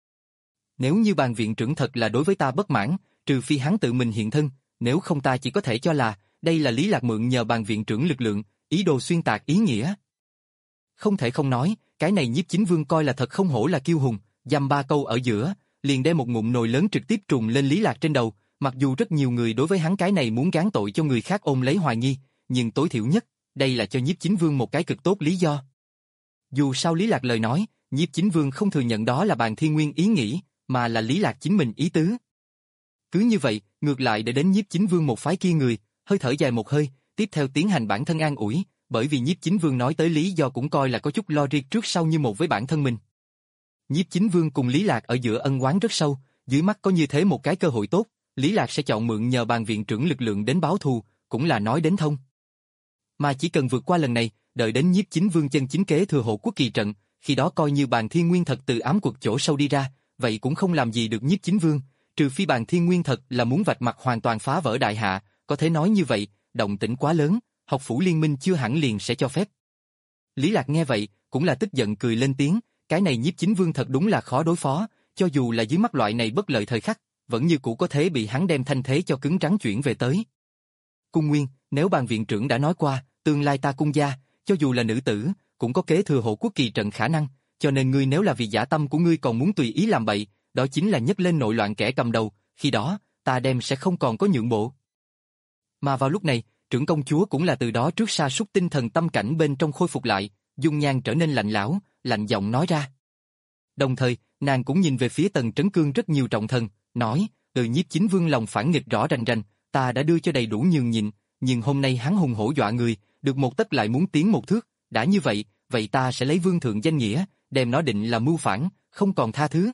Nếu như bàn viện trưởng thật là đối với ta bất mãn, trừ phi hắn tự mình hiện thân, nếu không ta chỉ có thể cho là, đây là Lý Lạc mượn nhờ bàn viện trưởng lực lượng, ý đồ xuyên tạc ý nghĩa." Không thể không nói, cái này nhiếp chính vương coi là thật không hổ là kiêu hùng, dăm ba câu ở giữa, liền đem một ngụm nồi lớn trực tiếp trùng lên Lý Lạc trên đầu, mặc dù rất nhiều người đối với hắn cái này muốn gán tội cho người khác ôm lấy hoài nghi, nhưng tối thiểu nhất, đây là cho nhiếp chính vương một cái cực tốt lý do. Dù sao Lý Lạc lời nói, nhiếp chính vương không thừa nhận đó là bàn thiên nguyên ý nghĩ, mà là Lý Lạc chính mình ý tứ. Cứ như vậy, ngược lại để đến nhiếp chính vương một phái kia người, hơi thở dài một hơi, tiếp theo tiến hành bản thân an ủi, bởi vì nhiếp chính vương nói tới lý do cũng coi là có chút logic trước sau như một với bản thân mình. Nhiếp chính vương cùng Lý Lạc ở giữa ân oán rất sâu, dưới mắt có như thế một cái cơ hội tốt, Lý Lạc sẽ chọn mượn nhờ bàn viện trưởng lực lượng đến báo thù, cũng là nói đến thông. Mà chỉ cần vượt qua lần này, đợi đến nhiếp chính vương chân chính kế thừa hộ quốc kỳ trận, khi đó coi như bàn thiên nguyên thật từ ám cuộc chỗ sâu đi ra, vậy cũng không làm gì được nhiếp chính vương, trừ phi bàn thiên nguyên thật là muốn vạch mặt hoàn toàn phá vỡ đại hạ, có thể nói như vậy, động tĩnh quá lớn, học phủ liên minh chưa hẳn liền sẽ cho phép. Lý Lạc nghe vậy, cũng là tức giận cười lên tiếng, cái này nhiếp chính vương thật đúng là khó đối phó, cho dù là dưới mắt loại này bất lợi thời khắc, vẫn như cũ có thể bị hắn đem thanh thế cho cứng rắn chuyển về tới. Cung Nguyên, nếu bàn viện trưởng đã nói qua, tương lai ta cung gia, cho dù là nữ tử, cũng có kế thừa hộ quốc kỳ trận khả năng, cho nên ngươi nếu là vì dã tâm của ngươi còn muốn tùy ý làm bậy, đó chính là nhấc lên nội loạn kẻ cầm đầu, khi đó, ta đem sẽ không còn có nhượng bộ. Mà vào lúc này, Trưởng công chúa cũng là từ đó trước sa sút tinh thần tâm cảnh bên trong khôi phục lại, dung nhan trở nên lạnh lẽo, lạnh giọng nói ra. Đồng thời, nàng cũng nhìn về phía Tần Trấn Cương rất nhiều trọng thần, nói, từ Nhiếp Chính Vương lòng phản nghịch rõ rành rành, ta đã đưa cho đầy đủ nhường nhịn, nhưng hôm nay hắn hùng hổ dọa người, được một tấc lại muốn tiến một thước, đã như vậy, vậy ta sẽ lấy vương thượng danh nghĩa, đem nó định là mưu phản, không còn tha thứ.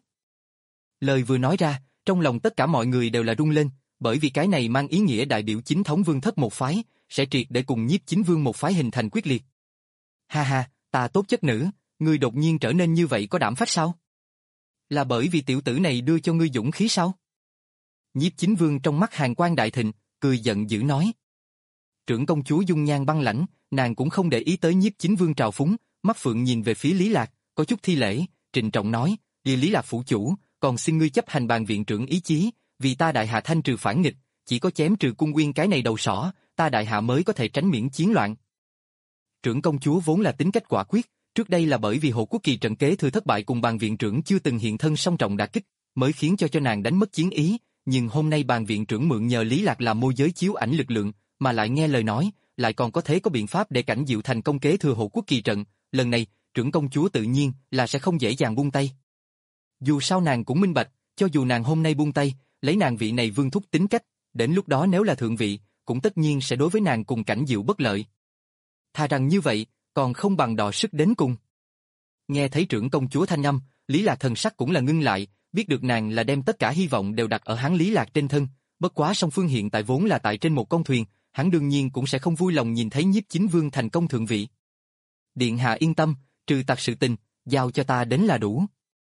Lời vừa nói ra, trong lòng tất cả mọi người đều là rung lên, bởi vì cái này mang ý nghĩa đại biểu chính thống vương thất một phái, sẽ triệt để cùng Nhiếp Chính Vương một phái hình thành quyết liệt. Ha ha, ta tốt chất nữ, ngươi đột nhiên trở nên như vậy có đảm phách sao? Là bởi vì tiểu tử này đưa cho ngươi dũng khí sao? Nhiếp Chính Vương trong mắt hàn quang đại thịnh, cười giận dữ nói. Trưởng công chúa dung nhan băng lãnh, nàng cũng không để ý tới Nhiếp Chính Vương trào phúng, mắt phượng nhìn về phía Lý Lạc, có chút thi lễ, trịnh trọng nói, đi Lý Lạc phủ chủ, còn xin ngươi chấp hành bàn viện trưởng ý chí, vì ta đại hạ thanh trừ phản nghịch, chỉ có chém trừ cung Uyên cái này đầu sỏ, ta đại hạ mới có thể tránh miễn chiến loạn. Trưởng công chúa vốn là tính cách quả quyết, trước đây là bởi vì Hồ Quốc Kỳ trận kế thừa thất bại cùng bàn viện trưởng chưa từng hiện thân song trọng đả kích, mới khiến cho cho nàng đánh mất chiến ý, nhưng hôm nay bàn viện trưởng mượn nhờ Lý Lạc làm môi giới chiếu ảnh lực lượng, mà lại nghe lời nói, lại còn có thể có biện pháp để cảnh diệu thành công kế thừa Hồ Quốc Kỳ trận, lần này, trưởng công chúa tự nhiên là sẽ không dễ dàng buông tay. Dù sao nàng cũng minh bạch, cho dù nàng hôm nay buông tay, lấy nàng vị này vương thúc tính cách, đến lúc đó nếu là thượng vị, cũng tất nhiên sẽ đối với nàng cùng cảnh diệu bất lợi. Thà rằng như vậy, còn không bằng đọ sức đến cùng. Nghe thấy trưởng công chúa thanh âm, Lý Lạc thần sắc cũng là ngưng lại, biết được nàng là đem tất cả hy vọng đều đặt ở hắn Lý Lạc trên thân, bất quá song phương hiện tại vốn là tại trên một con thuyền, hắn đương nhiên cũng sẽ không vui lòng nhìn thấy Nhiếp Chính Vương thành công thượng vị. Điện hạ yên tâm, trừ tặc sự tình, giao cho ta đến là đủ.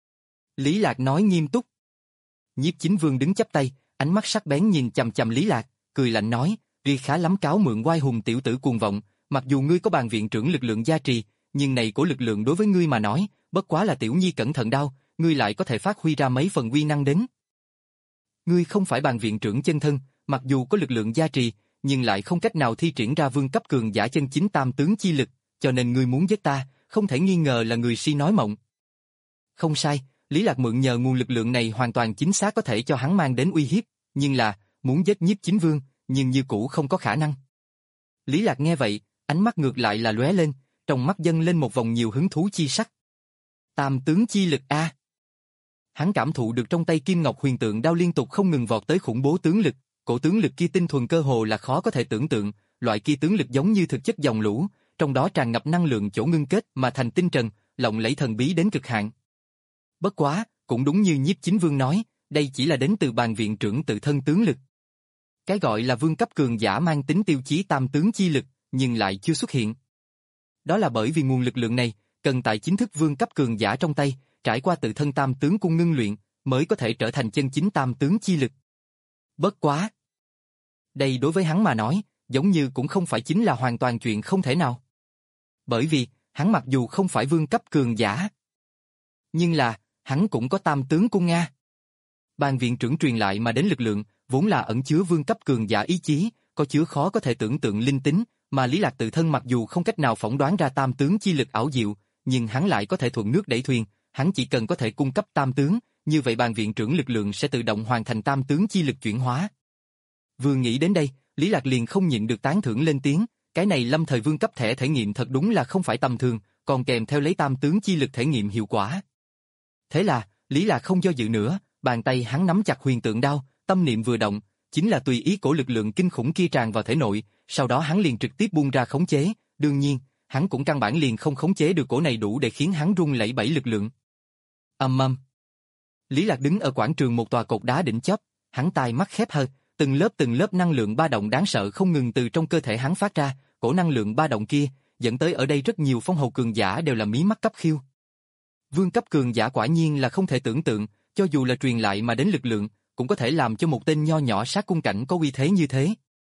Lý Lạc nói nghiêm túc. Nhiếp Chính Vương đứng chắp tay, ánh mắt sắc bén nhìn chằm chằm Lý Lạc, cười lạnh nói, "Ngươi khá lắm cáo mượn oai hùng tiểu tử cuồng vọng, mặc dù ngươi có bàn viện trưởng lực lượng gia trì, nhưng này của lực lượng đối với ngươi mà nói, bất quá là tiểu nhi cẩn thận đau, ngươi lại có thể phát huy ra mấy phần uy năng đến. Ngươi không phải bàn viện trưởng chân thân, mặc dù có lực lượng gia trì, nhưng lại không cách nào thi triển ra vương cấp cường giả chân chính tam tướng chi lực, cho nên ngươi muốn giết ta, không thể nghi ngờ là người si nói mộng." Không sai, Lý Lạc mượn nhờ nguồn lực lượng này hoàn toàn chính xác có thể cho hắn mang đến uy hiếp, nhưng là, muốn giết Nhiếp Chính Vương, nhưng như cũ không có khả năng. Lý Lạc nghe vậy, ánh mắt ngược lại là lóe lên, trong mắt dâng lên một vòng nhiều hứng thú chi sắc. Tam tướng chi lực a. Hắn cảm thụ được trong tay Kim Ngọc Huyền Tượng đao liên tục không ngừng vọt tới khủng bố tướng lực, cổ tướng lực kia tinh thuần cơ hồ là khó có thể tưởng tượng, loại kia tướng lực giống như thực chất dòng lũ, trong đó tràn ngập năng lượng chỗ ngưng kết mà thành tinh trần, lộng lẫy thần bí đến cực hạn. Bất quá, cũng đúng như Nhiếp Chính Vương nói, đây chỉ là đến từ bàn viện trưởng tự thân tướng lực. Cái gọi là vương cấp cường giả mang tính tiêu chí tam tướng chi lực, nhưng lại chưa xuất hiện. Đó là bởi vì nguồn lực lượng này, cần tại chính thức vương cấp cường giả trong tay, trải qua tự thân tam tướng cung ngưng luyện, mới có thể trở thành chân chính tam tướng chi lực. Bất quá. Đây đối với hắn mà nói, giống như cũng không phải chính là hoàn toàn chuyện không thể nào. Bởi vì, hắn mặc dù không phải vương cấp cường giả, nhưng là, hắn cũng có tam tướng cung Nga. Bàn viện trưởng truyền lại mà đến lực lượng, vốn là ẩn chứa vương cấp cường giả ý chí, có chứa khó có thể tưởng tượng linh tính, mà Lý Lạc tự thân mặc dù không cách nào phỏng đoán ra tam tướng chi lực ảo diệu, nhưng hắn lại có thể thuận nước đẩy thuyền, hắn chỉ cần có thể cung cấp tam tướng, như vậy bàn viện trưởng lực lượng sẽ tự động hoàn thành tam tướng chi lực chuyển hóa. Vừa nghĩ đến đây, Lý Lạc liền không nhịn được tán thưởng lên tiếng, cái này lâm thời vương cấp thẻ thể nghiệm thật đúng là không phải tầm thường, còn kèm theo lấy tam tướng chi lực thể nghiệm hiệu quả. Thế là, Lý Lạc không do dự nữa, bàn tay hắn nắm chặt huyền tượng đao, tâm niệm vừa động, chính là tùy ý cổ lực lượng kinh khủng kia tràn vào thể nội, sau đó hắn liền trực tiếp buông ra khống chế, đương nhiên, hắn cũng căn bản liền không khống chế được cổ này đủ để khiến hắn rung lẩy bẩy lực lượng. Ầm ầm. Lý Lạc đứng ở quảng trường một tòa cột đá đỉnh chóp, hắn tai mắt khép hờ, từng lớp từng lớp năng lượng ba động đáng sợ không ngừng từ trong cơ thể hắn phát ra, cổ năng lượng ba động kia, dẫn tới ở đây rất nhiều phong hầu cường giả đều là mí mắt cấp khiêu. Vương cấp cường giả quả nhiên là không thể tưởng tượng, cho dù là truyền lại mà đến lực lượng, cũng có thể làm cho một tên nho nhỏ sát cung cảnh có uy thế như thế.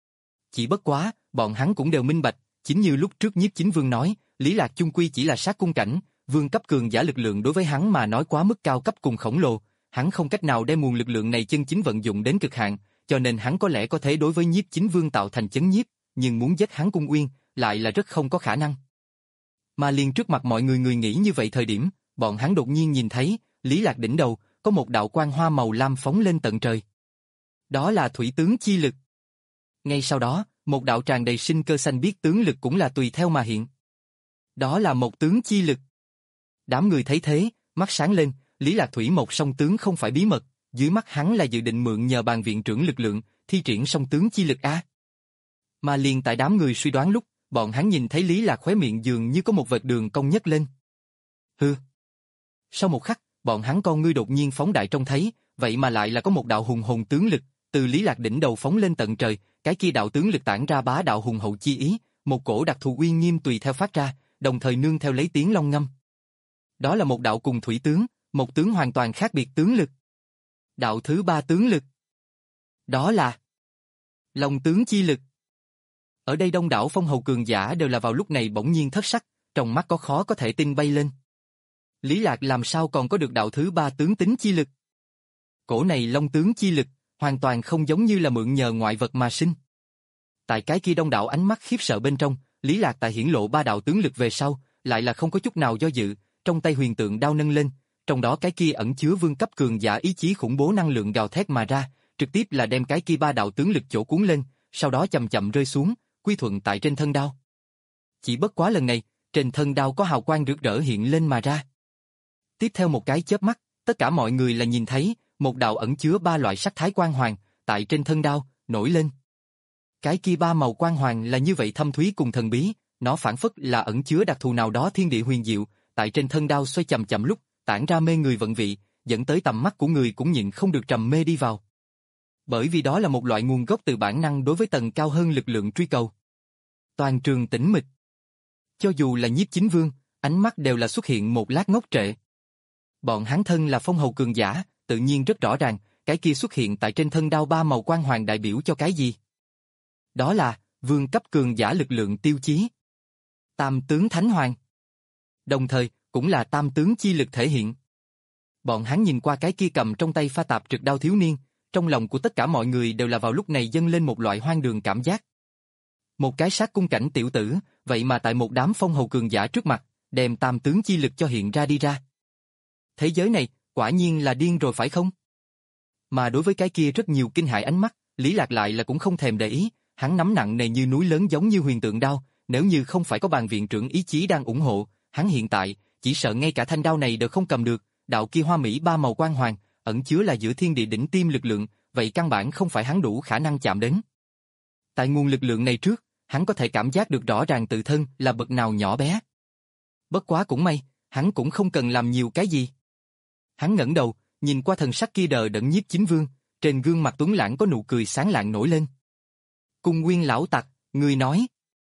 Chỉ bất quá, bọn hắn cũng đều minh bạch, chính như lúc trước Nhiếp Chính Vương nói, Lý Lạc chung quy chỉ là sát cung cảnh, vương cấp cường giả lực lượng đối với hắn mà nói quá mức cao cấp cùng khổng lồ, hắn không cách nào đem nguồn lực lượng này chân chính vận dụng đến cực hạn, cho nên hắn có lẽ có thể đối với Nhiếp Chính Vương tạo thành chấn nhiếp, nhưng muốn giết hắn cung uyên, lại là rất không có khả năng. Mà liền trước mặt mọi người người nghĩ như vậy thời điểm, bọn hắn đột nhiên nhìn thấy, Lý Lạc đỉnh đầu, có một đạo quang hoa màu lam phóng lên tận trời. Đó là thủy tướng chi lực. Ngay sau đó, Một đạo tràn đầy sinh cơ xanh biếc tướng lực cũng là tùy theo mà hiện. Đó là một tướng chi lực. Đám người thấy thế, mắt sáng lên, Lý Lạc Thủy một song tướng không phải bí mật, dưới mắt hắn là dự định mượn nhờ bàn viện trưởng lực lượng, thi triển song tướng chi lực a. Mà liền tại đám người suy đoán lúc, bọn hắn nhìn thấy Lý Lạc khóe miệng dường như có một vệt đường cong nhấc lên. Hừ. Sau một khắc, bọn hắn con ngươi đột nhiên phóng đại trông thấy, vậy mà lại là có một đạo hùng hồn tướng lực, từ Lý Lạc đỉnh đầu phóng lên tận trời, cái kia đạo tướng lực tản ra bá đạo hùng hậu chi ý, một cổ đặc thù uy nghiêm tùy theo phát ra, đồng thời nương theo lấy tiếng long ngâm. Đó là một đạo cùng thủy tướng, một tướng hoàn toàn khác biệt tướng lực. Đạo thứ ba tướng lực. Đó là Long tướng chi lực. Ở đây đông đảo phong hầu cường giả đều là vào lúc này bỗng nhiên thất sắc, trong mắt có khó có thể tin bay lên. Lý Lạc làm sao còn có được đạo thứ ba tướng tính chi lực? Cổ này long tướng chi lực, hoàn toàn không giống như là mượn nhờ ngoại vật mà sinh. Tại cái kia đông đảo ánh mắt khiếp sợ bên trong, Lý Lạc tại hiển lộ ba đạo tướng lực về sau, lại là không có chút nào do dự, trong tay huyền tượng đao nâng lên, trong đó cái kia ẩn chứa vương cấp cường giả ý chí khủng bố năng lượng gào thét mà ra, trực tiếp là đem cái kia ba đạo tướng lực chỗ cuốn lên, sau đó chậm chậm rơi xuống, quy thuận tại trên thân đao. Chỉ bất quá lần này, trên thân đao có hào quang rực rỡ hiện lên mà ra. Tiếp theo một cái chớp mắt, tất cả mọi người là nhìn thấy một đạo ẩn chứa ba loại sắc thái quang hoàng tại trên thân đao nổi lên. Cái kia ba màu quang hoàng là như vậy thâm thúy cùng thần bí, nó phảng phất là ẩn chứa đặc thù nào đó thiên địa huyền diệu, tại trên thân đao xoay chậm chậm lúc, tản ra mê người vận vị, dẫn tới tầm mắt của người cũng nhịn không được trầm mê đi vào. Bởi vì đó là một loại nguồn gốc từ bản năng đối với tầng cao hơn lực lượng truy cầu. Toàn trường tĩnh mịch. Cho dù là Nhiếp Chính Vương, ánh mắt đều là xuất hiện một lát ngốc trệ. Bọn hắn thân là phong hầu cường giả, tự nhiên rất rõ ràng, cái kia xuất hiện tại trên thân đao ba màu quang hoàng đại biểu cho cái gì? Đó là vương cấp cường giả lực lượng tiêu chí. Tam tướng Thánh Hoàng. Đồng thời, cũng là tam tướng chi lực thể hiện. Bọn hắn nhìn qua cái kia cầm trong tay pha tạp trực đao thiếu niên, trong lòng của tất cả mọi người đều là vào lúc này dâng lên một loại hoang đường cảm giác. Một cái sát cung cảnh tiểu tử, vậy mà tại một đám phong hầu cường giả trước mặt, đem tam tướng chi lực cho hiện ra đi ra. Thế giới này, quả nhiên là điên rồi phải không? Mà đối với cái kia rất nhiều kinh hãi ánh mắt, Lý Lạc lại là cũng không thèm để ý, hắn nắm nặng nề như núi lớn giống như huyền tượng đao, nếu như không phải có bàn viện trưởng ý chí đang ủng hộ, hắn hiện tại, chỉ sợ ngay cả thanh đao này đều không cầm được, đạo kia hoa mỹ ba màu quang hoàng, ẩn chứa là giữa thiên địa đỉnh tiêm lực lượng, vậy căn bản không phải hắn đủ khả năng chạm đến. Tại nguồn lực lượng này trước, hắn có thể cảm giác được rõ ràng tự thân là bậc nào nhỏ bé. Bất quá cũng may, hắn cũng không cần làm nhiều cái gì. Hắn ngẩng đầu, nhìn qua thần sắc kia đờ đẫn Nhiếp Chính Vương, trên gương mặt tuấn lãng có nụ cười sáng lạng nổi lên. Cung Nguyên lão tặc, ngươi nói,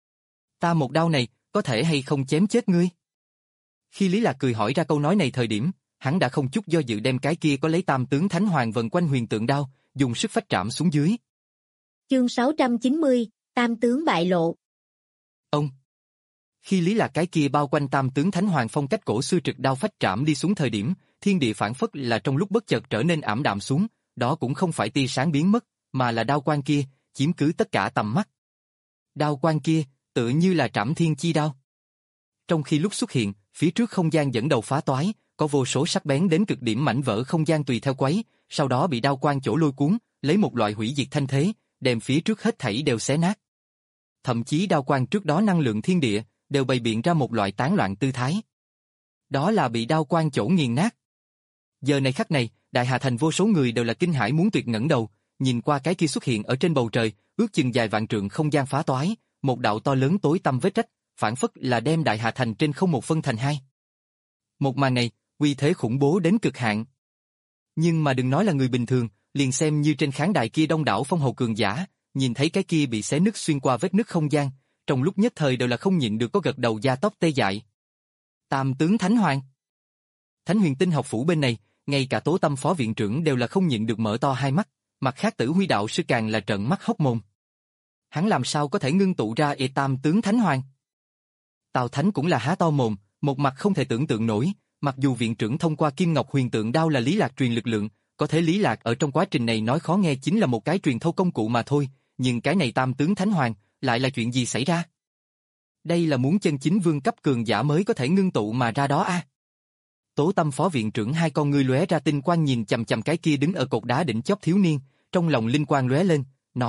ta một đao này, có thể hay không chém chết ngươi? Khi Lý Lạc cười hỏi ra câu nói này thời điểm, hắn đã không chút do dự đem cái kia có lấy tam tướng Thánh Hoàng vần quanh huyền tượng đao, dùng sức phách trảm xuống dưới. Chương sáu trăm chín mươi, Tam tướng bại lộ. Ông. Khi Lý Lạc cái kia bao quanh tam tướng Thánh Hoàng phong cách cổ xưa trực đao phách trảm đi xuống thời điểm, thiên địa phản phất là trong lúc bất chợt trở nên ảm đạm xuống, đó cũng không phải tia sáng biến mất, mà là đao quang kia, chiếm cứ tất cả tầm mắt. Đao quang kia, tựa như là trảm thiên chi đao. Trong khi lúc xuất hiện, phía trước không gian dẫn đầu phá toái, có vô số sắc bén đến cực điểm mảnh vỡ không gian tùy theo quấy, sau đó bị đao quang chỗ lôi cuốn, lấy một loại hủy diệt thanh thế, đem phía trước hết thảy đều xé nát. Thậm chí đao quang trước đó năng lượng thiên địa, đều bày biện ra một loại tán loạn tư thái. Đó là bị đao quang chỗ nghiền nát. Giờ này khắc này, Đại Hà Thành vô số người đều là kinh hãi muốn tuyệt ngẩng đầu, nhìn qua cái kia xuất hiện ở trên bầu trời, ước chừng dài vạn trượng không gian phá toái, một đạo to lớn tối tăm vết rách, phản phất là đem Đại Hà Thành trên không một phân thành hai. Một màn này, uy thế khủng bố đến cực hạn. Nhưng mà đừng nói là người bình thường, liền xem như trên khán đài kia đông đảo phong hầu cường giả, nhìn thấy cái kia bị xé nứt xuyên qua vết nứt không gian, trong lúc nhất thời đều là không nhịn được có gật đầu da tóc tê dại. Tam tướng Thánh Hoàng. Thánh Huyền Tinh học phủ bên này, ngay cả Tố Tâm phó viện trưởng đều là không nhịn được mở to hai mắt, mặt khác Tử Huy đạo sư càng là trợn mắt hốc mồm. Hắn làm sao có thể ngưng tụ ra e tam tướng Thánh Hoàng? Tào Thánh cũng là há to mồm, một mặt không thể tưởng tượng nổi, mặc dù viện trưởng thông qua Kim Ngọc Huyền Tượng đao là Lý Lạc truyền lực lượng, có thể Lý Lạc ở trong quá trình này nói khó nghe chính là một cái truyền thâu công cụ mà thôi, nhưng cái này tam tướng Thánh Hoàng, lại là chuyện gì xảy ra? Đây là muốn chân chính vương cấp cường giả mới có thể ngưng tụ mà ra đó a. À? Tố Tâm phó viện trưởng hai con ngươi lóe ra tinh quang nhìn chằm chằm cái kia đứng ở cột đá đỉnh chóp thiếu niên, trong lòng linh quang lóe lên, nói,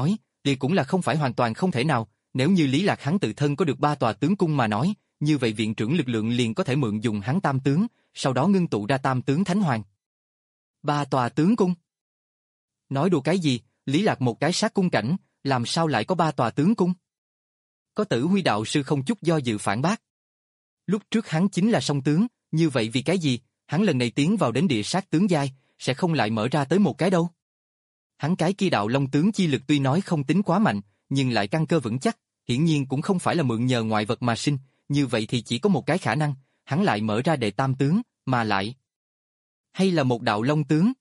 thì cũng là không phải hoàn toàn không thể nào, nếu như Lý Lạc hắn tự thân có được ba tòa tướng cung mà nói, như vậy viện trưởng lực lượng liền có thể mượn dùng hắn tam tướng, sau đó ngưng tụ ra tam tướng thánh hoàng. Ba tòa tướng cung? Nói đùa cái gì, Lý Lạc một cái sát cung cảnh, làm sao lại có ba tòa tướng cung? Có Tử Huy đạo sư không chút do dự phản bác. Lúc trước hắn chính là song tướng, như vậy vì cái gì, hắn lần này tiến vào đến địa sát tướng giai, sẽ không lại mở ra tới một cái đâu. Hắn cái kia đạo long tướng chi lực tuy nói không tính quá mạnh, nhưng lại căn cơ vững chắc, hiển nhiên cũng không phải là mượn nhờ ngoại vật mà sinh, như vậy thì chỉ có một cái khả năng, hắn lại mở ra đệ tam tướng, mà lại hay là một đạo long tướng.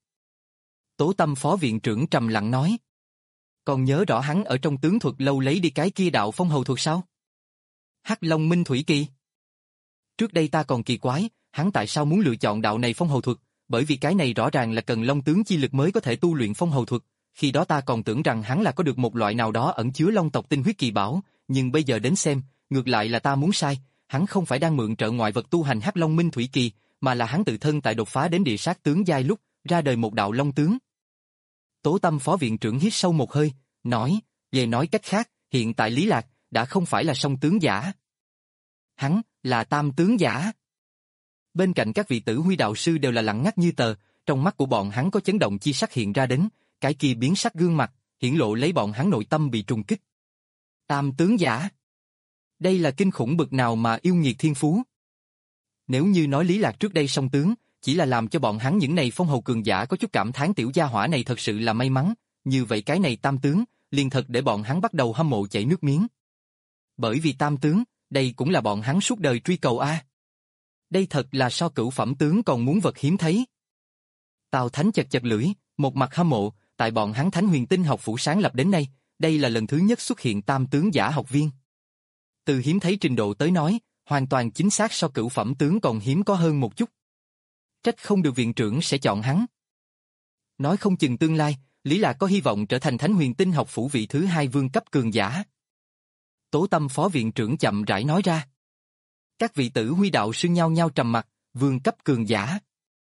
Tố Tâm phó viện trưởng trầm lặng nói. Còn nhớ rõ hắn ở trong tướng thuật lâu lấy đi cái kia đạo phong hầu thuật sao? Hắc Long Minh Thủy Kỳ. Trước đây ta còn kỳ quái, hắn tại sao muốn lựa chọn đạo này phong hầu thuật, bởi vì cái này rõ ràng là cần long tướng chi lực mới có thể tu luyện phong hầu thuật, khi đó ta còn tưởng rằng hắn là có được một loại nào đó ẩn chứa long tộc tinh huyết kỳ bảo, nhưng bây giờ đến xem, ngược lại là ta muốn sai, hắn không phải đang mượn trợ ngoại vật tu hành Hắc Long Minh Thủy Kỳ, mà là hắn tự thân tại đột phá đến địa sát tướng giai lúc, ra đời một đạo long tướng. Tố Tâm phó viện trưởng hít sâu một hơi, nói, về nói cách khác, hiện tại Lý Lạc đã không phải là song tướng giả. Hắn là tam tướng giả. Bên cạnh các vị Tử Huy đạo sư đều là lặng ngắt như tờ, trong mắt của bọn hắn có chấn động chi sắc hiện ra đến, cái kia biến sắc gương mặt, hiển lộ lấy bọn hắn nội tâm bị trùng kích. Tam tướng giả. Đây là kinh khủng bực nào mà yêu nghiệt thiên phú. Nếu như nói Lý Lạc trước đây song tướng, chỉ là làm cho bọn hắn những này phong hầu cường giả có chút cảm thán tiểu gia hỏa này thật sự là may mắn, như vậy cái này tam tướng, liền thật để bọn hắn bắt đầu hâm mộ chảy nước miếng. Bởi vì tam tướng, đây cũng là bọn hắn suốt đời truy cầu a. Đây thật là so cửu phẩm tướng còn muốn vật hiếm thấy. Tào Thánh chật chật lưỡi, một mặt hâm mộ, tại bọn hắn Thánh Huyền Tinh học phủ sáng lập đến nay, đây là lần thứ nhất xuất hiện tam tướng giả học viên. Từ hiếm thấy trình độ tới nói, hoàn toàn chính xác so cửu phẩm tướng còn hiếm có hơn một chút. Trách không được viện trưởng sẽ chọn hắn. Nói không chừng tương lai, Lý Lạc có hy vọng trở thành Thánh Huyền Tinh học phủ vị thứ hai vương cấp cường giả. Tố Tâm phó viện trưởng chậm rãi nói ra. Các vị Tử Huy đạo sư nhau nhau trầm mặt, vương cấp cường giả.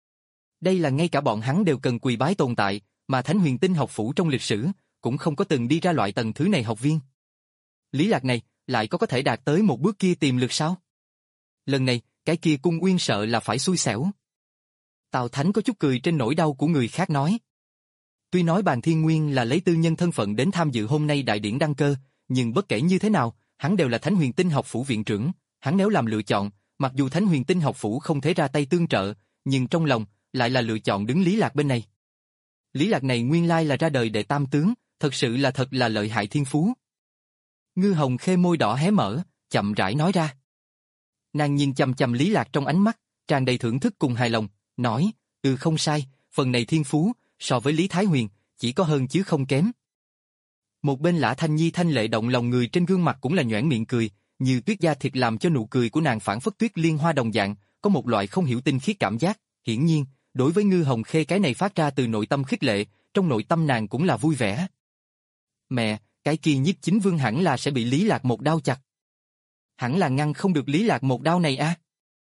Đây là ngay cả bọn hắn đều cần quỳ bái tồn tại, mà Thánh Huyền Tinh học phủ trong lịch sử, cũng không có từng đi ra loại tầng thứ này học viên. Lý Lạc này, lại có có thể đạt tới một bước kia tiềm lực sao? Lần này, cái kia Cung Uyên sợ là phải xui xẻo. Tào Thánh có chút cười trên nỗi đau của người khác nói. Tuy nói Bàn Thiên Nguyên là lấy tư nhân thân phận đến tham dự hôm nay đại điển đăng cơ, nhưng bất kể như thế nào, hắn đều là Thánh Huyền Tinh học phủ viện trưởng, hắn nếu làm lựa chọn, mặc dù Thánh Huyền Tinh học phủ không thể ra tay tương trợ, nhưng trong lòng, lại là lựa chọn đứng Lý Lạc bên này. Lý Lạc này nguyên lai là ra đời đệ tam tướng, thật sự là thật là lợi hại thiên phú. Ngư Hồng Khê môi đỏ hé mở, chậm rãi nói ra. Nàng nhìn chằm chằm Lý Lạc trong ánh mắt, tràn đầy thưởng thức cùng hài lòng, nói, ừ không sai, phần này thiên phú, so với Lý Thái Huyền, chỉ có hơn chứ không kém. Một bên Lã Thanh Nhi thanh lệ động lòng người trên gương mặt cũng là nhoẻn miệng cười, như tuyết da thịt làm cho nụ cười của nàng phản phất tuyết liên hoa đồng dạng, có một loại không hiểu tinh khiết cảm giác, hiển nhiên, đối với Ngư Hồng Khê cái này phát ra từ nội tâm khích lệ, trong nội tâm nàng cũng là vui vẻ. Mẹ, cái kia Nhiếp Chính Vương hẳn là sẽ bị Lý Lạc một đao chặt. Hẳn là ngăn không được Lý Lạc một đao này a. À?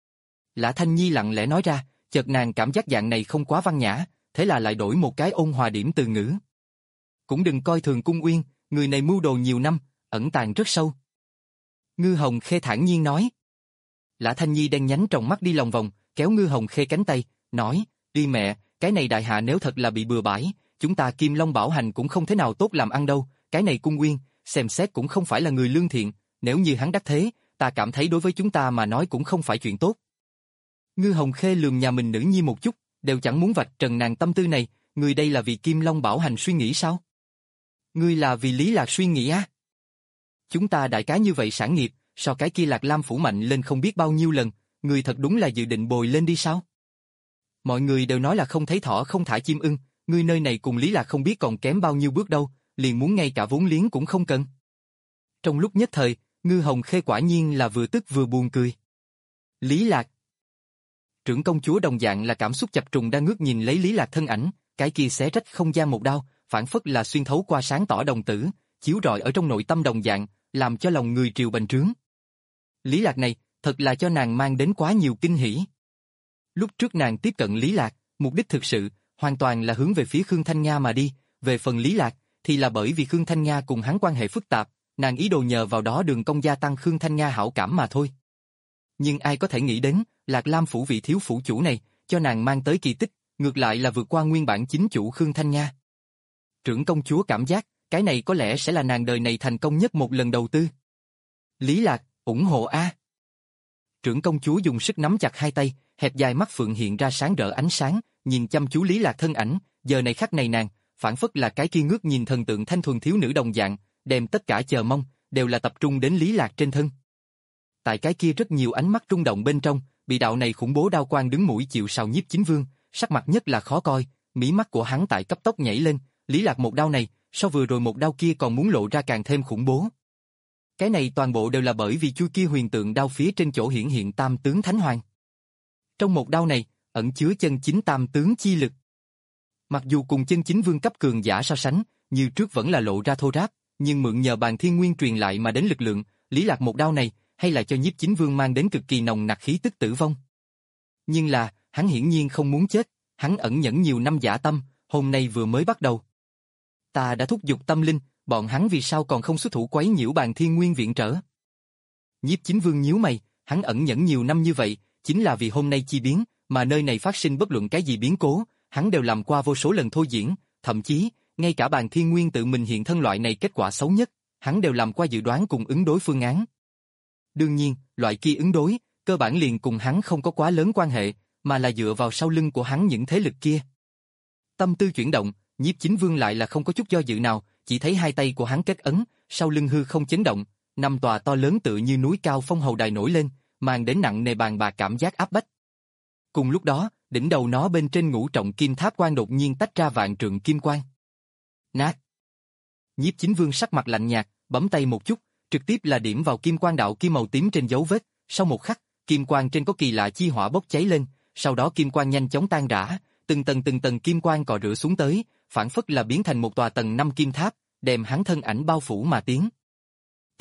Lã Thanh Nhi lặng lẽ nói ra, chợt nàng cảm giác dạng này không quá văn nhã, thế là lại đổi một cái ôn hòa điểm từ ngữ. Cũng đừng coi thường Cung Uyên, người này mưu đồ nhiều năm, ẩn tàng rất sâu. Ngư Hồng Khê thản nhiên nói. Lã Thanh Nhi đen nhánh trong mắt đi lòng vòng, kéo Ngư Hồng Khê cánh tay, nói, đi mẹ, cái này đại hạ nếu thật là bị bừa bãi, chúng ta Kim Long Bảo Hành cũng không thế nào tốt làm ăn đâu, cái này Cung Uyên, xem xét cũng không phải là người lương thiện, nếu như hắn đắc thế, ta cảm thấy đối với chúng ta mà nói cũng không phải chuyện tốt. Ngư Hồng Khê lườm nhà mình nữ nhi một chút, đều chẳng muốn vạch trần nàng tâm tư này, người đây là vì Kim Long Bảo Hành suy nghĩ sao? Ngươi là vì Lý Lạc suy nghĩ á? Chúng ta đại cá như vậy sản nghiệp, so cái kia Lạc Lam phủ mạnh lên không biết bao nhiêu lần, người thật đúng là dự định bồi lên đi sao? Mọi người đều nói là không thấy thỏ không thả chim ưng, ngươi nơi này cùng Lý Lạc không biết còn kém bao nhiêu bước đâu, liền muốn ngay cả vốn liếng cũng không cần. Trong lúc nhất thời, Ngư Hồng Khê quả nhiên là vừa tức vừa buồn cười. Lý Lạc. Trưởng công chúa đồng dạng là cảm xúc chập trùng đang ngước nhìn lấy Lý Lạc thân ảnh, cái kia xé rách không gian một đao, phản phất là xuyên thấu qua sáng tỏ đồng tử, chiếu rọi ở trong nội tâm đồng dạng, làm cho lòng người triều bành trướng. Lý Lạc này, thật là cho nàng mang đến quá nhiều kinh hỉ. Lúc trước nàng tiếp cận Lý Lạc, mục đích thực sự, hoàn toàn là hướng về phía Khương Thanh Nga mà đi, về phần Lý Lạc, thì là bởi vì Khương Thanh Nga cùng hắn quan hệ phức tạp, nàng ý đồ nhờ vào đó đường công gia tăng Khương Thanh Nga hảo cảm mà thôi. Nhưng ai có thể nghĩ đến, Lạc Lam phủ vị thiếu phủ chủ này, cho nàng mang tới kỳ tích, ngược lại là vượt qua nguyên bản chính chủ Khương Thanh Nga. Trưởng công chúa cảm giác, cái này có lẽ sẽ là nàng đời này thành công nhất một lần đầu tư. Lý Lạc, ủng hộ A. Trưởng công chúa dùng sức nắm chặt hai tay, hẹp dài mắt phượng hiện ra sáng rỡ ánh sáng, nhìn chăm chú Lý Lạc thân ảnh, giờ này khắc này nàng, phản phất là cái kia ngước nhìn thần tượng thanh thuần thiếu nữ đồng dạng, đem tất cả chờ mong, đều là tập trung đến Lý Lạc trên thân. Tại cái kia rất nhiều ánh mắt rung động bên trong, bị đạo này khủng bố đao quang đứng mũi chịu sào Nhiếp Chính Vương, sắc mặt nhất là khó coi, mí mắt của hắn tại cấp tốc nhảy lên, Lý Lạc một đao này, so vừa rồi một đao kia còn muốn lộ ra càng thêm khủng bố. Cái này toàn bộ đều là bởi vì chui kia huyền tượng đao phía trên chỗ hiển hiện tam tướng thánh hoàng. Trong một đao này, ẩn chứa chân chính tam tướng chi lực. Mặc dù cùng chân chính vương cấp cường giả so sánh, như trước vẫn là lộ ra thô ráp, nhưng mượn nhờ bàn thiên nguyên truyền lại mà đến lực lượng, Lý Lạc một đao này, hay là cho Nhiếp Chính Vương mang đến cực kỳ nồng nặc khí tức tử vong. Nhưng là, hắn hiển nhiên không muốn chết, hắn ẩn nhẫn nhiều năm dã tâm, hôm nay vừa mới bắt đầu. Ta đã thúc giục tâm linh, bọn hắn vì sao còn không xuất thủ quấy nhiễu bàn thiên nguyên viện trở? Nhiếp Chính Vương nhíu mày, hắn ẩn nhẫn nhiều năm như vậy, chính là vì hôm nay chi biến, mà nơi này phát sinh bất luận cái gì biến cố, hắn đều làm qua vô số lần thôi diễn, thậm chí, ngay cả bàn thiên nguyên tự mình hiện thân loại này kết quả xấu nhất, hắn đều làm qua dự đoán cùng ứng đối phương án. Đương nhiên, loại kia ứng đối, cơ bản liền cùng hắn không có quá lớn quan hệ, mà là dựa vào sau lưng của hắn những thế lực kia. Tâm tư chuyển động, Nhiếp Chính Vương lại là không có chút do dự nào, chỉ thấy hai tay của hắn kết ấn, sau lưng hư không chấn động, năm tòa to lớn tựa như núi cao phong hầu đài nổi lên, mang đến nặng nề bàn bạc cảm giác áp bách. Cùng lúc đó, đỉnh đầu nó bên trên ngũ trọng kim tháp quan đột nhiên tách ra vạn trượng kim quang. Nát. Nhiếp Chính Vương sắc mặt lạnh nhạt, bấm tay một chút, trực tiếp là điểm vào kim quang đạo kim màu tím trên dấu vết, sau một khắc, kim quang trên có kỳ lạ chi hỏa bốc cháy lên, sau đó kim quang nhanh chóng tan rã, từng tầng từng tầng kim quang cọ rửa xuống tới, phản phất là biến thành một tòa tầng năm kim tháp, đem hắn thân ảnh bao phủ mà tiến. T.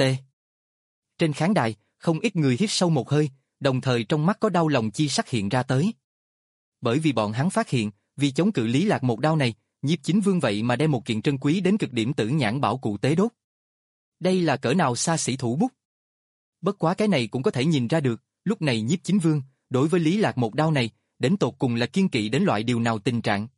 Trên khán đài, không ít người hít sâu một hơi, đồng thời trong mắt có đau lòng chi sắc hiện ra tới. Bởi vì bọn hắn phát hiện, vì chống cự Lý Lạc một đao này, Nhiếp Chính Vương vậy mà đem một kiện trân quý đến cực điểm tử nhãn bảo cụ tế đốt. Đây là cỡ nào xa xỉ thủ bút. Bất quá cái này cũng có thể nhìn ra được, lúc này Nhiếp Chính Vương, đối với Lý Lạc một đao này, đến tột cùng là kiên kỵ đến loại điều nào tình trạng.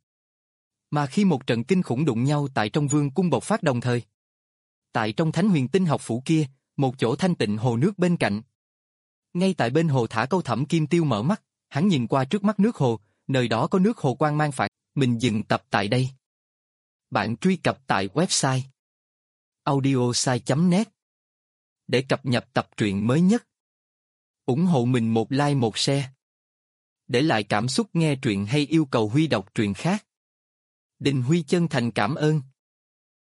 Mà khi một trận kinh khủng đụng nhau tại trong vương cung bộc phát đồng thời. Tại trong Thánh Huyền Tinh học phủ kia, một chỗ thanh tịnh hồ nước bên cạnh. Ngay tại bên hồ thả câu Thẩm Kim Tiêu mở mắt, hắn nhìn qua trước mắt nước hồ, nơi đó có nước hồ quang mang phản. Mình dừng tập tại đây. Bạn truy cập tại website audiosai chấm net để cập nhật tập truyện mới nhất. Ủng hộ mình một like một share. Để lại cảm xúc nghe truyện hay yêu cầu Huy đọc truyện khác. Đình Huy chân thành cảm ơn.